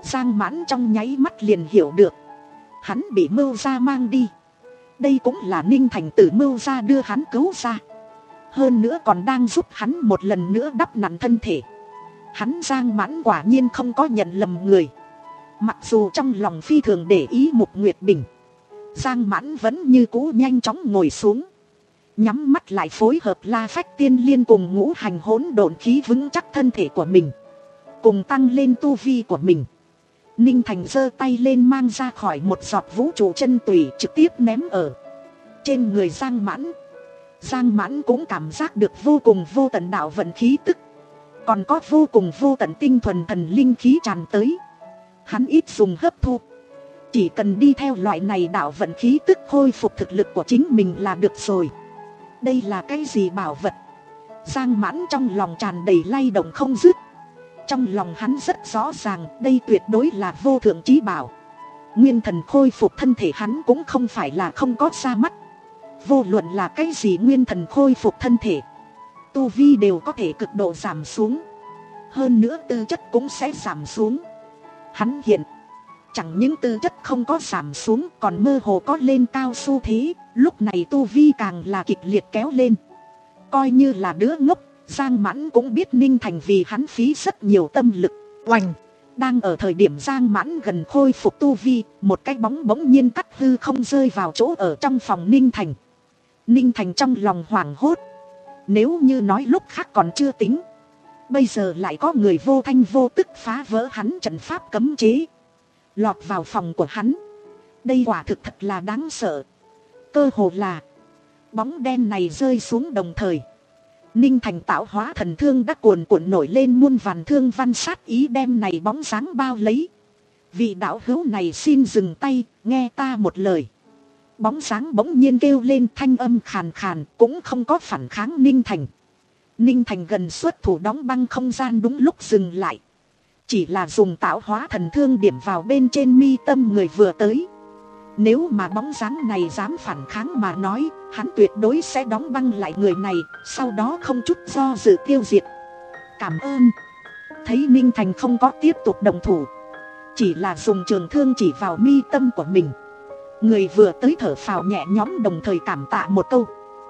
Giang Mãn trong nháy mắt liền hiểu được, hắn bị Mưu gia mang đi. Đây cũng là Ninh Thành từ Mưu gia đưa hắn cứu ra, hơn nữa còn đang giúp hắn một lần nữa đắp nặn thân thể. Hắn Giang Mãn quả nhiên không có nhận lầm người. Mặc dù trong lòng phi thường để ý Mục Nguyệt Bình, Giang Mãn vẫn như cũ nhanh chóng ngồi xuống, nhắm mắt lại phối hợp La Phách Tiên Liên cùng ngũ hành hỗn độn khí vững chắc thân thể của mình, cùng tăng lên tu vi của mình. Ninh Thành giơ tay lên mang ra khỏi một giọt vũ trụ chân tùy, trực tiếp ném ở trên người Giang Mãn. Giang Mãn cũng cảm giác được vô cùng vô tận đạo vận khí tức, còn có vô cùng vô tận tinh thuần thần linh khí tràn tới. Hắn ít dùng hấp thu, chỉ cần đi theo loại này đạo vận khí tức khôi phục thực lực của chính mình là được rồi. Đây là cái gì bảo vật? Giang Mãn trong lòng tràn đầy lay động không dứt. Trong lòng hắn rất rõ ràng đây tuyệt đối là vô thượng chí bảo. Nguyên thần khôi phục thân thể hắn cũng không phải là không có ra mắt. Vô luận là cái gì nguyên thần khôi phục thân thể, tu vi đều có thể cực độ giảm xuống, hơn nữa tư chất cũng sẽ giảm xuống. Hắn hiện chẳng những tư chất không có giảm xuống, còn mơ hồ có lên cao xu thế. Lúc này tu vi càng là kịch liệt kéo lên. Coi như là đứa ngốc, Giang Mãn cũng biết Ninh Thành vì hắn phí rất nhiều tâm lực. Oành! Đang ở thời điểm Giang Mãn gần khôi phục tu vi, một cái bóng bỗng nhiên cắt hư không rơi vào chỗ ở trong phòng Ninh Thành. Ninh Thành trong lòng hoảng hốt. Nếu như nói lúc khác còn chưa tính, bây giờ lại có người vô thanh vô tức phá vỡ hắn trận pháp cấm chế, lọt vào phòng của hắn. Đây quả thực thật là đáng sợ. Cơ hồ là bóng đen này rơi xuống đồng thời, Ninh Thành tạo hóa thần thương đã cuồn cuộn nổi lên muôn vàn thương văn sát ý đem này bóng dáng bao lấy. Vị đạo hữu này xin dừng tay, nghe ta một lời. Bóng dáng bỗng nhiên kêu lên thanh âm khàn khàn, cũng không có phản kháng Ninh Thành. Ninh Thành gần xuất thủ đóng băng không gian đúng lúc dừng lại, chỉ là dùng tạo hóa thần thương điểm vào bên trên mi tâm người vừa tới. Nếu mà bóng dáng này dám phản kháng mà nói, hắn tuyệt đối sẽ đóng băng lại người này, sau đó không chút do dự tiêu diệt. Cảm ơn. Thấy Ninh Thành không có tiếp tục động thủ, chỉ là dùng trường thương chỉ vào mi tâm của mình, người vừa tới thở phào nhẹ nhõm, đồng thời cảm tạ một câu.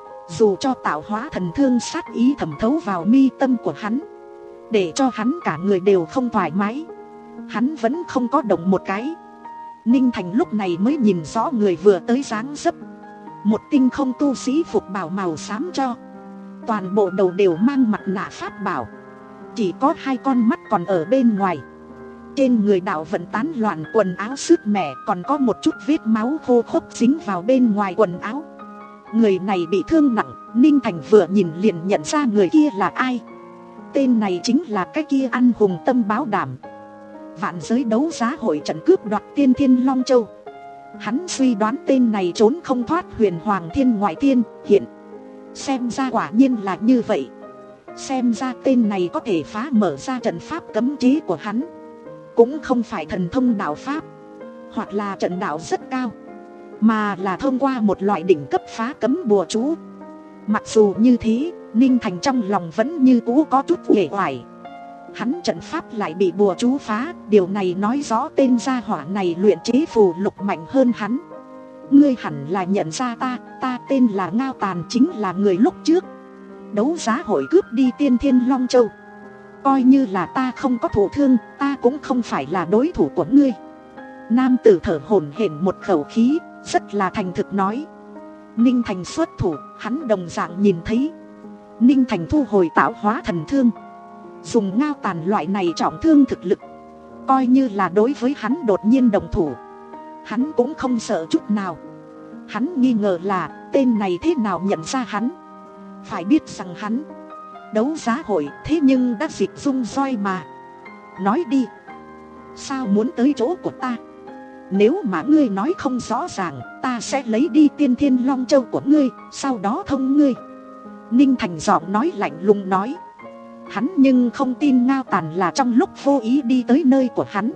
Dù cho tạo hóa thần thương sát ý thẩm thấu vào mi tâm của hắn, để cho hắn cả người đều không thoải mái, hắn vẫn không có động một cái. Ninh Thành lúc này mới nhìn rõ người vừa tới dáng dấp. Một tinh không tu sĩ phục bào màu xám cho, toàn bộ đầu đều mang mặt nạ pháp bảo, chỉ có hai con mắt còn ở bên ngoài. Trên người đạo vận tán loạn, quần áo sứt mẻ, còn có một chút vết máu khô khốc dính vào bên ngoài quần áo. Người này bị thương nặng, Ninh Thành vừa nhìn liền nhận ra người kia là ai. Tên này chính là cái kia anh hùng tâm báo đảm, vạn giới đấu giá hội trận cướp đoạt tiên thiên Long Châu. Hắn suy đoán tên này trốn không thoát huyền hoàng thiên ngoại thiên hiện. Xem ra quả nhiên là như vậy. Xem ra tên này có thể phá mở ra trận pháp cấm chế của hắn, cũng không phải thần thông đạo pháp, hoặc là trận đạo rất cao, mà là thông qua một loại đỉnh cấp phá cấm bùa chú. Mặc dù như thế, Ninh Thành trong lòng vẫn như cũ có chút uể oải. Hắn trận pháp lại bị bùa chú phá, điều này nói rõ tên gia hỏa này luyện chế phù lục mạnh hơn hắn. Ngươi hẳn là nhận ra ta, ta tên là Ngao Tàn, chính là người lúc trước đấu giá hội cướp đi tiên thiên Long Châu. Coi như là ta không có thụ thương, ta cũng không phải là đối thủ của ngươi. Nam tử thở hổn hển một khẩu khí, rất là thành thực nói. Ninh Thành xuất thủ, hắn đồng dạng nhìn thấy. Ninh Thành thu hồi tạo hóa thần thương, dùng Ngao Tàn loại này trọng thương thực lực, coi như là đối với hắn đột nhiên đồng thủ, hắn cũng không sợ chút nào. Hắn nghi ngờ là tên này thế nào nhận ra hắn. Phải biết rằng hắn đấu giá hội thế nhưng đã dịch dung roi mà. Nói đi, sao muốn tới chỗ của ta? Nếu mà ngươi nói không rõ ràng, ta sẽ lấy đi tiên thiên Long Châu của ngươi, sau đó thông ngươi. Ninh Thành giọng nói lạnh lùng nói. Hắn nhưng không tin Ngao Tàn là trong lúc vô ý đi tới nơi của hắn.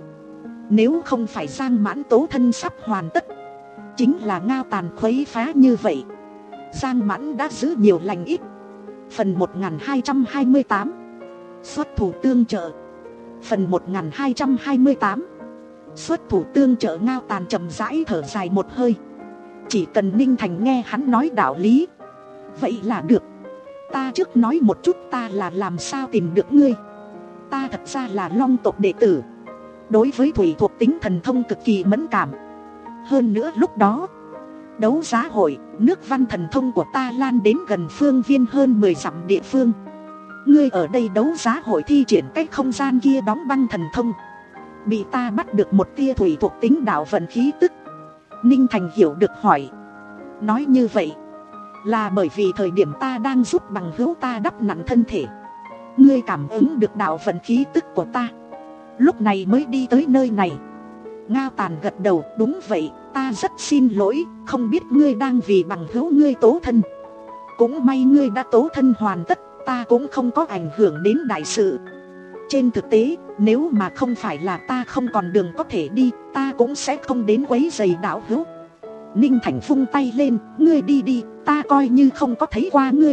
Nếu không phải Giang Mãn tố thân sắp hoàn tất, chính là Ngao Tàn khuấy phá như vậy, Giang Mãn đã giữ nhiều lành ít. Phần một nghìn hai trăm hai mươi tám, xuất thủ tương trợ. Phần một nghìn hai trăm hai mươi tám, xuất thủ tương trợ Ngao Tàn chậm rãi thở dài một hơi. Chỉ cần Ninh Thành nghe hắn nói đạo lý, vậy là được. Ta trước nói một chút ta là làm sao tìm được ngươi. Ta thật ra là Long tộc đệ tử, đối với thủy thuộc tính thần thông cực kỳ mẫn cảm. Hơn nữa lúc đó đấu giá hội, nước văn thần thông của ta lan đến gần phương viên hơn mười dặm địa phương. Ngươi ở đây đấu giá hội thi triển cách không gian kia đóng băng thần thông, bị ta bắt được một tia thủy thuộc tính đạo vận khí tức. Ninh Thành hiểu được hỏi, nói như vậy là bởi vì thời điểm ta đang giúp bằng hữu ta đắp nặn thân thể, ngươi cảm ứng được đạo vận khí tức của ta, lúc này mới đi tới nơi này. Ngao Tàn gật đầu, đúng vậy, ta rất xin lỗi, không biết ngươi đang vì bằng hữu ngươi tố thân. Cũng may ngươi đã tố thân hoàn tất, ta cũng không có ảnh hưởng đến đại sự. Trên thực tế, nếu mà không phải là ta không còn đường có thể đi, ta cũng sẽ không đến quấy rầy đạo hữu. Ninh Thành vung tay lên, ngươi đi đi, ta coi như không có thấy qua ngươi.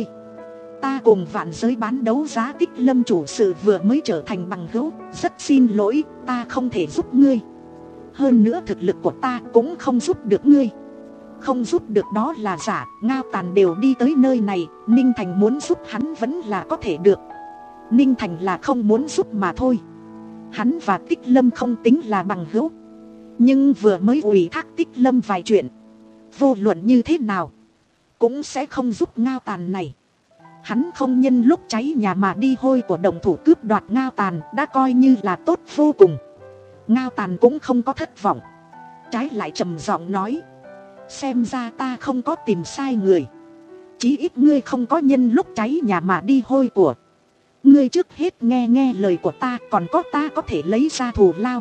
Ta cùng vạn giới bán đấu giá Tích Lâm chủ sự vừa mới trở thành bằng hữu, rất xin lỗi, ta không thể giúp ngươi. Hơn nữa thực lực của ta cũng không giúp được ngươi. Không giúp được đó là giả, Ngao Tàn đều đi tới nơi này, Ninh Thành muốn giúp hắn vẫn là có thể được. Ninh Thành là không muốn giúp mà thôi. Hắn và Tích Lâm không tính là bằng hữu, nhưng vừa mới ủy thác Tích Lâm vài chuyện, vô luận như thế nào cũng sẽ không giúp Ngao Tàn này. Hắn không nhân lúc cháy nhà mà đi hôi của đồng thủ cướp đoạt Ngao Tàn, đã coi như là tốt vô cùng. Ngao Tàn cũng không có thất vọng, trái lại trầm giọng nói, xem ra ta không có tìm sai người. Chí ít ngươi không có nhân lúc cháy nhà mà đi hôi của. Ngươi trước hết nghe nghe lời của ta, còn có ta có thể lấy ra thù lao.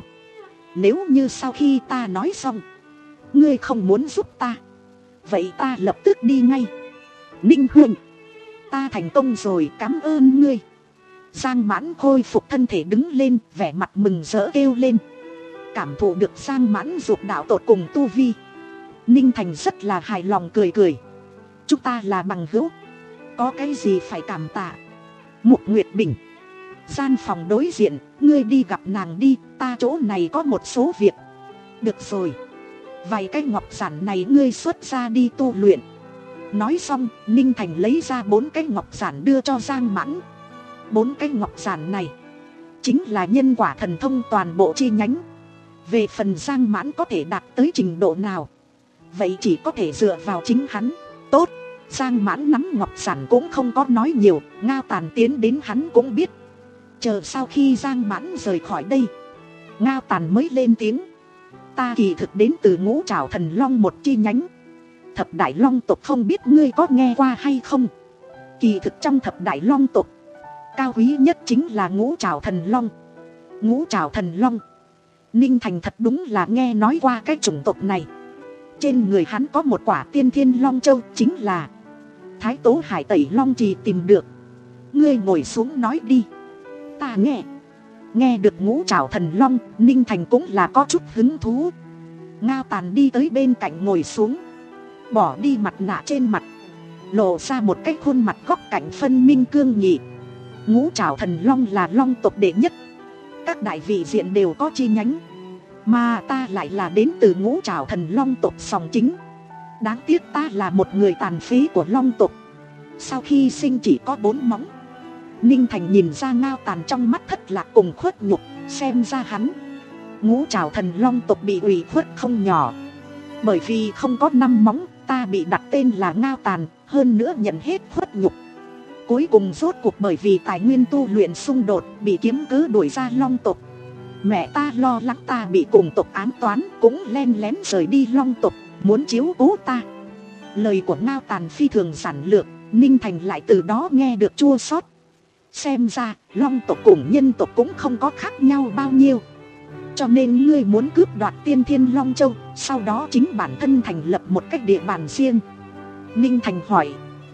Nếu như sau khi ta nói xong ngươi không muốn giúp ta, vậy ta lập tức đi ngay. Ninh Huynh, ta thành công rồi, cảm ơn ngươi. Giang Mãn khôi phục thân thể đứng lên, vẻ mặt mừng rỡ kêu lên. Cảm thụ được Giang Mãn dục đạo tột cùng tu vi, Ninh Thành rất là hài lòng cười cười. Chúng ta là bằng hữu, có cái gì phải cảm tạ. Mục Nguyệt Bình, gian phòng đối diện, ngươi đi gặp nàng đi, ta chỗ này có một số việc. Được rồi, vài cái ngọc giản này ngươi xuất ra đi tu luyện. Nói xong, Ninh Thành lấy ra bốn cái ngọc giản đưa cho Giang Mãn. Bốn cái ngọc giản này chính là nhân quả thần thông toàn bộ chi nhánh. Về phần Giang Mãn có thể đạt tới trình độ nào, vậy chỉ có thể dựa vào chính hắn. Tốt, Giang Mãn nắm ngọc giản cũng không có nói nhiều, Ngao Tàn tiến đến hắn cũng biết. Chờ sau khi Giang Mãn rời khỏi đây, Ngao Tàn mới lên tiếng. Ta kỳ thực đến từ Ngũ Trảo Thần Long một chi nhánh Thập Đại Long tộc, không biết ngươi có nghe qua hay không. Kỳ thực trong Thập Đại Long tộc, cao quý nhất chính là Ngũ Trảo Thần Long. Ngũ Trảo Thần Long, Ninh Thành thật đúng là nghe nói qua cái chủng tộc này. Trên người hắn có một quả Tiên Thiên Long Châu, chính là Thái Tố Hải Tẩy Long Trì tìm được. Ngươi ngồi xuống nói đi, ta nghe. Nghe được Ngũ Trảo Thần Long, Ninh Thành cũng là có chút hứng thú. Ngao Tàn đi tới bên cạnh ngồi xuống, bỏ đi mặt nạ trên mặt, lộ ra một cái khuôn mặt góc cạnh phân minh cương nghị. Ngũ Trảo Thần Long là long tộc đệ nhất, các đại vị diện đều có chi nhánh, mà ta lại là đến từ Ngũ Trảo Thần Long tộc sòng chính. Đáng tiếc ta là một người tàn phế của long tộc, sau khi sinh chỉ có bốn móng. Ninh Thành nhìn ra Ngao Tàn trong mắt thất lạc cùng khuất nhục, xem ra hắn Ngũ Trảo Thần Long tộc bị ủy khuất không nhỏ. Bởi vì không có năm móng, ta bị đặt tên là Ngao Tàn, hơn nữa nhận hết khuất nhục. Cuối cùng rốt cuộc bởi vì tài nguyên tu luyện xung đột, bị kiếm cứ đuổi ra long tộc. Mẹ ta lo lắng ta bị cùng tộc ám toán, cũng len lén rời đi long tộc, muốn chiếu cố ta. Lời của Ngao Tàn phi thường giản lược, Ninh Thành lại từ đó nghe được chua xót. Xem ra long tộc cùng nhân tộc cũng không có khác nhau bao nhiêu. Cho nên ngươi muốn cướp đoạt Tiên Thiên Long Châu, sau đó chính bản thân thành lập một cách địa bàn riêng. Ninh Thành hỏi.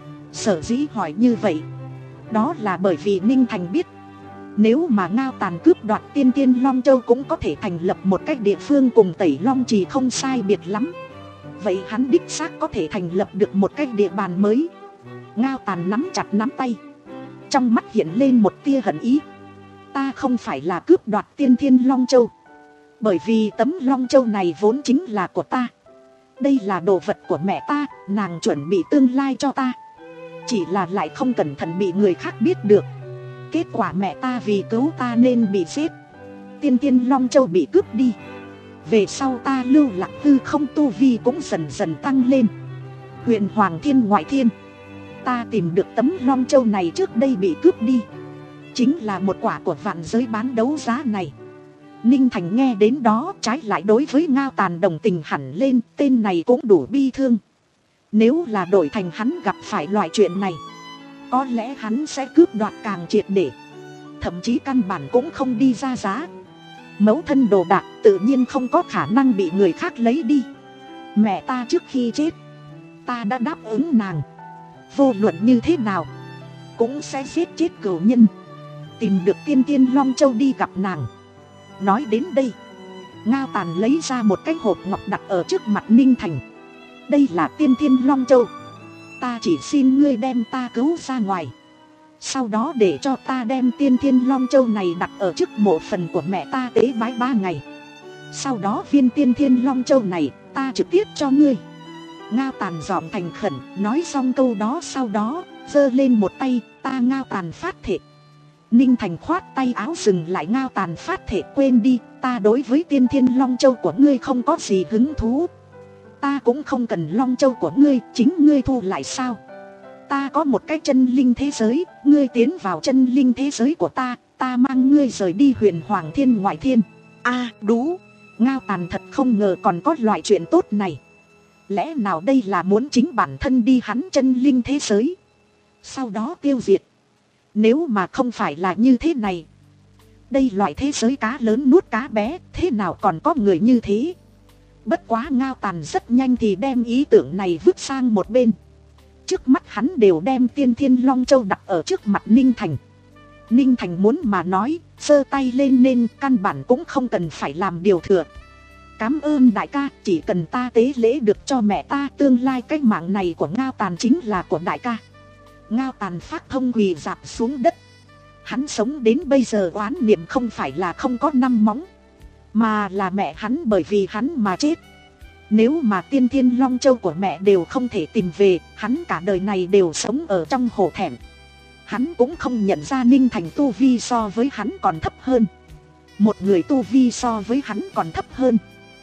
Sở dĩ hỏi như vậy, đó là bởi vì Ninh Thành biết, nếu mà Ngao Tàn cướp đoạt Tiên Thiên Long Châu cũng có thể thành lập một cách địa phương cùng Tẩy Long Trì không sai biệt lắm, vậy hắn đích xác có thể thành lập được một cách địa bàn mới. Ngao Tàn nắm chặt nắm tay, trong mắt hiện lên một tia hận ý. Ta không phải là cướp đoạt Tiên Thiên Long Châu, Bởi vì tấm long châu này vốn chính là của ta. Đây là đồ vật của mẹ ta, nàng chuẩn bị tương lai cho ta. Chỉ là lại không cẩn thận bị người khác biết được. Kết quả mẹ ta vì cứu ta nên bị giết. Tiên tiên long châu bị cướp đi. Về sau ta lưu lạc hư không, tu vi cũng dần dần tăng lên. Huyền Hoàng Thiên Ngoại Thiên. Ta tìm được tấm long châu này trước đây bị cướp đi. Chính là một quả của vạn giới bán đấu giá này. Ninh Thành nghe đến đó trái lại đối với Ngao Tàn đồng tình hẳn lên. Tên này cũng đủ bi thương. Nếu là đổi thành hắn gặp phải loại chuyện này, có lẽ hắn sẽ cướp đoạt càng triệt để. Thậm chí căn bản cũng không đi ra giá. Mẫu thân đồ đạc tự nhiên không có khả năng bị người khác lấy đi. Mẹ ta trước khi chết, ta đã đáp ứng nàng, vô luận như thế nào cũng sẽ giết chết cửu nhân, tìm được tiên tiên long châu đi gặp nàng. Nói đến đây, Ngao Tàn lấy ra một cái hộp ngọc đặt ở trước mặt Ninh Thành. Đây là tiên tiên long châu. Ta chỉ xin ngươi đem ta cứu ra ngoài, sau đó để cho ta đem tiên tiên long châu này đặt ở trước mộ phần của mẹ ta tế bái ba ngày. Sau đó viên tiên tiên long châu này ta trực tiếp cho ngươi. Ngao Tàn giọng thành khẩn. Nói xong câu đó sau đó giơ lên một tay. Ta Ngao Tàn phát thệ. Ninh Thành khoát tay áo dừng lại. Ngao Tàn phát thệ, quên đi, ta đối với tiên thiên long châu của ngươi không có gì hứng thú. Ta cũng không cần long châu của ngươi, chính ngươi thu lại sao? Ta có một cái chân linh thế giới, ngươi tiến vào chân linh thế giới của ta, ta mang ngươi rời đi Huyền Hoàng Thiên Ngoại Thiên. A à, đú, Ngao Tàn thật không ngờ còn có loại chuyện tốt này. Lẽ nào đây là muốn chính bản thân đi hắn chân linh thế giới, sau đó tiêu diệt? Nếu mà không phải là như thế này, đây loại thế giới cá lớn nuốt cá bé, thế nào còn có người như thế? Bất quá Ngao Tàn rất nhanh thì đem ý tưởng này vứt sang một bên. Trước mắt hắn đều đem tiên thiên long châu đặt ở trước mặt Ninh Thành. Ninh Thành muốn mà nói, giơ tay lên nên căn bản cũng không cần phải làm điều thừa. Cảm ơn đại ca, chỉ cần ta tế lễ được cho mẹ ta, tương lai cái mạng này của Ngao Tàn chính là của đại ca. Ngao Tàn phát thông quỳ dạp xuống đất. Hắn sống đến bây giờ oán niệm không phải là không có năm móng, mà là mẹ hắn bởi vì hắn mà chết. Nếu mà tiên thiên long châu của mẹ đều không thể tìm về, hắn cả đời này đều sống ở trong hổ thẹn. Hắn cũng không nhận ra Ninh Thành tu vi so với hắn còn thấp hơn. Một người tu vi so với hắn còn thấp hơn,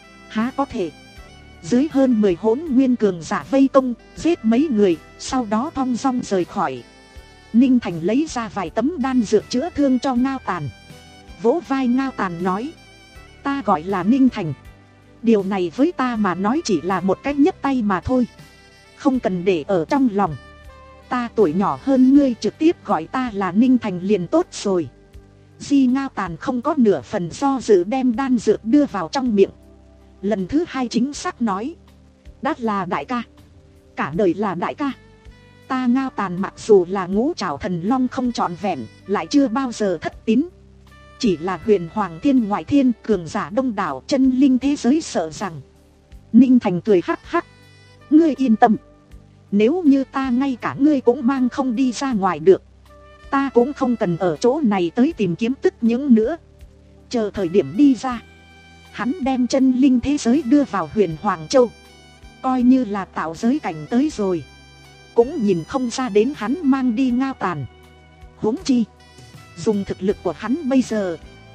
há có thể? Dưới hơn mười hỗn nguyên cường giả vây công, giết mấy người, sau đó thong dong rời khỏi. Ninh Thành lấy ra vài tấm đan dược chữa thương cho Ngao Tàn. Vỗ vai Ngao Tàn nói, ta gọi là Ninh Thành. Điều này với ta mà nói chỉ là một cách nhấc tay mà thôi, không cần để ở trong lòng. Ta tuổi nhỏ hơn ngươi, trực tiếp gọi ta là Ninh Thành liền tốt rồi. Di Ngao Tàn không có nửa phần do dự đem đan dược đưa vào trong miệng. Lần thứ hai chính xác nói, đã là đại ca, cả đời là đại ca. Ta Ngao Tàn mặc dù là ngũ trảo thần long không trọn vẹn, lại chưa bao giờ thất tín. Chỉ là Huyền Hoàng Thiên Ngoại Thiên, cường giả đông đảo, chân linh thế giới sợ rằng. Ninh Thành cười hắc hắc, ngươi yên tâm, nếu như ta ngay cả ngươi cũng mang không đi ra ngoài được, ta cũng không cần ở chỗ này tới tìm kiếm tức những nữa. Chờ thời điểm đi ra, hắn đem chân linh thế giới đưa vào Huyền Hoàng Châu, coi như là tạo giới cảnh tới rồi, cũng nhìn không ra đến hắn mang đi Ngao Tàn. Huống chi, dùng thực lực của hắn bây giờ,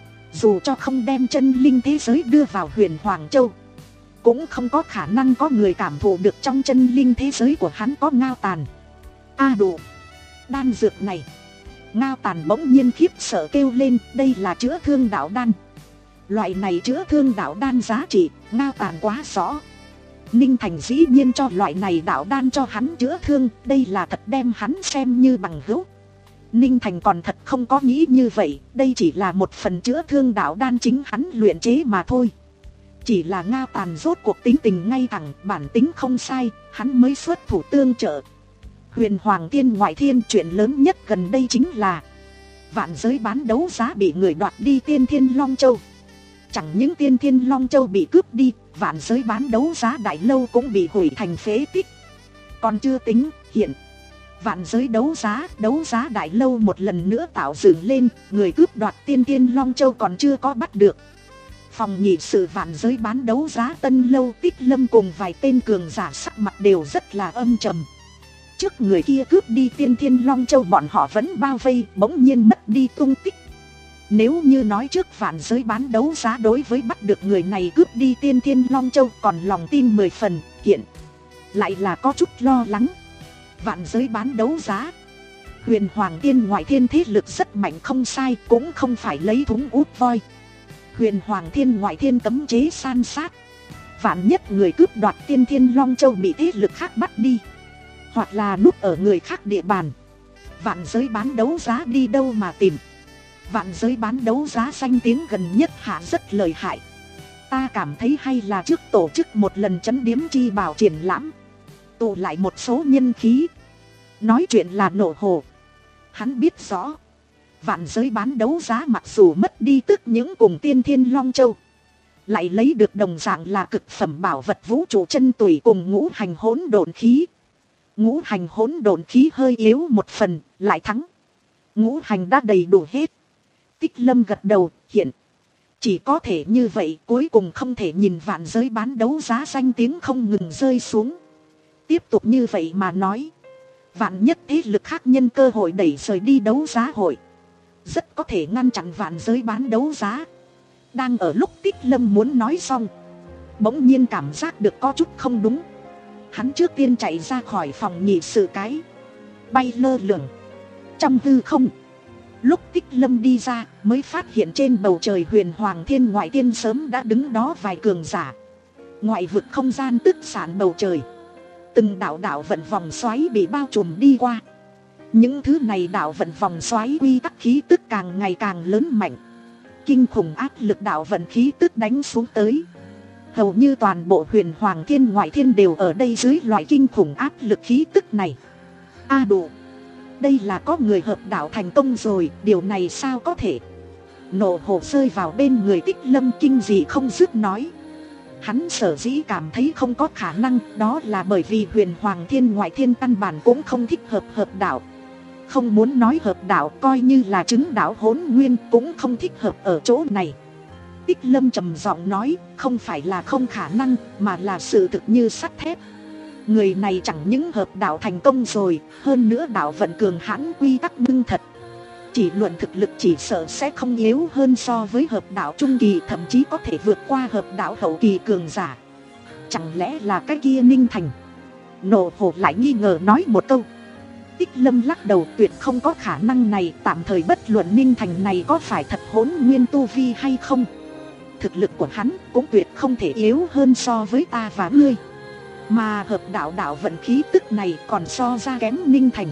dù cho không đem chân linh thế giới đưa vào Huyền Hoàng Châu, cũng không có khả năng có người cảm thụ được trong chân linh thế giới của hắn có Ngao Tàn. A à đủ, đan dược này. Ngao Tàn bỗng nhiên khiếp sợ kêu lên, đây là chữa thương đạo đan. Loại này chữa thương đạo đan giá trị, Ngao Tàn quá rõ. Ninh Thành dĩ nhiên cho loại này đạo đan cho hắn chữa thương, đây là thật đem hắn xem như bằng hữu. Ninh Thành còn thật không có nghĩ như vậy, đây chỉ là một phần chữa thương đạo đan chính hắn luyện chế mà thôi. Chỉ là Ngao Tàn rốt cuộc tính tình ngay thẳng, bản tính không sai, hắn mới xuất thủ tương trợ. Huyền Hoàng Thiên Ngoại Thiên, chuyện lớn nhất gần đây chính là vạn giới bán đấu giá bị người đoạt đi tiên thiên long châu. Chẳng những tiên thiên long châu bị cướp đi, vạn giới bán đấu giá đại lâu cũng bị hủy thành phế tích. Còn chưa tính, hiện vạn giới đấu giá, đấu giá đại lâu một lần nữa tạo dựng lên, người cướp đoạt tiên thiên long châu còn chưa có bắt được. Phòng nghị sự vạn giới bán đấu giá Tân Lâu, Tích Lâm cùng vài tên cường giả sắc mặt đều rất là âm trầm. Trước người kia cướp đi Tiên Thiên Long Châu bọn họ vẫn bao vây, bỗng nhiên mất đi tung tích. Nếu như nói trước vạn giới bán đấu giá đối với bắt được người này cướp đi Tiên Thiên Long Châu còn lòng tin mười phần, hiện lại là có chút lo lắng. Vạn giới bán đấu giá, Huyền Hoàng Tiên ngoại thiên thế lực rất mạnh không sai, cũng không phải lấy thúng út voi. Huyền Hoàng Thiên ngoại thiên cấm chế san sát, vạn nhất người cướp đoạt Tiên Thiên Long Châu bị thế lực khác bắt đi, hoặc là núp ở người khác địa bàn, vạn giới bán đấu giá đi đâu mà tìm. Vạn giới bán đấu giá danh tiếng gần nhất hạ rất lợi hại. Ta cảm thấy hay là trước tổ chức một lần chấn điếm chi bảo triển lãm, tụ lại một số nhân khí. Nói chuyện là nổ hồ. Hắn biết rõ, vạn giới bán đấu giá mặc dù mất đi tức những cùng Tiên Thiên Long Châu, lại lấy được đồng dạng là cực phẩm bảo vật vũ trụ chân tủy cùng ngũ hành hỗn độn khí. Ngũ hành hỗn độn khí hơi yếu một phần, lại thắng. Ngũ hành đã đầy đủ hết. Tích Lâm gật đầu, hiện chỉ có thể như vậy, cuối cùng không thể nhìn vạn giới bán đấu giá danh tiếng không ngừng rơi xuống. Tiếp tục như vậy mà nói, vạn nhất thế lực khác nhân cơ hội đẩy rời đi đấu giá hội, rất có thể ngăn chặn vạn giới bán đấu giá. Đang ở lúc Tích Lâm muốn nói xong, bỗng nhiên cảm giác được có chút không đúng. Hắn trước tiên chạy ra khỏi phòng nghị sự cái, bay lơ lửng trong hư không. Lúc Tích Lâm đi ra mới phát hiện trên bầu trời Huyền Hoàng Thiên ngoại thiên sớm đã đứng đó vài cường giả. Ngoại vực không gian tức sản bầu trời, từng đạo đạo vận vòng xoáy bị bao trùm đi qua. Những thứ này đạo vận vòng xoáy quy tắc khí tức càng ngày càng lớn mạnh. Kinh khủng áp lực đạo vận khí tức đánh xuống tới, hầu như toàn bộ Huyền Hoàng Thiên ngoại thiên đều ở đây dưới loại kinh khủng áp lực khí tức này. A à đủ, đây là có người hợp đạo thành công rồi, điều này sao có thể? Nộ hồ rơi vào bên người Tích Lâm kinh dị không dứt nói. Hắn sở dĩ cảm thấy không có khả năng, đó là bởi vì Huyền Hoàng Thiên ngoại thiên căn bản cũng không thích hợp hợp đạo. Không muốn nói hợp đạo, coi như là chứng đạo hỗn nguyên cũng không thích hợp ở chỗ này. Tích Lâm trầm giọng nói, không phải là không khả năng, mà là sự thực như sắt thép. Người này chẳng những hợp đạo thành công rồi, hơn nữa đạo vận cường hãn quy tắc ngưng thật. Chỉ luận thực lực chỉ sợ sẽ không yếu hơn so với hợp đạo trung kỳ, thậm chí có thể vượt qua hợp đạo hậu kỳ cường giả. Chẳng lẽ là cái kia Ninh Thành? Nộ hồ lại nghi ngờ nói một câu. Tích Lâm lắc đầu, tuyệt không có khả năng này, tạm thời bất luận Ninh Thành này có phải thật hỗn nguyên tu vi hay không. Thực lực của hắn cũng tuyệt không thể yếu hơn so với ta và ngươi. Mà hợp đạo đạo vận khí tức này còn so ra kém Ninh Thành.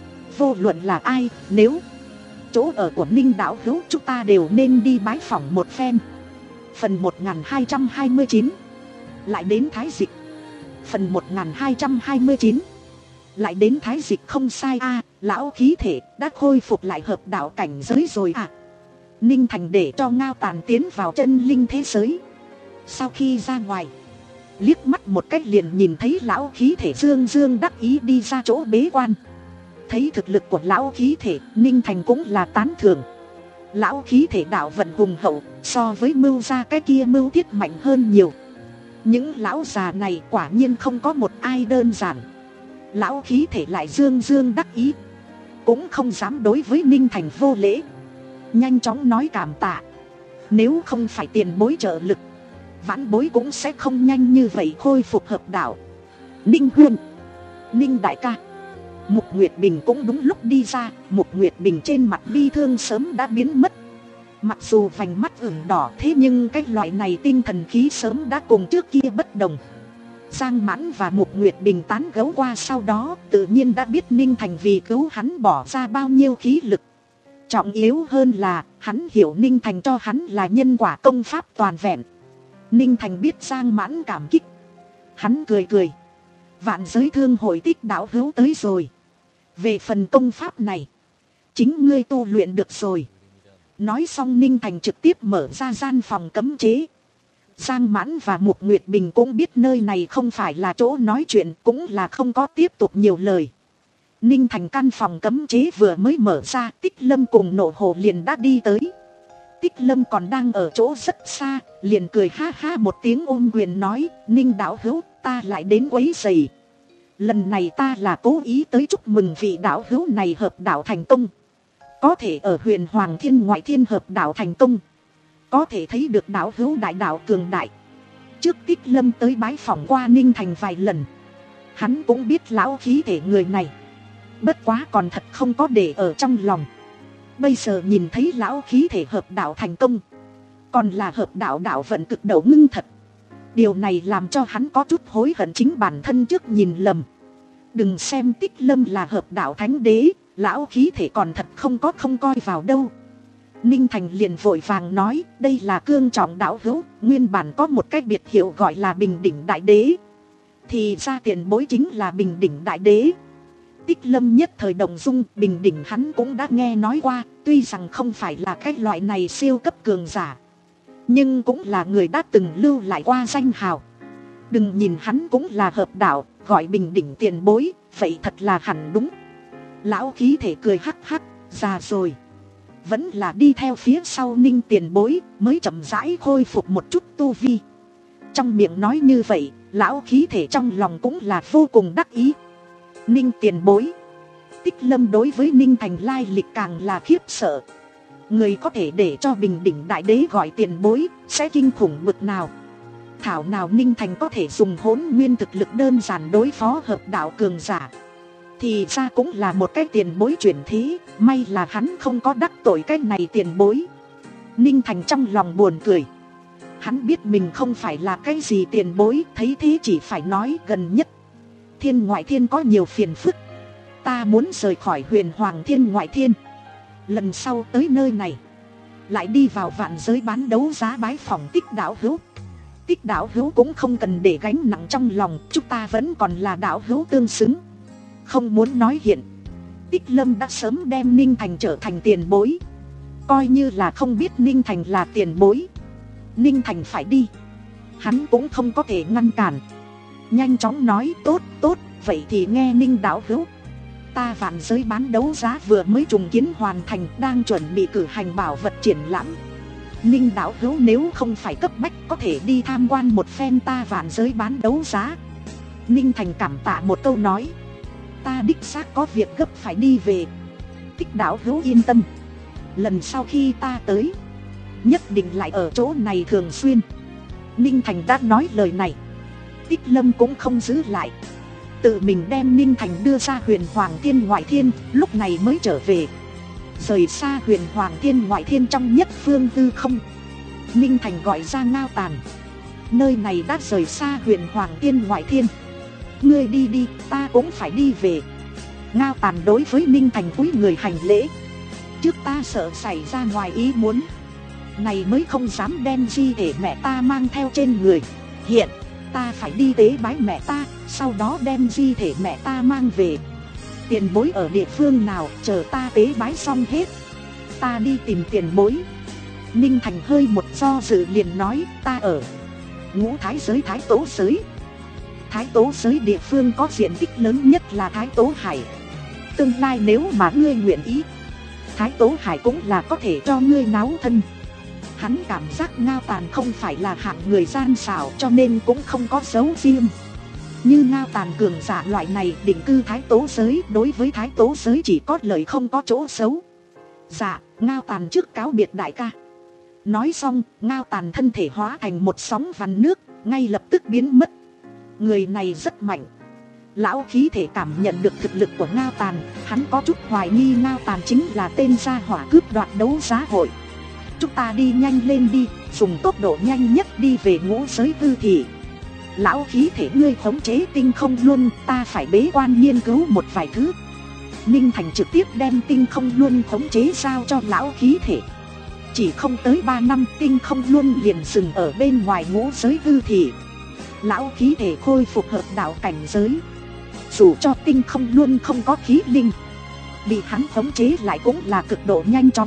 Vô luận là ai, nếu chỗ ở của Ninh đạo hữu, chúng ta đều nên đi bái phỏng một phen. Phần một nghìn hai trăm hai mươi chín, lại đến Thái Dịch. Phần một nghìn hai trăm hai mươi chín, lại đến Thái Dịch không sai a. À, lão khí thể đã khôi phục lại hợp đạo cảnh giới rồi à. Ninh Thành để cho Ngao Tàn tiến vào chân linh thế giới. Sau khi ra ngoài, liếc mắt một cách liền nhìn thấy lão khí thể dương dương đắc ý đi ra chỗ bế quan. Thấy thực lực của lão khí thể, Ninh Thành cũng là tán thưởng. Lão khí thể đạo vận hùng hậu, so với mưu gia cái kia mưu thiết mạnh hơn nhiều. Những lão già này quả nhiên không có một ai đơn giản. Lão khí thể lại dương dương đắc ý, cũng không dám đối với Ninh Thành vô lễ, nhanh chóng nói cảm tạ. Nếu không phải tiền bối trợ lực, vãn bối cũng sẽ không nhanh như vậy khôi phục hợp đạo. Ninh huynh, Ninh đại ca. Mục Nguyệt Bình cũng đúng lúc đi ra. Mục Nguyệt Bình trên mặt bi thương sớm đã biến mất. Mặc dù vành mắt ửng đỏ, thế nhưng cái loại này tinh thần khí sớm đã cùng trước kia bất đồng. Giang Mãn và Mục Nguyệt Bình tán gẫu qua sau đó, tự nhiên đã biết Ninh Thành vì cứu hắn bỏ ra bao nhiêu khí lực. Trọng yếu hơn là, hắn hiểu Ninh Thành cho hắn là nhân quả công pháp toàn vẹn. Ninh Thành biết Giang Mãn cảm kích, hắn cười cười. Vạn giới thương hội Tích đạo hữu tới rồi. Về phần công pháp này, chính ngươi tu luyện được rồi. Nói xong Ninh Thành trực tiếp mở ra gian phòng cấm chế. Giang Mãn và Mục Nguyệt Bình cũng biết nơi này không phải là chỗ nói chuyện, cũng là không có tiếp tục nhiều lời. Ninh Thành căn phòng cấm chế vừa mới mở ra, Tích Lâm cùng Nộ hồ liền đã đi tới. Tích Lâm còn đang ở chỗ rất xa, liền cười ha ha một tiếng ôm quyền nói, Ninh đạo hữu, ta lại đến quấy rầy. Lần này ta là cố ý tới chúc mừng vị đạo hữu này hợp đạo thành công. Có thể ở huyền Hoàng Thiên ngoại thiên hợp đạo thành công, có thể thấy được đạo hữu đại đạo cường đại. Trước Tích Lâm tới bái phỏng qua Ninh Thành vài lần, hắn cũng biết lão khí thể người này, bất quá còn thật không có để ở trong lòng. Bây giờ nhìn thấy lão khí thể hợp đạo thành công, còn là hợp đạo đạo vận cực đầu ngưng thật, điều này làm cho hắn có chút hối hận chính bản thân trước nhìn lầm. Đừng xem Tích Lâm là hợp đạo thánh đế, lão khí thể còn thật không có không coi vào đâu. Ninh Thành liền vội vàng nói, đây là cương trọng đạo hữu, nguyên bản có một cái biệt hiệu gọi là Bình Đỉnh Đại Đế, thì ra tiền bối chính là Bình Đỉnh Đại Đế. Tích Lâm nhất thời động dung, Bình Đỉnh hắn cũng đã nghe nói qua, tuy rằng không phải là cái loại này siêu cấp cường giả, nhưng cũng là người đã từng lưu lại qua danh hào. Đừng nhìn hắn cũng là hợp đạo, gọi Bình Đỉnh tiền bối, vậy thật là hẳn đúng. Lão khí thể cười hắc hắc, già rồi, vẫn là đi theo phía sau Ninh tiền bối mới chậm rãi khôi phục một chút tu vi. Trong miệng nói như vậy, lão khí thể trong lòng cũng là vô cùng đắc ý. Ninh tiền bối. Tích Lâm đối với Ninh Thành lai lịch càng là khiếp sợ. Người có thể để cho Bình Đỉnh Đại Đế gọi tiền bối, sẽ kinh khủng bực nào. Thảo nào Ninh Thành có thể dùng hỗn nguyên thực lực đơn giản đối phó hợp đạo cường giả, thì ra cũng là một cái tiền bối chuyển thế. May là hắn không có đắc tội cái này tiền bối. Ninh Thành trong lòng buồn cười. Hắn biết mình không phải là cái gì tiền bối, thấy thế chỉ phải nói, gần nhất thiên ngoại thiên có nhiều phiền phức, ta muốn rời khỏi huyền Hoàng Thiên ngoại thiên. Lần sau tới nơi này, lại đi vào vạn giới bán đấu giá bái phỏng Tích đạo hữu. Tích đạo hữu cũng không cần để gánh nặng trong lòng, chúng ta vẫn còn là đạo hữu tương xứng, không muốn nói hiện. Tích Lâm đã sớm đem Ninh Thành trở thành tiền bối, coi như là không biết Ninh Thành là tiền bối. Ninh Thành phải đi, hắn cũng không có thể ngăn cản, nhanh chóng nói, tốt tốt, vậy thì nghe Ninh đạo hữu, ta vạn giới bán đấu giá vừa mới trùng kiến hoàn thành, đang chuẩn bị cử hành bảo vật triển lãm. Ninh đạo hữu nếu không phải cấp bách, có thể đi tham quan một phen ta vạn giới bán đấu giá. Ninh Thành cảm tạ một câu nói, ta đích xác có việc gấp phải đi về. Tích đạo hữu yên tâm, lần sau khi ta tới, nhất định lại ở chỗ này thường xuyên. Ninh Thành đã nói lời này, Tích Lâm cũng không giữ lại, tự mình đem Ninh Thành đưa ra huyền Hoàng Thiên ngoại thiên, lúc này mới trở về. Rời xa huyền Hoàng Thiên ngoại thiên trong nhất phương tư không, Ninh Thành gọi ra Ngao Tàn, nơi này đã rời xa huyền Hoàng Thiên ngoại thiên, ngươi đi đi, ta cũng phải đi về. Ngao Tàn đối với Ninh Thành cúi người hành lễ, trước ta sợ xảy ra ngoài ý muốn, này mới không dám đem di thể mẹ ta mang theo trên người. Hiện ta phải đi tế bái mẹ ta, sau đó đem di thể mẹ ta mang về. Tiền bối ở địa phương nào, chờ ta tế bái xong hết, ta đi tìm tiền bối. Ninh Thành hơi một do dự liền nói, ta ở Ngũ Thái giới Thái Tố giới. Thái Tố giới địa phương có diện tích lớn nhất là Thái Tố Hải. Tương lai nếu mà ngươi nguyện ý, Thái Tố Hải cũng là có thể cho ngươi náo thân. Hắn cảm giác Ngao Tàn không phải là hạng người gian xảo, cho nên cũng không có dấu riêng. Như Ngao Tàn cường giả loại này định cư Thái Tố giới, đối với Thái Tố giới chỉ có lợi không có chỗ xấu. Dạ, Ngao Tàn trước cáo biệt đại ca. Nói xong, Ngao Tàn thân thể hóa thành một sóng vằn nước, ngay lập tức biến mất. Người này rất mạnh. Lão khí thể cảm nhận được thực lực của Ngao Tàn, hắn có chút hoài nghi Ngao Tàn chính là tên gia hỏa cướp đoạt đấu giá hội. Chúng ta đi nhanh lên đi, dùng tốc độ nhanh nhất đi về Ngũ giới hư thị. Lão khí thể ngươi khống chế tinh không luân, ta phải bế quan nghiên cứu một vài thứ. Ninh Thành trực tiếp đem tinh không luân khống chế giao cho lão khí thể. Chỉ không tới ba năm, tinh không luân liền dừng ở bên ngoài Ngũ giới hư thị. Lão khí thể khôi phục hợp đạo cảnh giới. Dù cho tinh không luân không có khí linh, bị hắn khống chế lại cũng là cực độ nhanh chóng.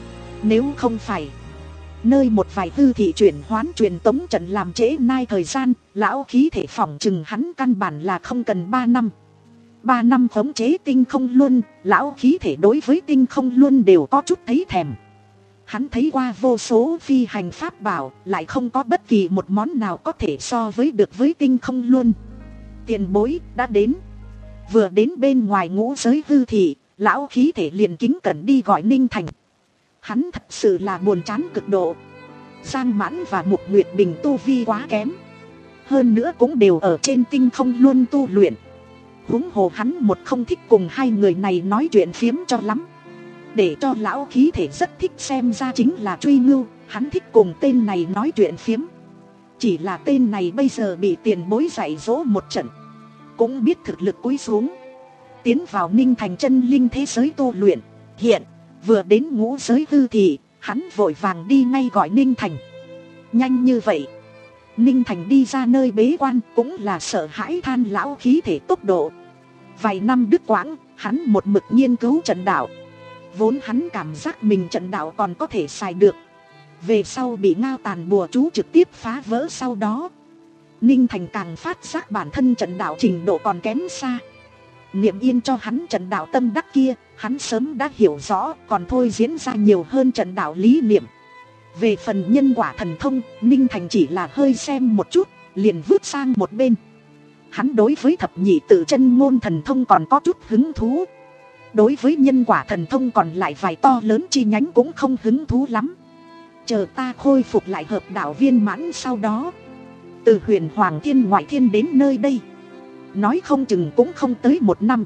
Nếu không phải nơi một vài hư thị chuyển hoán truyền tống trận làm trễ nai thời gian, lão khí thể phỏng chừng hắn căn bản là không cần ba năm. Ba năm khống chế tinh không luân, lão khí thể đối với tinh không luân đều có chút thấy thèm. Hắn thấy qua vô số phi hành pháp bảo, lại không có bất kỳ một món nào có thể so với được với tinh không luôn. Tiền bối đã đến. Vừa đến bên ngoài ngũ giới hư thị, lão khí thể liền kính cẩn đi gọi Ninh Thành. Hắn thật sự là buồn chán cực độ. Giang Mãn và Mục Nguyệt Bình tu vi quá kém, hơn nữa cũng đều ở trên tinh không luôn tu luyện. Huống hồ hắn một không thích cùng hai người này nói chuyện phiếm cho lắm. Để cho lão khí thể rất thích xem ra chính là Truy Ngưu, hắn thích cùng tên này nói chuyện phiếm. Chỉ là tên này bây giờ bị tiền bối dạy dỗ một trận, cũng biết thực lực cúi xuống, tiến vào Ninh Thành chân linh thế giới tu luyện. Hiện vừa đến ngũ giới hư thị, hắn vội vàng đi ngay gọi Ninh Thành. Nhanh như vậy? Ninh Thành đi ra nơi bế quan cũng là sợ hãi than lão khí thể tốc độ. Vài năm đứt quãng, hắn một mực nghiên cứu trận đạo. Vốn hắn cảm giác mình trận đạo còn có thể xài được, về sau bị Ngao Tàn bùa chú trực tiếp phá vỡ. Sau đó Ninh Thành càng phát giác bản thân trận đạo trình độ còn kém xa. Niệm Yên cho hắn trận đạo tâm đắc kia, hắn sớm đã hiểu rõ, còn thôi diễn ra nhiều hơn trận đạo lý niệm. Về phần nhân quả thần thông, Ninh Thành chỉ là hơi xem một chút, liền vứt sang một bên. Hắn đối với thập nhị tự chân ngôn thần thông còn có chút hứng thú. Đối với nhân quả thần thông còn lại vài to lớn chi nhánh cũng không hứng thú lắm. Chờ ta khôi phục lại hợp đạo viên mãn sau đó, từ huyền Hoàng Thiên ngoại thiên đến nơi đây, nói không chừng cũng không tới một năm.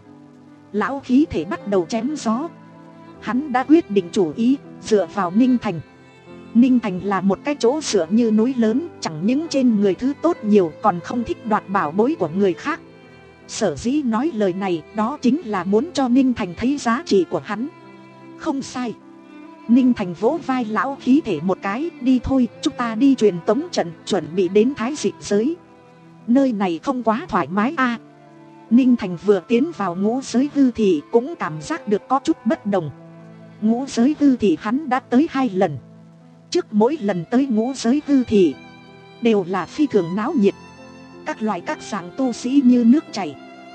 Lão khí thể bắt đầu chém gió. Hắn đã quyết định chủ ý, dựa vào Ninh Thành. Ninh Thành là một cái chỗ dựa như núi lớn, chẳng những trên người thứ tốt nhiều, còn không thích đoạt bảo bối của người khác. Sở dĩ nói lời này, đó chính là muốn cho Ninh Thành thấy giá trị của hắn. Không sai. Ninh Thành vỗ vai lão khí thể một cái, đi thôi, chúng ta đi truyền tống trận, chuẩn bị đến Thái Dịch giới. Nơi này không quá thoải mái a. À, Ninh Thành vừa tiến vào ngũ giới hư thị cũng cảm giác được có chút bất đồng. Ngũ giới hư thị hắn đã tới hai lần. Trước mỗi lần tới ngũ giới hư thị đều là phi thường náo nhiệt, các loại các dạng tu sĩ như nước chảy.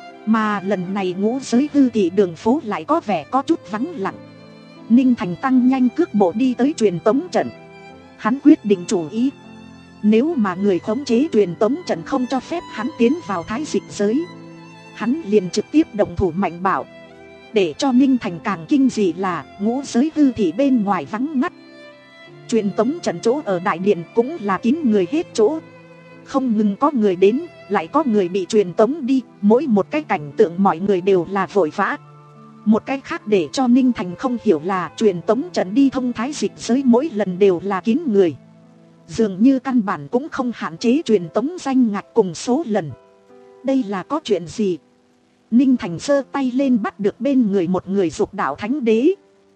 Mà lần này ngũ giới hư thị đường phố lại có vẻ có chút vắng lặng. Ninh Thành tăng nhanh cước bộ đi tới truyền tống trận. Hắn quyết định chủ ý, nếu mà người khống chế truyền tống trận không cho phép hắn tiến vào Thái Dịch giới, hắn liền trực tiếp động thủ mạnh bạo. Để cho Ninh Thành càng kinh dị là ngũ giới hư thị bên ngoài vắng ngắt. Truyền tống trận chỗ ở đại điện cũng là kín người hết chỗ. Không ngừng có người đến, lại có người bị truyền tống đi. Mỗi một cái cảnh tượng mọi người đều là vội vã. Một cái khác để cho Ninh Thành không hiểu là truyền tống trận đi thông Thái Dịch giới mỗi lần đều là kín người. Dường như căn bản cũng không hạn chế truyền tống danh ngạch cùng số lần. Đây là có chuyện gì? Ninh Thành giơ tay lên bắt được bên người một người dục đạo thánh đế.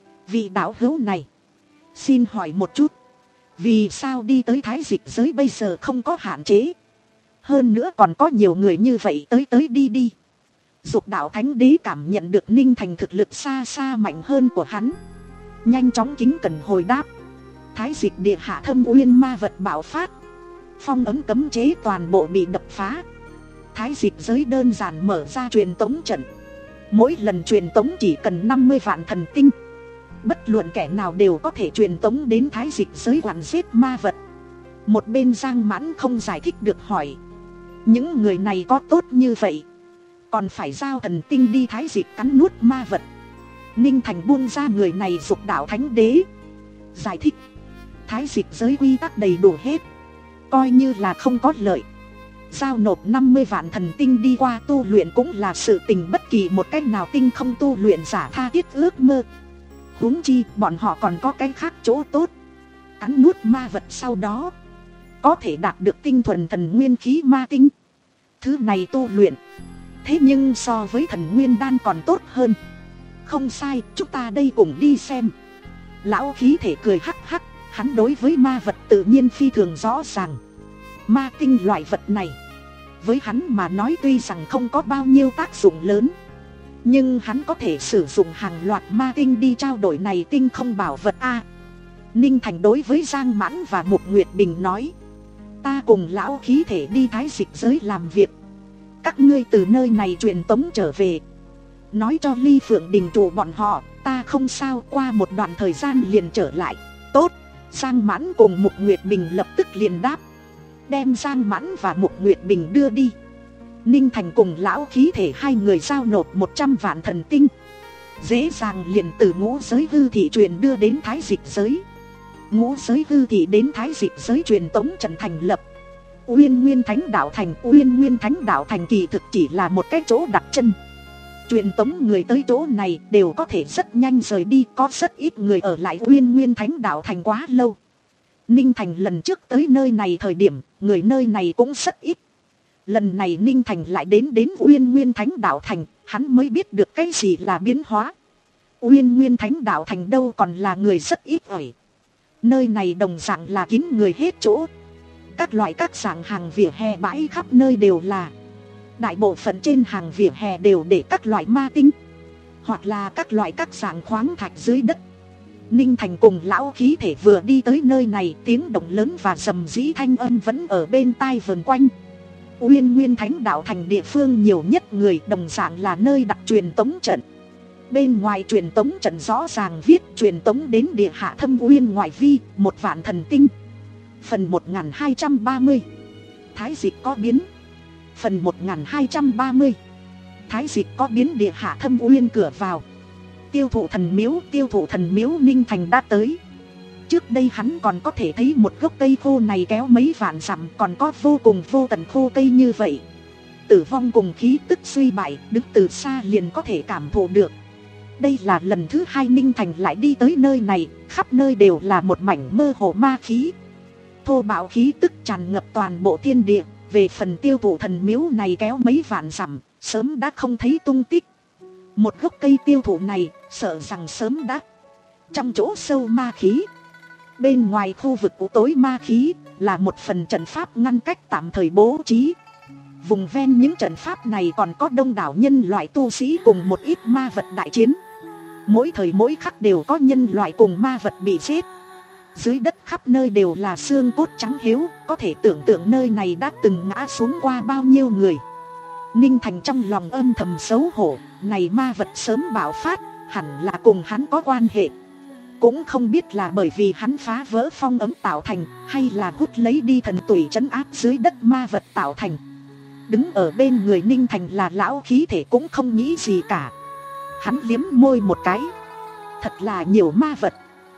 Vị đạo hữu này, xin hỏi một chút, vì sao đi tới Thái Dịch giới bây giờ không có hạn chế? Hơn nữa còn có nhiều người như vậy tới tới đi đi. Dục đạo thánh đế cảm nhận được Ninh Thành thực lực xa xa mạnh hơn của hắn, nhanh chóng kính cẩn hồi đáp. Thái Dịch địa hạ thâm uyên ma vật bạo phát, phong ấn cấm chế toàn bộ bị đập phá. Thái Dịch giới đơn giản mở ra truyền tống trận, mỗi lần truyền tống chỉ cần năm mươi vạn thần tinh. Bất luận kẻ nào đều có thể truyền tống đến Thái Dịch giới quản giết ma vật. Một bên Giang Mãn không giải thích được hỏi, những người này có tốt như vậy, còn phải giao thần tinh đi Thái Dịch cắn nuốt ma vật? Ninh Thành buông ra người này dục đạo thánh đế, giải thích, Thái Dịch giới quy tắc đầy đủ hết, coi như là không có lợi, giao nộp năm mươi vạn thần tinh đi qua tu luyện cũng là sự tình bất kỳ một cách nào tinh không tu luyện giả tha thiết ước mơ. Huống chi bọn họ còn có cái khác chỗ tốt, cắn nuốt ma vật sau đó có thể đạt được tinh thuần thần nguyên khí ma tinh. Thứ này tu luyện thế nhưng so với thần nguyên đan còn tốt hơn. Không sai, chúng ta đây cùng đi xem. Lão khí thể cười hắc hắc, hắn đối với ma vật tự nhiên phi thường rõ ràng. Ma tinh loại vật này với hắn mà nói tuy rằng không có bao nhiêu tác dụng lớn, nhưng hắn có thể sử dụng hàng loạt ma tinh đi trao đổi này tinh không bảo vật a. À, Ninh Thành đối với Giang Mãn và Mục Nguyệt Bình nói, ta cùng lão khí thể đi Thái Dịch giới làm việc, các ngươi từ nơi này truyền tống trở về, nói cho Ly Phượng Đình chủ bọn họ ta không sao, qua một đoạn thời gian liền trở lại. Tốt. Giang Mãn cùng Mục Nguyệt Bình lập tức liền đáp, đem Giang Mãn và Mục Nguyệt Bình đưa đi. Ninh Thành cùng lão khí thể hai người giao nộp một trăm vạn thần tinh, dễ dàng liền từ ngũ giới hư thị truyền đưa đến Thái Dịch giới. Ngũ giới hư thị đến Thái Dịch giới truyền tống trận thành lập. Uyên Nguyên Thánh Đạo Thành, Uyên Nguyên Thánh Đạo Thành kỳ thực chỉ là một cái chỗ đặt chân. Truyền tống người tới chỗ này đều có thể rất nhanh rời đi, có rất ít người ở lại Uyên Nguyên Thánh Đạo Thành quá lâu. Ninh Thành lần trước tới nơi này thời điểm, người nơi này cũng rất ít. Lần này Ninh Thành lại đến đến Uyên Nguyên Thánh Đạo Thành, hắn mới biết được cái gì là biến hóa. Uyên Nguyên Thánh Đạo Thành đâu còn là người rất ít ỏi. Nơi này đồng dạng là kín người hết chỗ. Các loại các dạng hàng vỉa hè bãi khắp nơi đều là. Đại bộ phận trên hàng vỉa hè đều để các loại ma tinh, hoặc là các loại các dạng khoáng thạch dưới đất. Ninh Thành cùng lão khí thể vừa đi tới nơi này, tiếng động lớn và rầm rĩ thanh âm vẫn ở bên tai vần quanh. Uyên Nguyên Thánh Đạo Thành địa phương nhiều nhất người, đồng dạng là nơi đặt truyền tống trận. Bên ngoài truyền tống trận rõ ràng viết truyền tống đến địa hạ thâm uyên ngoại vi, một vạn thần tinh. Phần một nghìn hai trăm ba mươi. Thái Dịch có biến. Phần một nghìn hai trăm ba mươi. Thái Dịch có biến địa hạ thâm uyên cửa vào. Tiêu thụ thần miếu, tiêu thụ thần miếu Ninh Thành đã tới. Trước đây hắn còn có thể thấy một gốc cây khô này kéo mấy vạn dặm, còn có vô cùng vô tận khô cây như vậy. Tử vong cùng khí tức suy bại, đứng từ xa liền có thể cảm thụ được. Đây là lần thứ hai Ninh Thành lại đi tới nơi này, khắp nơi đều là một mảnh mơ hồ ma khí. Thô bạo khí tức tràn ngập toàn bộ thiên địa. Về phần tiêu thụ thần miếu này kéo mấy vạn dặm, sớm đã không thấy tung tích. Một gốc cây tiêu thụ này, sợ rằng sớm đã trong chỗ sâu ma khí. Bên ngoài khu vực của tối ma khí, là một phần trận pháp ngăn cách tạm thời bố trí. Vùng ven những trận pháp này còn có đông đảo nhân loại tu sĩ cùng một ít ma vật đại chiến. Mỗi thời mỗi khắc đều có nhân loại cùng ma vật bị giết. Dưới đất khắp nơi đều là xương cốt trắng hiếu, có thể tưởng tượng nơi này đã từng ngã xuống qua bao nhiêu người. Ninh Thành trong lòng âm thầm xấu hổ, này ma vật sớm bạo phát, hẳn là cùng hắn có quan hệ. Cũng không biết là bởi vì hắn phá vỡ phong ấm tạo thành, hay là hút lấy đi thần tủy trấn áp dưới đất ma vật tạo thành. Đứng ở bên người Ninh Thành là lão khí thể cũng không nghĩ gì cả. Hắn liếm môi một cái. Thật là nhiều ma vật.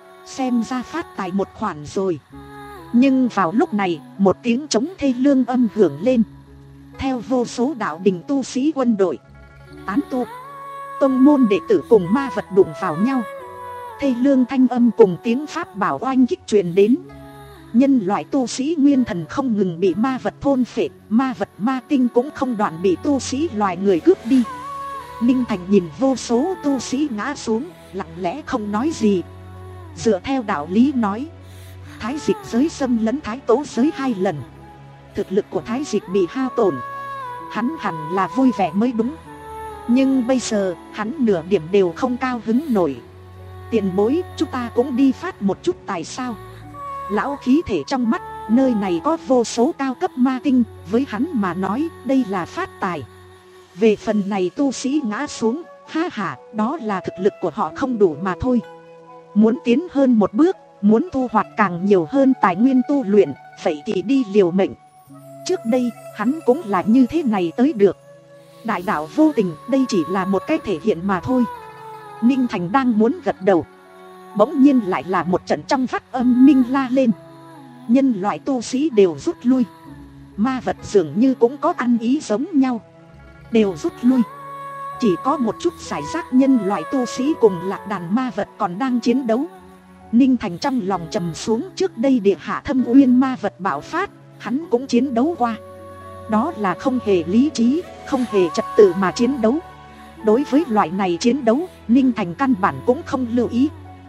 Xem ra phát tài một khoản rồi. Nhưng vào lúc này, một tiếng trống thê lương âm hưởng lên. Theo vô số đạo đình tu sĩ quân đội, tán tu, tông môn đệ tử cùng ma vật đụng vào nhau. Thê lương thanh âm cùng tiếng pháp bảo oanh kích truyền đến. Nhân loại tu sĩ nguyên thần không ngừng bị ma vật thôn phệ, ma vật ma tinh cũng không đoạn bị tu sĩ loài người cướp đi. Ninh Thành nhìn vô số tu sĩ ngã xuống, lặng lẽ không nói gì. Dựa theo đạo lý nói, Thái Dịch giới xâm lấn Thái Tố giới hai lần, thực lực của Thái Dịch bị hao tổn, hắn hẳn là vui vẻ mới đúng. Nhưng bây giờ hắn nửa điểm đều không cao hứng nổi. Tiền bối, chúng ta cũng đi phát một chút tài sao? Lão khí thể trong mắt, nơi này có vô số cao cấp ma tinh, với hắn mà nói đây là phát tài. Về phần này tu sĩ ngã xuống, ha ha, đó là thực lực của họ không đủ mà thôi. Muốn tiến hơn một bước, muốn thu hoạch càng nhiều hơn tài nguyên tu luyện, vậy thì đi liều mệnh. Trước đây, hắn cũng là như thế này tới được. Đại đạo vô tình, đây chỉ là một cái thể hiện mà thôi. Ninh Thành đang muốn gật đầu, bỗng nhiên lại là một trận trong vắt âm minh la lên. Nhân loại tu sĩ đều rút lui. Ma vật dường như cũng có ăn ý giống nhau, đều rút lui. Chỉ có một chút giải rác nhân loại tu sĩ cùng lạc đàn ma vật còn đang chiến đấu. Ninh Thành trong lòng trầm xuống. Trước đây địa hạ thâm uyên ma vật bạo phát, hắn cũng chiến đấu qua. Đó là không hề lý trí, không hề trật tự mà chiến đấu. Đối với loại này chiến đấu, Ninh Thành căn bản cũng không lưu ý.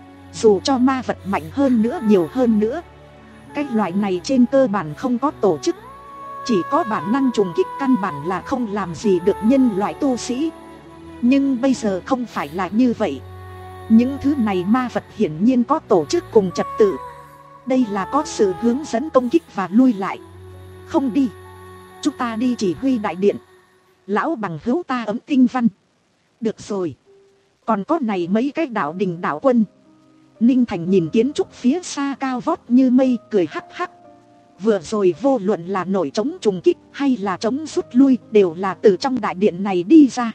Dù cho ma vật mạnh hơn nữa, nhiều hơn nữa, cái loại này trên cơ bản không có tổ chức, chỉ có bản năng trùng kích, căn bản là không làm gì được nhân loại tu sĩ. Nhưng bây giờ không phải là như vậy. Những thứ này ma vật hiển nhiên có tổ chức cùng trật tự. Đây là có sự hướng dẫn công kích và lui lại. Không đi, chúng ta đi chỉ huy đại điện. Lão bằng hữu ta ấm tinh văn. Được rồi, còn có này mấy cái đạo đình đạo quân, Ninh Thành nhìn kiến trúc phía xa cao vót như mây, cười hắc hắc. Vừa rồi vô luận là nổi trống trùng kích hay là trống rút lui đều là từ trong đại điện này đi ra.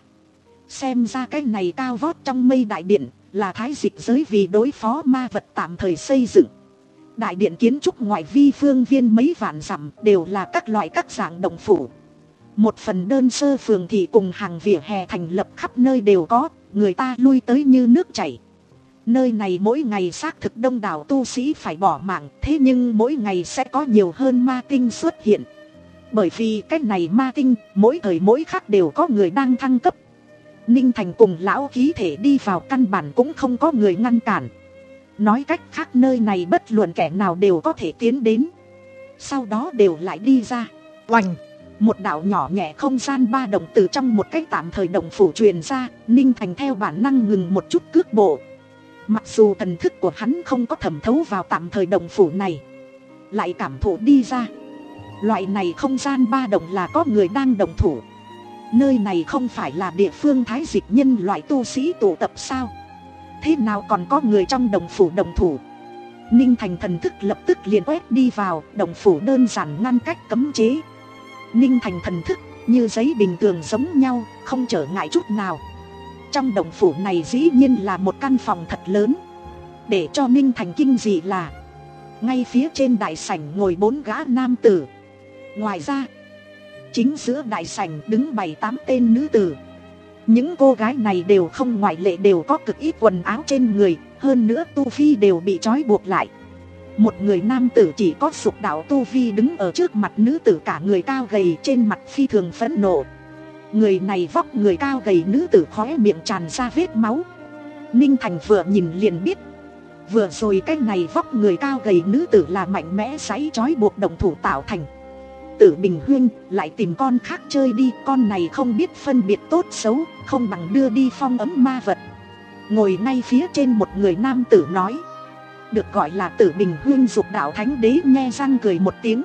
Xem ra cái này cao vót trong mây đại điện là thái dịch giới vì đối phó ma vật tạm thời xây dựng. Đại điện kiến trúc ngoại vi phương viên mấy vạn dặm đều là các loại các dạng động phủ. Một phần đơn sơ phường thị cùng hàng vỉa hè thành lập khắp nơi đều có, người ta lui tới như nước chảy. Nơi này mỗi ngày xác thực đông đảo tu sĩ phải bỏ mạng, thế nhưng mỗi ngày sẽ có nhiều hơn ma tinh xuất hiện. Bởi vì cái này ma tinh, mỗi thời mỗi khắc đều có người đang thăng cấp. Ninh Thành cùng lão khí thể đi vào căn bản cũng không có người ngăn cản. Nói cách khác nơi này bất luận kẻ nào đều có thể tiến đến. Sau đó đều lại đi ra. Oành! Một đạo nhỏ nhẹ không gian ba động từ trong một cái tạm thời động phủ truyền ra. Ninh Thành theo bản năng ngừng một chút cước bộ. Mặc dù thần thức của hắn không có thẩm thấu vào tạm thời động phủ này, lại cảm thụ đi ra. Loại này không gian ba động là có người đang động thủ. Nơi này không phải là địa phương thái dịch nhân loại tu sĩ tụ tập sao? Thế nào còn có người trong động phủ động thủ? Ninh Thành thần thức lập tức liền quét đi vào. Động phủ đơn giản ngăn cách cấm chế. Ninh Thành thần thức như giấy bình thường giống nhau, không trở ngại chút nào. Trong động phủ này dĩ nhiên là một căn phòng thật lớn. Để cho Ninh Thành kinh dị là ngay phía trên đại sảnh ngồi bốn gã nam tử. Ngoài ra chính giữa đại sảnh đứng bảy tám tên nữ tử. Những cô gái này đều không ngoại lệ đều có cực ít quần áo trên người. Hơn nữa tu vi đều bị trói buộc lại. Một người nam tử chỉ có sục đạo tu vi đứng ở trước mặt nữ tử, cả người cao gầy, trên mặt phi thường phẫn nộ. Người này vóc người cao gầy, nữ tử khóe miệng tràn ra vết máu. Ninh Thành vừa nhìn liền biết, vừa rồi cái này vóc người cao gầy nữ tử là mạnh mẽ giấy trói buộc động thủ tạo thành. Tử Bình Huyên, lại tìm con khác chơi đi, con này không biết phân biệt tốt xấu, không bằng đưa đi phong ấm ma vật. Ngồi ngay phía trên một người nam tử nói, được gọi là Tử Bình Huyên dục đạo thánh đế nhe răng cười một tiếng.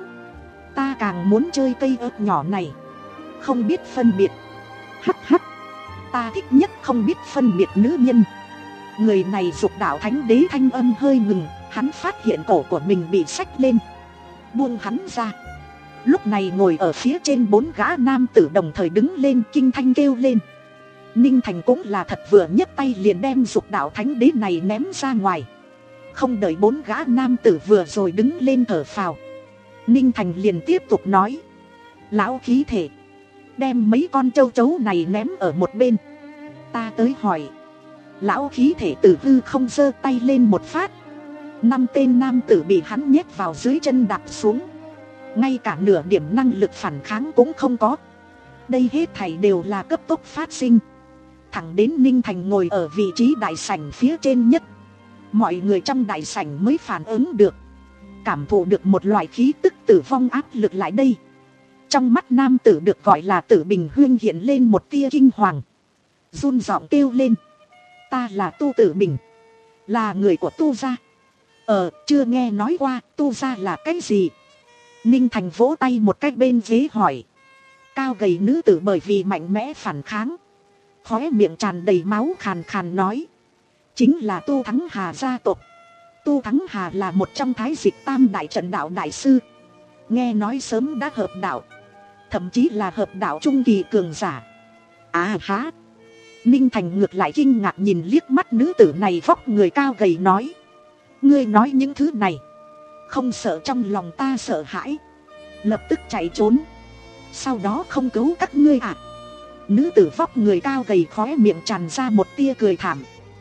Ta càng muốn chơi cây ớt nhỏ này, không biết phân biệt. Hắc hắc, ta thích nhất không biết phân biệt nữ nhân. Người này dục đạo thánh đế thanh âm hơi ngừng, hắn phát hiện cổ của mình bị xách lên, buông hắn ra. Lúc này ngồi ở phía trên bốn gã nam tử đồng thời đứng lên kinh thanh kêu lên. Ninh Thành cũng là thật vừa nhấc tay liền đem dục đạo thánh đế này ném ra ngoài. Không đợi bốn gã nam tử vừa rồi đứng lên thở phào, Ninh Thành liền tiếp tục nói, lão khí thể, đem mấy con châu chấu này ném ở một bên, ta tới hỏi. Lão khí thể tử hư không giơ tay lên một phát, năm tên nam tử bị hắn nhét vào dưới chân đạp xuống. Ngay cả nửa điểm năng lực phản kháng cũng không có. Đây hết thảy đều là cấp tốc phát sinh. Thẳng đến Ninh Thành ngồi ở vị trí đại sảnh phía trên nhất, mọi người trong đại sảnh mới phản ứng được, cảm thụ được một loại khí tức tử vong áp lực lại đây. Trong mắt nam tử được gọi là Tử Bình Huyên hiện lên một tia kinh hoàng, run giọng kêu lên, ta là Tu Tử Bình, là người của Tu gia. Ờ, chưa nghe nói qua, Tu gia là cái gì? Ninh Thành vỗ tay một cái bên ghế hỏi. Cao gầy nữ tử bởi vì mạnh mẽ phản kháng, khóe miệng tràn đầy máu khàn khàn nói, chính là Tu Thắng Hà gia tộc. Tu Thắng Hà là một trong thái dịch tam đại trận đạo đại sư, nghe nói sớm đã hợp đạo, thậm chí là hợp đạo trung kỳ cường giả. À há. Ninh Thành ngược lại kinh ngạc nhìn liếc mắt nữ tử này vóc người cao gầy nói, ngươi nói những thứ này không sợ trong lòng ta sợ hãi, lập tức chạy trốn, sau đó không cứu các ngươi à? Nữ tử vóc người cao gầy khóe miệng tràn ra một tia cười thảm,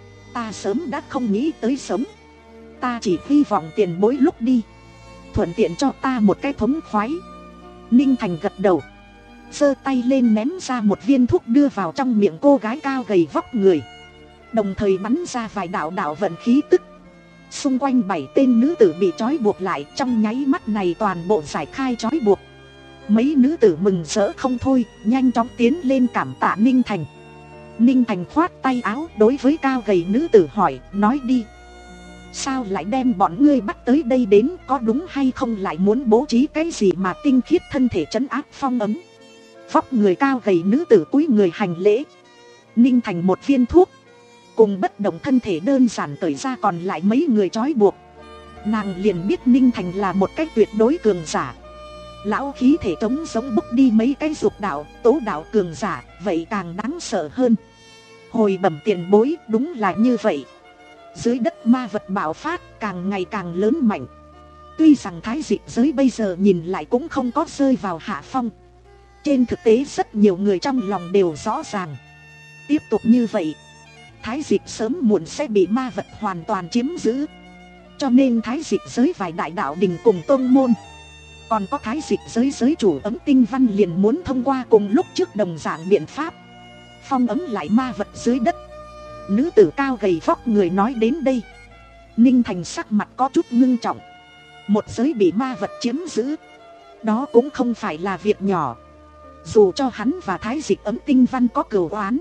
ta sớm đã không nghĩ tới sống, ta chỉ hy vọng tiền bối lúc đi thuận tiện cho ta một cái thống khoái. Ninh Thành gật đầu, giơ tay lên ném ra một viên thuốc đưa vào trong miệng cô gái cao gầy vóc người, đồng thời bắn ra vài đạo đạo vận khí tức. Xung quanh bảy tên nữ tử bị trói buộc lại, trong nháy mắt này toàn bộ giải khai trói buộc. Mấy nữ tử mừng rỡ không thôi, nhanh chóng tiến lên cảm tạ Ninh Thành. Ninh Thành khoát tay áo đối với cao gầy nữ tử hỏi, nói đi, sao lại đem bọn ngươi bắt tới đây đến, có đúng hay không, lại muốn bố trí cái gì mà tinh khiết thân thể trấn áp phong ấm? Vóc người cao gầy nữ tử cúi người hành lễ. Ninh Thành một viên thuốc, cùng bất động thân thể đơn giản cởi ra còn lại mấy người trói buộc. Nàng liền biết Ninh Thành là một cách tuyệt đối cường giả. Lão khí thể trống giống bốc đi mấy cái dục đạo, tố đạo cường giả, vậy càng đáng sợ hơn. Hồi bẩm tiền bối, đúng là như vậy. Dưới đất ma vật bạo phát càng ngày càng lớn mạnh. Tuy rằng thái dịch giới bây giờ nhìn lại cũng không có rơi vào hạ phong, trên thực tế rất nhiều người trong lòng đều rõ ràng, tiếp tục như vậy thái dịch sớm muộn sẽ bị ma vật hoàn toàn chiếm giữ. Cho nên thái dịch giới vài đại đạo đình cùng tôn môn, còn có thái dịch giới giới chủ Ấm Tinh Văn liền muốn thông qua cùng lúc trước đồng dạng biện pháp phong ấm lại ma vật dưới đất. Nữ tử cao gầy vóc người nói đến đây, Ninh Thành sắc mặt có chút ngưng trọng. Một giới bị ma vật chiếm giữ, đó cũng không phải là việc nhỏ. Dù cho hắn và thái dịch Ấm Tinh Văn có cừu oán,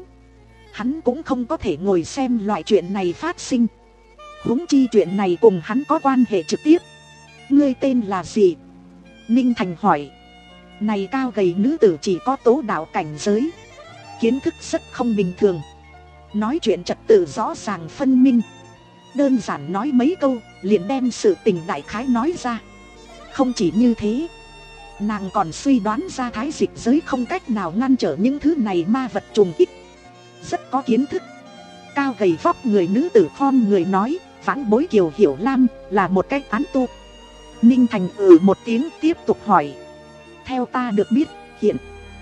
hắn cũng không có thể ngồi xem loại chuyện này phát sinh. Huống chi chuyện này cùng hắn có quan hệ trực tiếp. Ngươi tên là gì? Ninh Thành hỏi. Này cao gầy nữ tử chỉ có tố đạo cảnh giới, kiến thức rất không bình thường, nói chuyện trật tự rõ ràng phân minh. Đơn giản nói mấy câu liền đem sự tình đại khái nói ra. Không chỉ như thế, nàng còn suy đoán ra thái dịch giới không cách nào ngăn trở những thứ này ma vật trùng kích, rất có kiến thức. Cao gầy vóc người nữ tử khom người nói, vãn bối Kiều Hiểu Lam là một cái tán tu. Ninh Thành ừ một tiếng tiếp tục hỏi. Theo ta được biết, hiện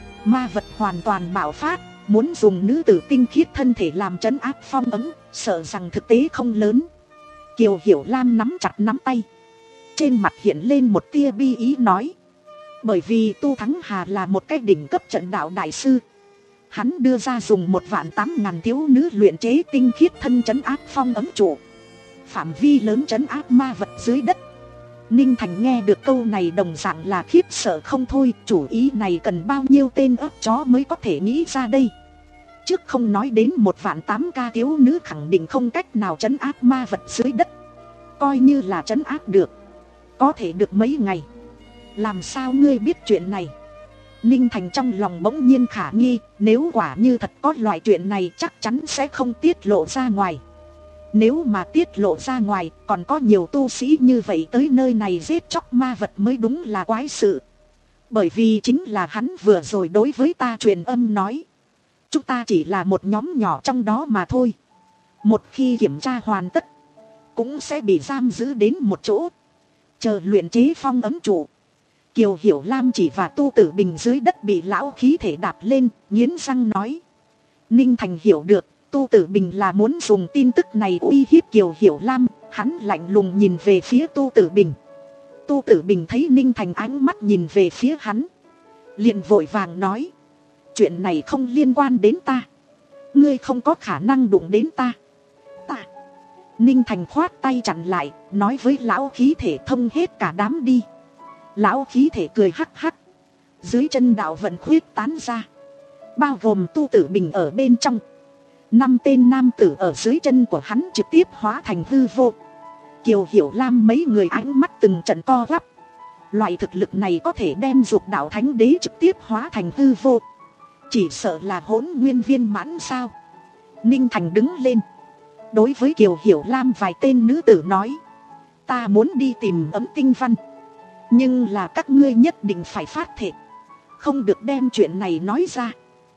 ma vật hoàn toàn bạo phát, muốn dùng nữ tử tinh khiết thân thể làm trấn áp phong ấm, sợ rằng thực tế không lớn. Kiều Hiểu Lam nắm chặt nắm tay, trên mặt hiện lên một tia bi ý nói. Bởi vì Tu Thắng Hà là một cái đỉnh cấp trận đạo đại sư, hắn đưa ra dùng một vạn tám ngàn thiếu nữ luyện chế tinh khiết thân trấn áp phong ấm trụ, phạm vi lớn trấn áp ma vật dưới đất. Ninh Thành nghe được câu này đồng dạng là khiếp sợ không thôi. Chủ ý này cần bao nhiêu tên ớt chó mới có thể nghĩ ra đây. Trước không nói đến một vạn tám ca thiếu nữ khẳng định không cách nào trấn áp ma vật dưới đất, coi như là trấn áp được, có thể được mấy ngày. Làm sao ngươi biết chuyện này? Ninh Thành trong lòng bỗng nhiên khả nghi, nếu quả như thật có loại chuyện này chắc chắn sẽ không tiết lộ ra ngoài. Nếu mà tiết lộ ra ngoài, còn có nhiều tu sĩ như vậy tới nơi này giết chóc ma vật mới đúng là quái sự. Bởi vì chính là hắn vừa rồi đối với ta truyền âm nói, chúng ta chỉ là một nhóm nhỏ trong đó mà thôi. Một khi kiểm tra hoàn tất, cũng sẽ bị giam giữ đến một chỗ, chờ luyện chế phong ấm trụ. Kiều Hiểu Lam chỉ và Tu Tử Bình dưới đất bị lão khí thể đạp lên, nghiến răng nói. Ninh Thành hiểu được, Tu Tử Bình là muốn dùng tin tức này uy hiếp Kiều Hiểu Lam. Hắn lạnh lùng nhìn về phía Tu Tử Bình. Tu Tử Bình thấy Ninh Thành ánh mắt nhìn về phía hắn, liền vội vàng nói. Chuyện này không liên quan đến ta, ngươi không có khả năng đụng đến ta. Ta. Ninh Thành khoát tay chặn lại, nói với lão khí thể thông hết cả đám đi. Lão khí thể cười hắc hắc, dưới chân đạo vận khuyết tán ra, bao gồm Tu Tử Bình ở bên trong. Năm tên nam tử ở dưới chân của hắn trực tiếp hóa thành hư vô. Kiều Hiểu Lam mấy người ánh mắt từng trận co quắp. Loại thực lực này có thể đem dục đạo thánh đế trực tiếp hóa thành hư vô, chỉ sợ là hỗn nguyên viên mãn sao? Ninh Thành đứng lên, đối với Kiều Hiểu Lam vài tên nữ tử nói. Ta muốn đi tìm Ấm Tinh Văn, nhưng là các ngươi nhất định phải phát thệ, không được đem chuyện này nói ra.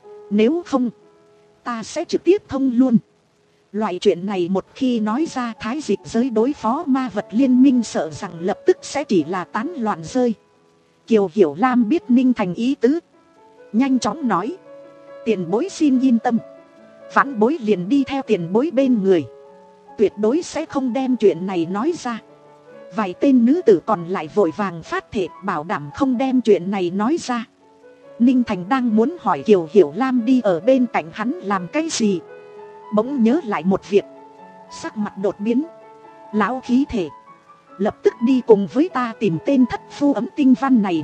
Nếu không, ta sẽ trực tiếp thông luôn. Loại chuyện này một khi nói ra, thái dịch giới đối phó ma vật liên minh sợ rằng lập tức sẽ chỉ là tán loạn rơi. Kiều Hiểu Lam biết Ninh Thành ý tứ, nhanh chóng nói. Tiền bối xin yên tâm, vãn bối liền đi theo tiền bối bên người, tuyệt đối sẽ không đem chuyện này nói ra. Vài tên nữ tử còn lại vội vàng phát thệ bảo đảm không đem chuyện này nói ra. Ninh Thành đang muốn hỏi Kiều Hiểu Lam đi ở bên cạnh hắn làm cái gì, bỗng nhớ lại một việc, sắc mặt đột biến. Lão khí thể, lập tức đi cùng với ta tìm tên thất phu Ấm Tinh Văn này.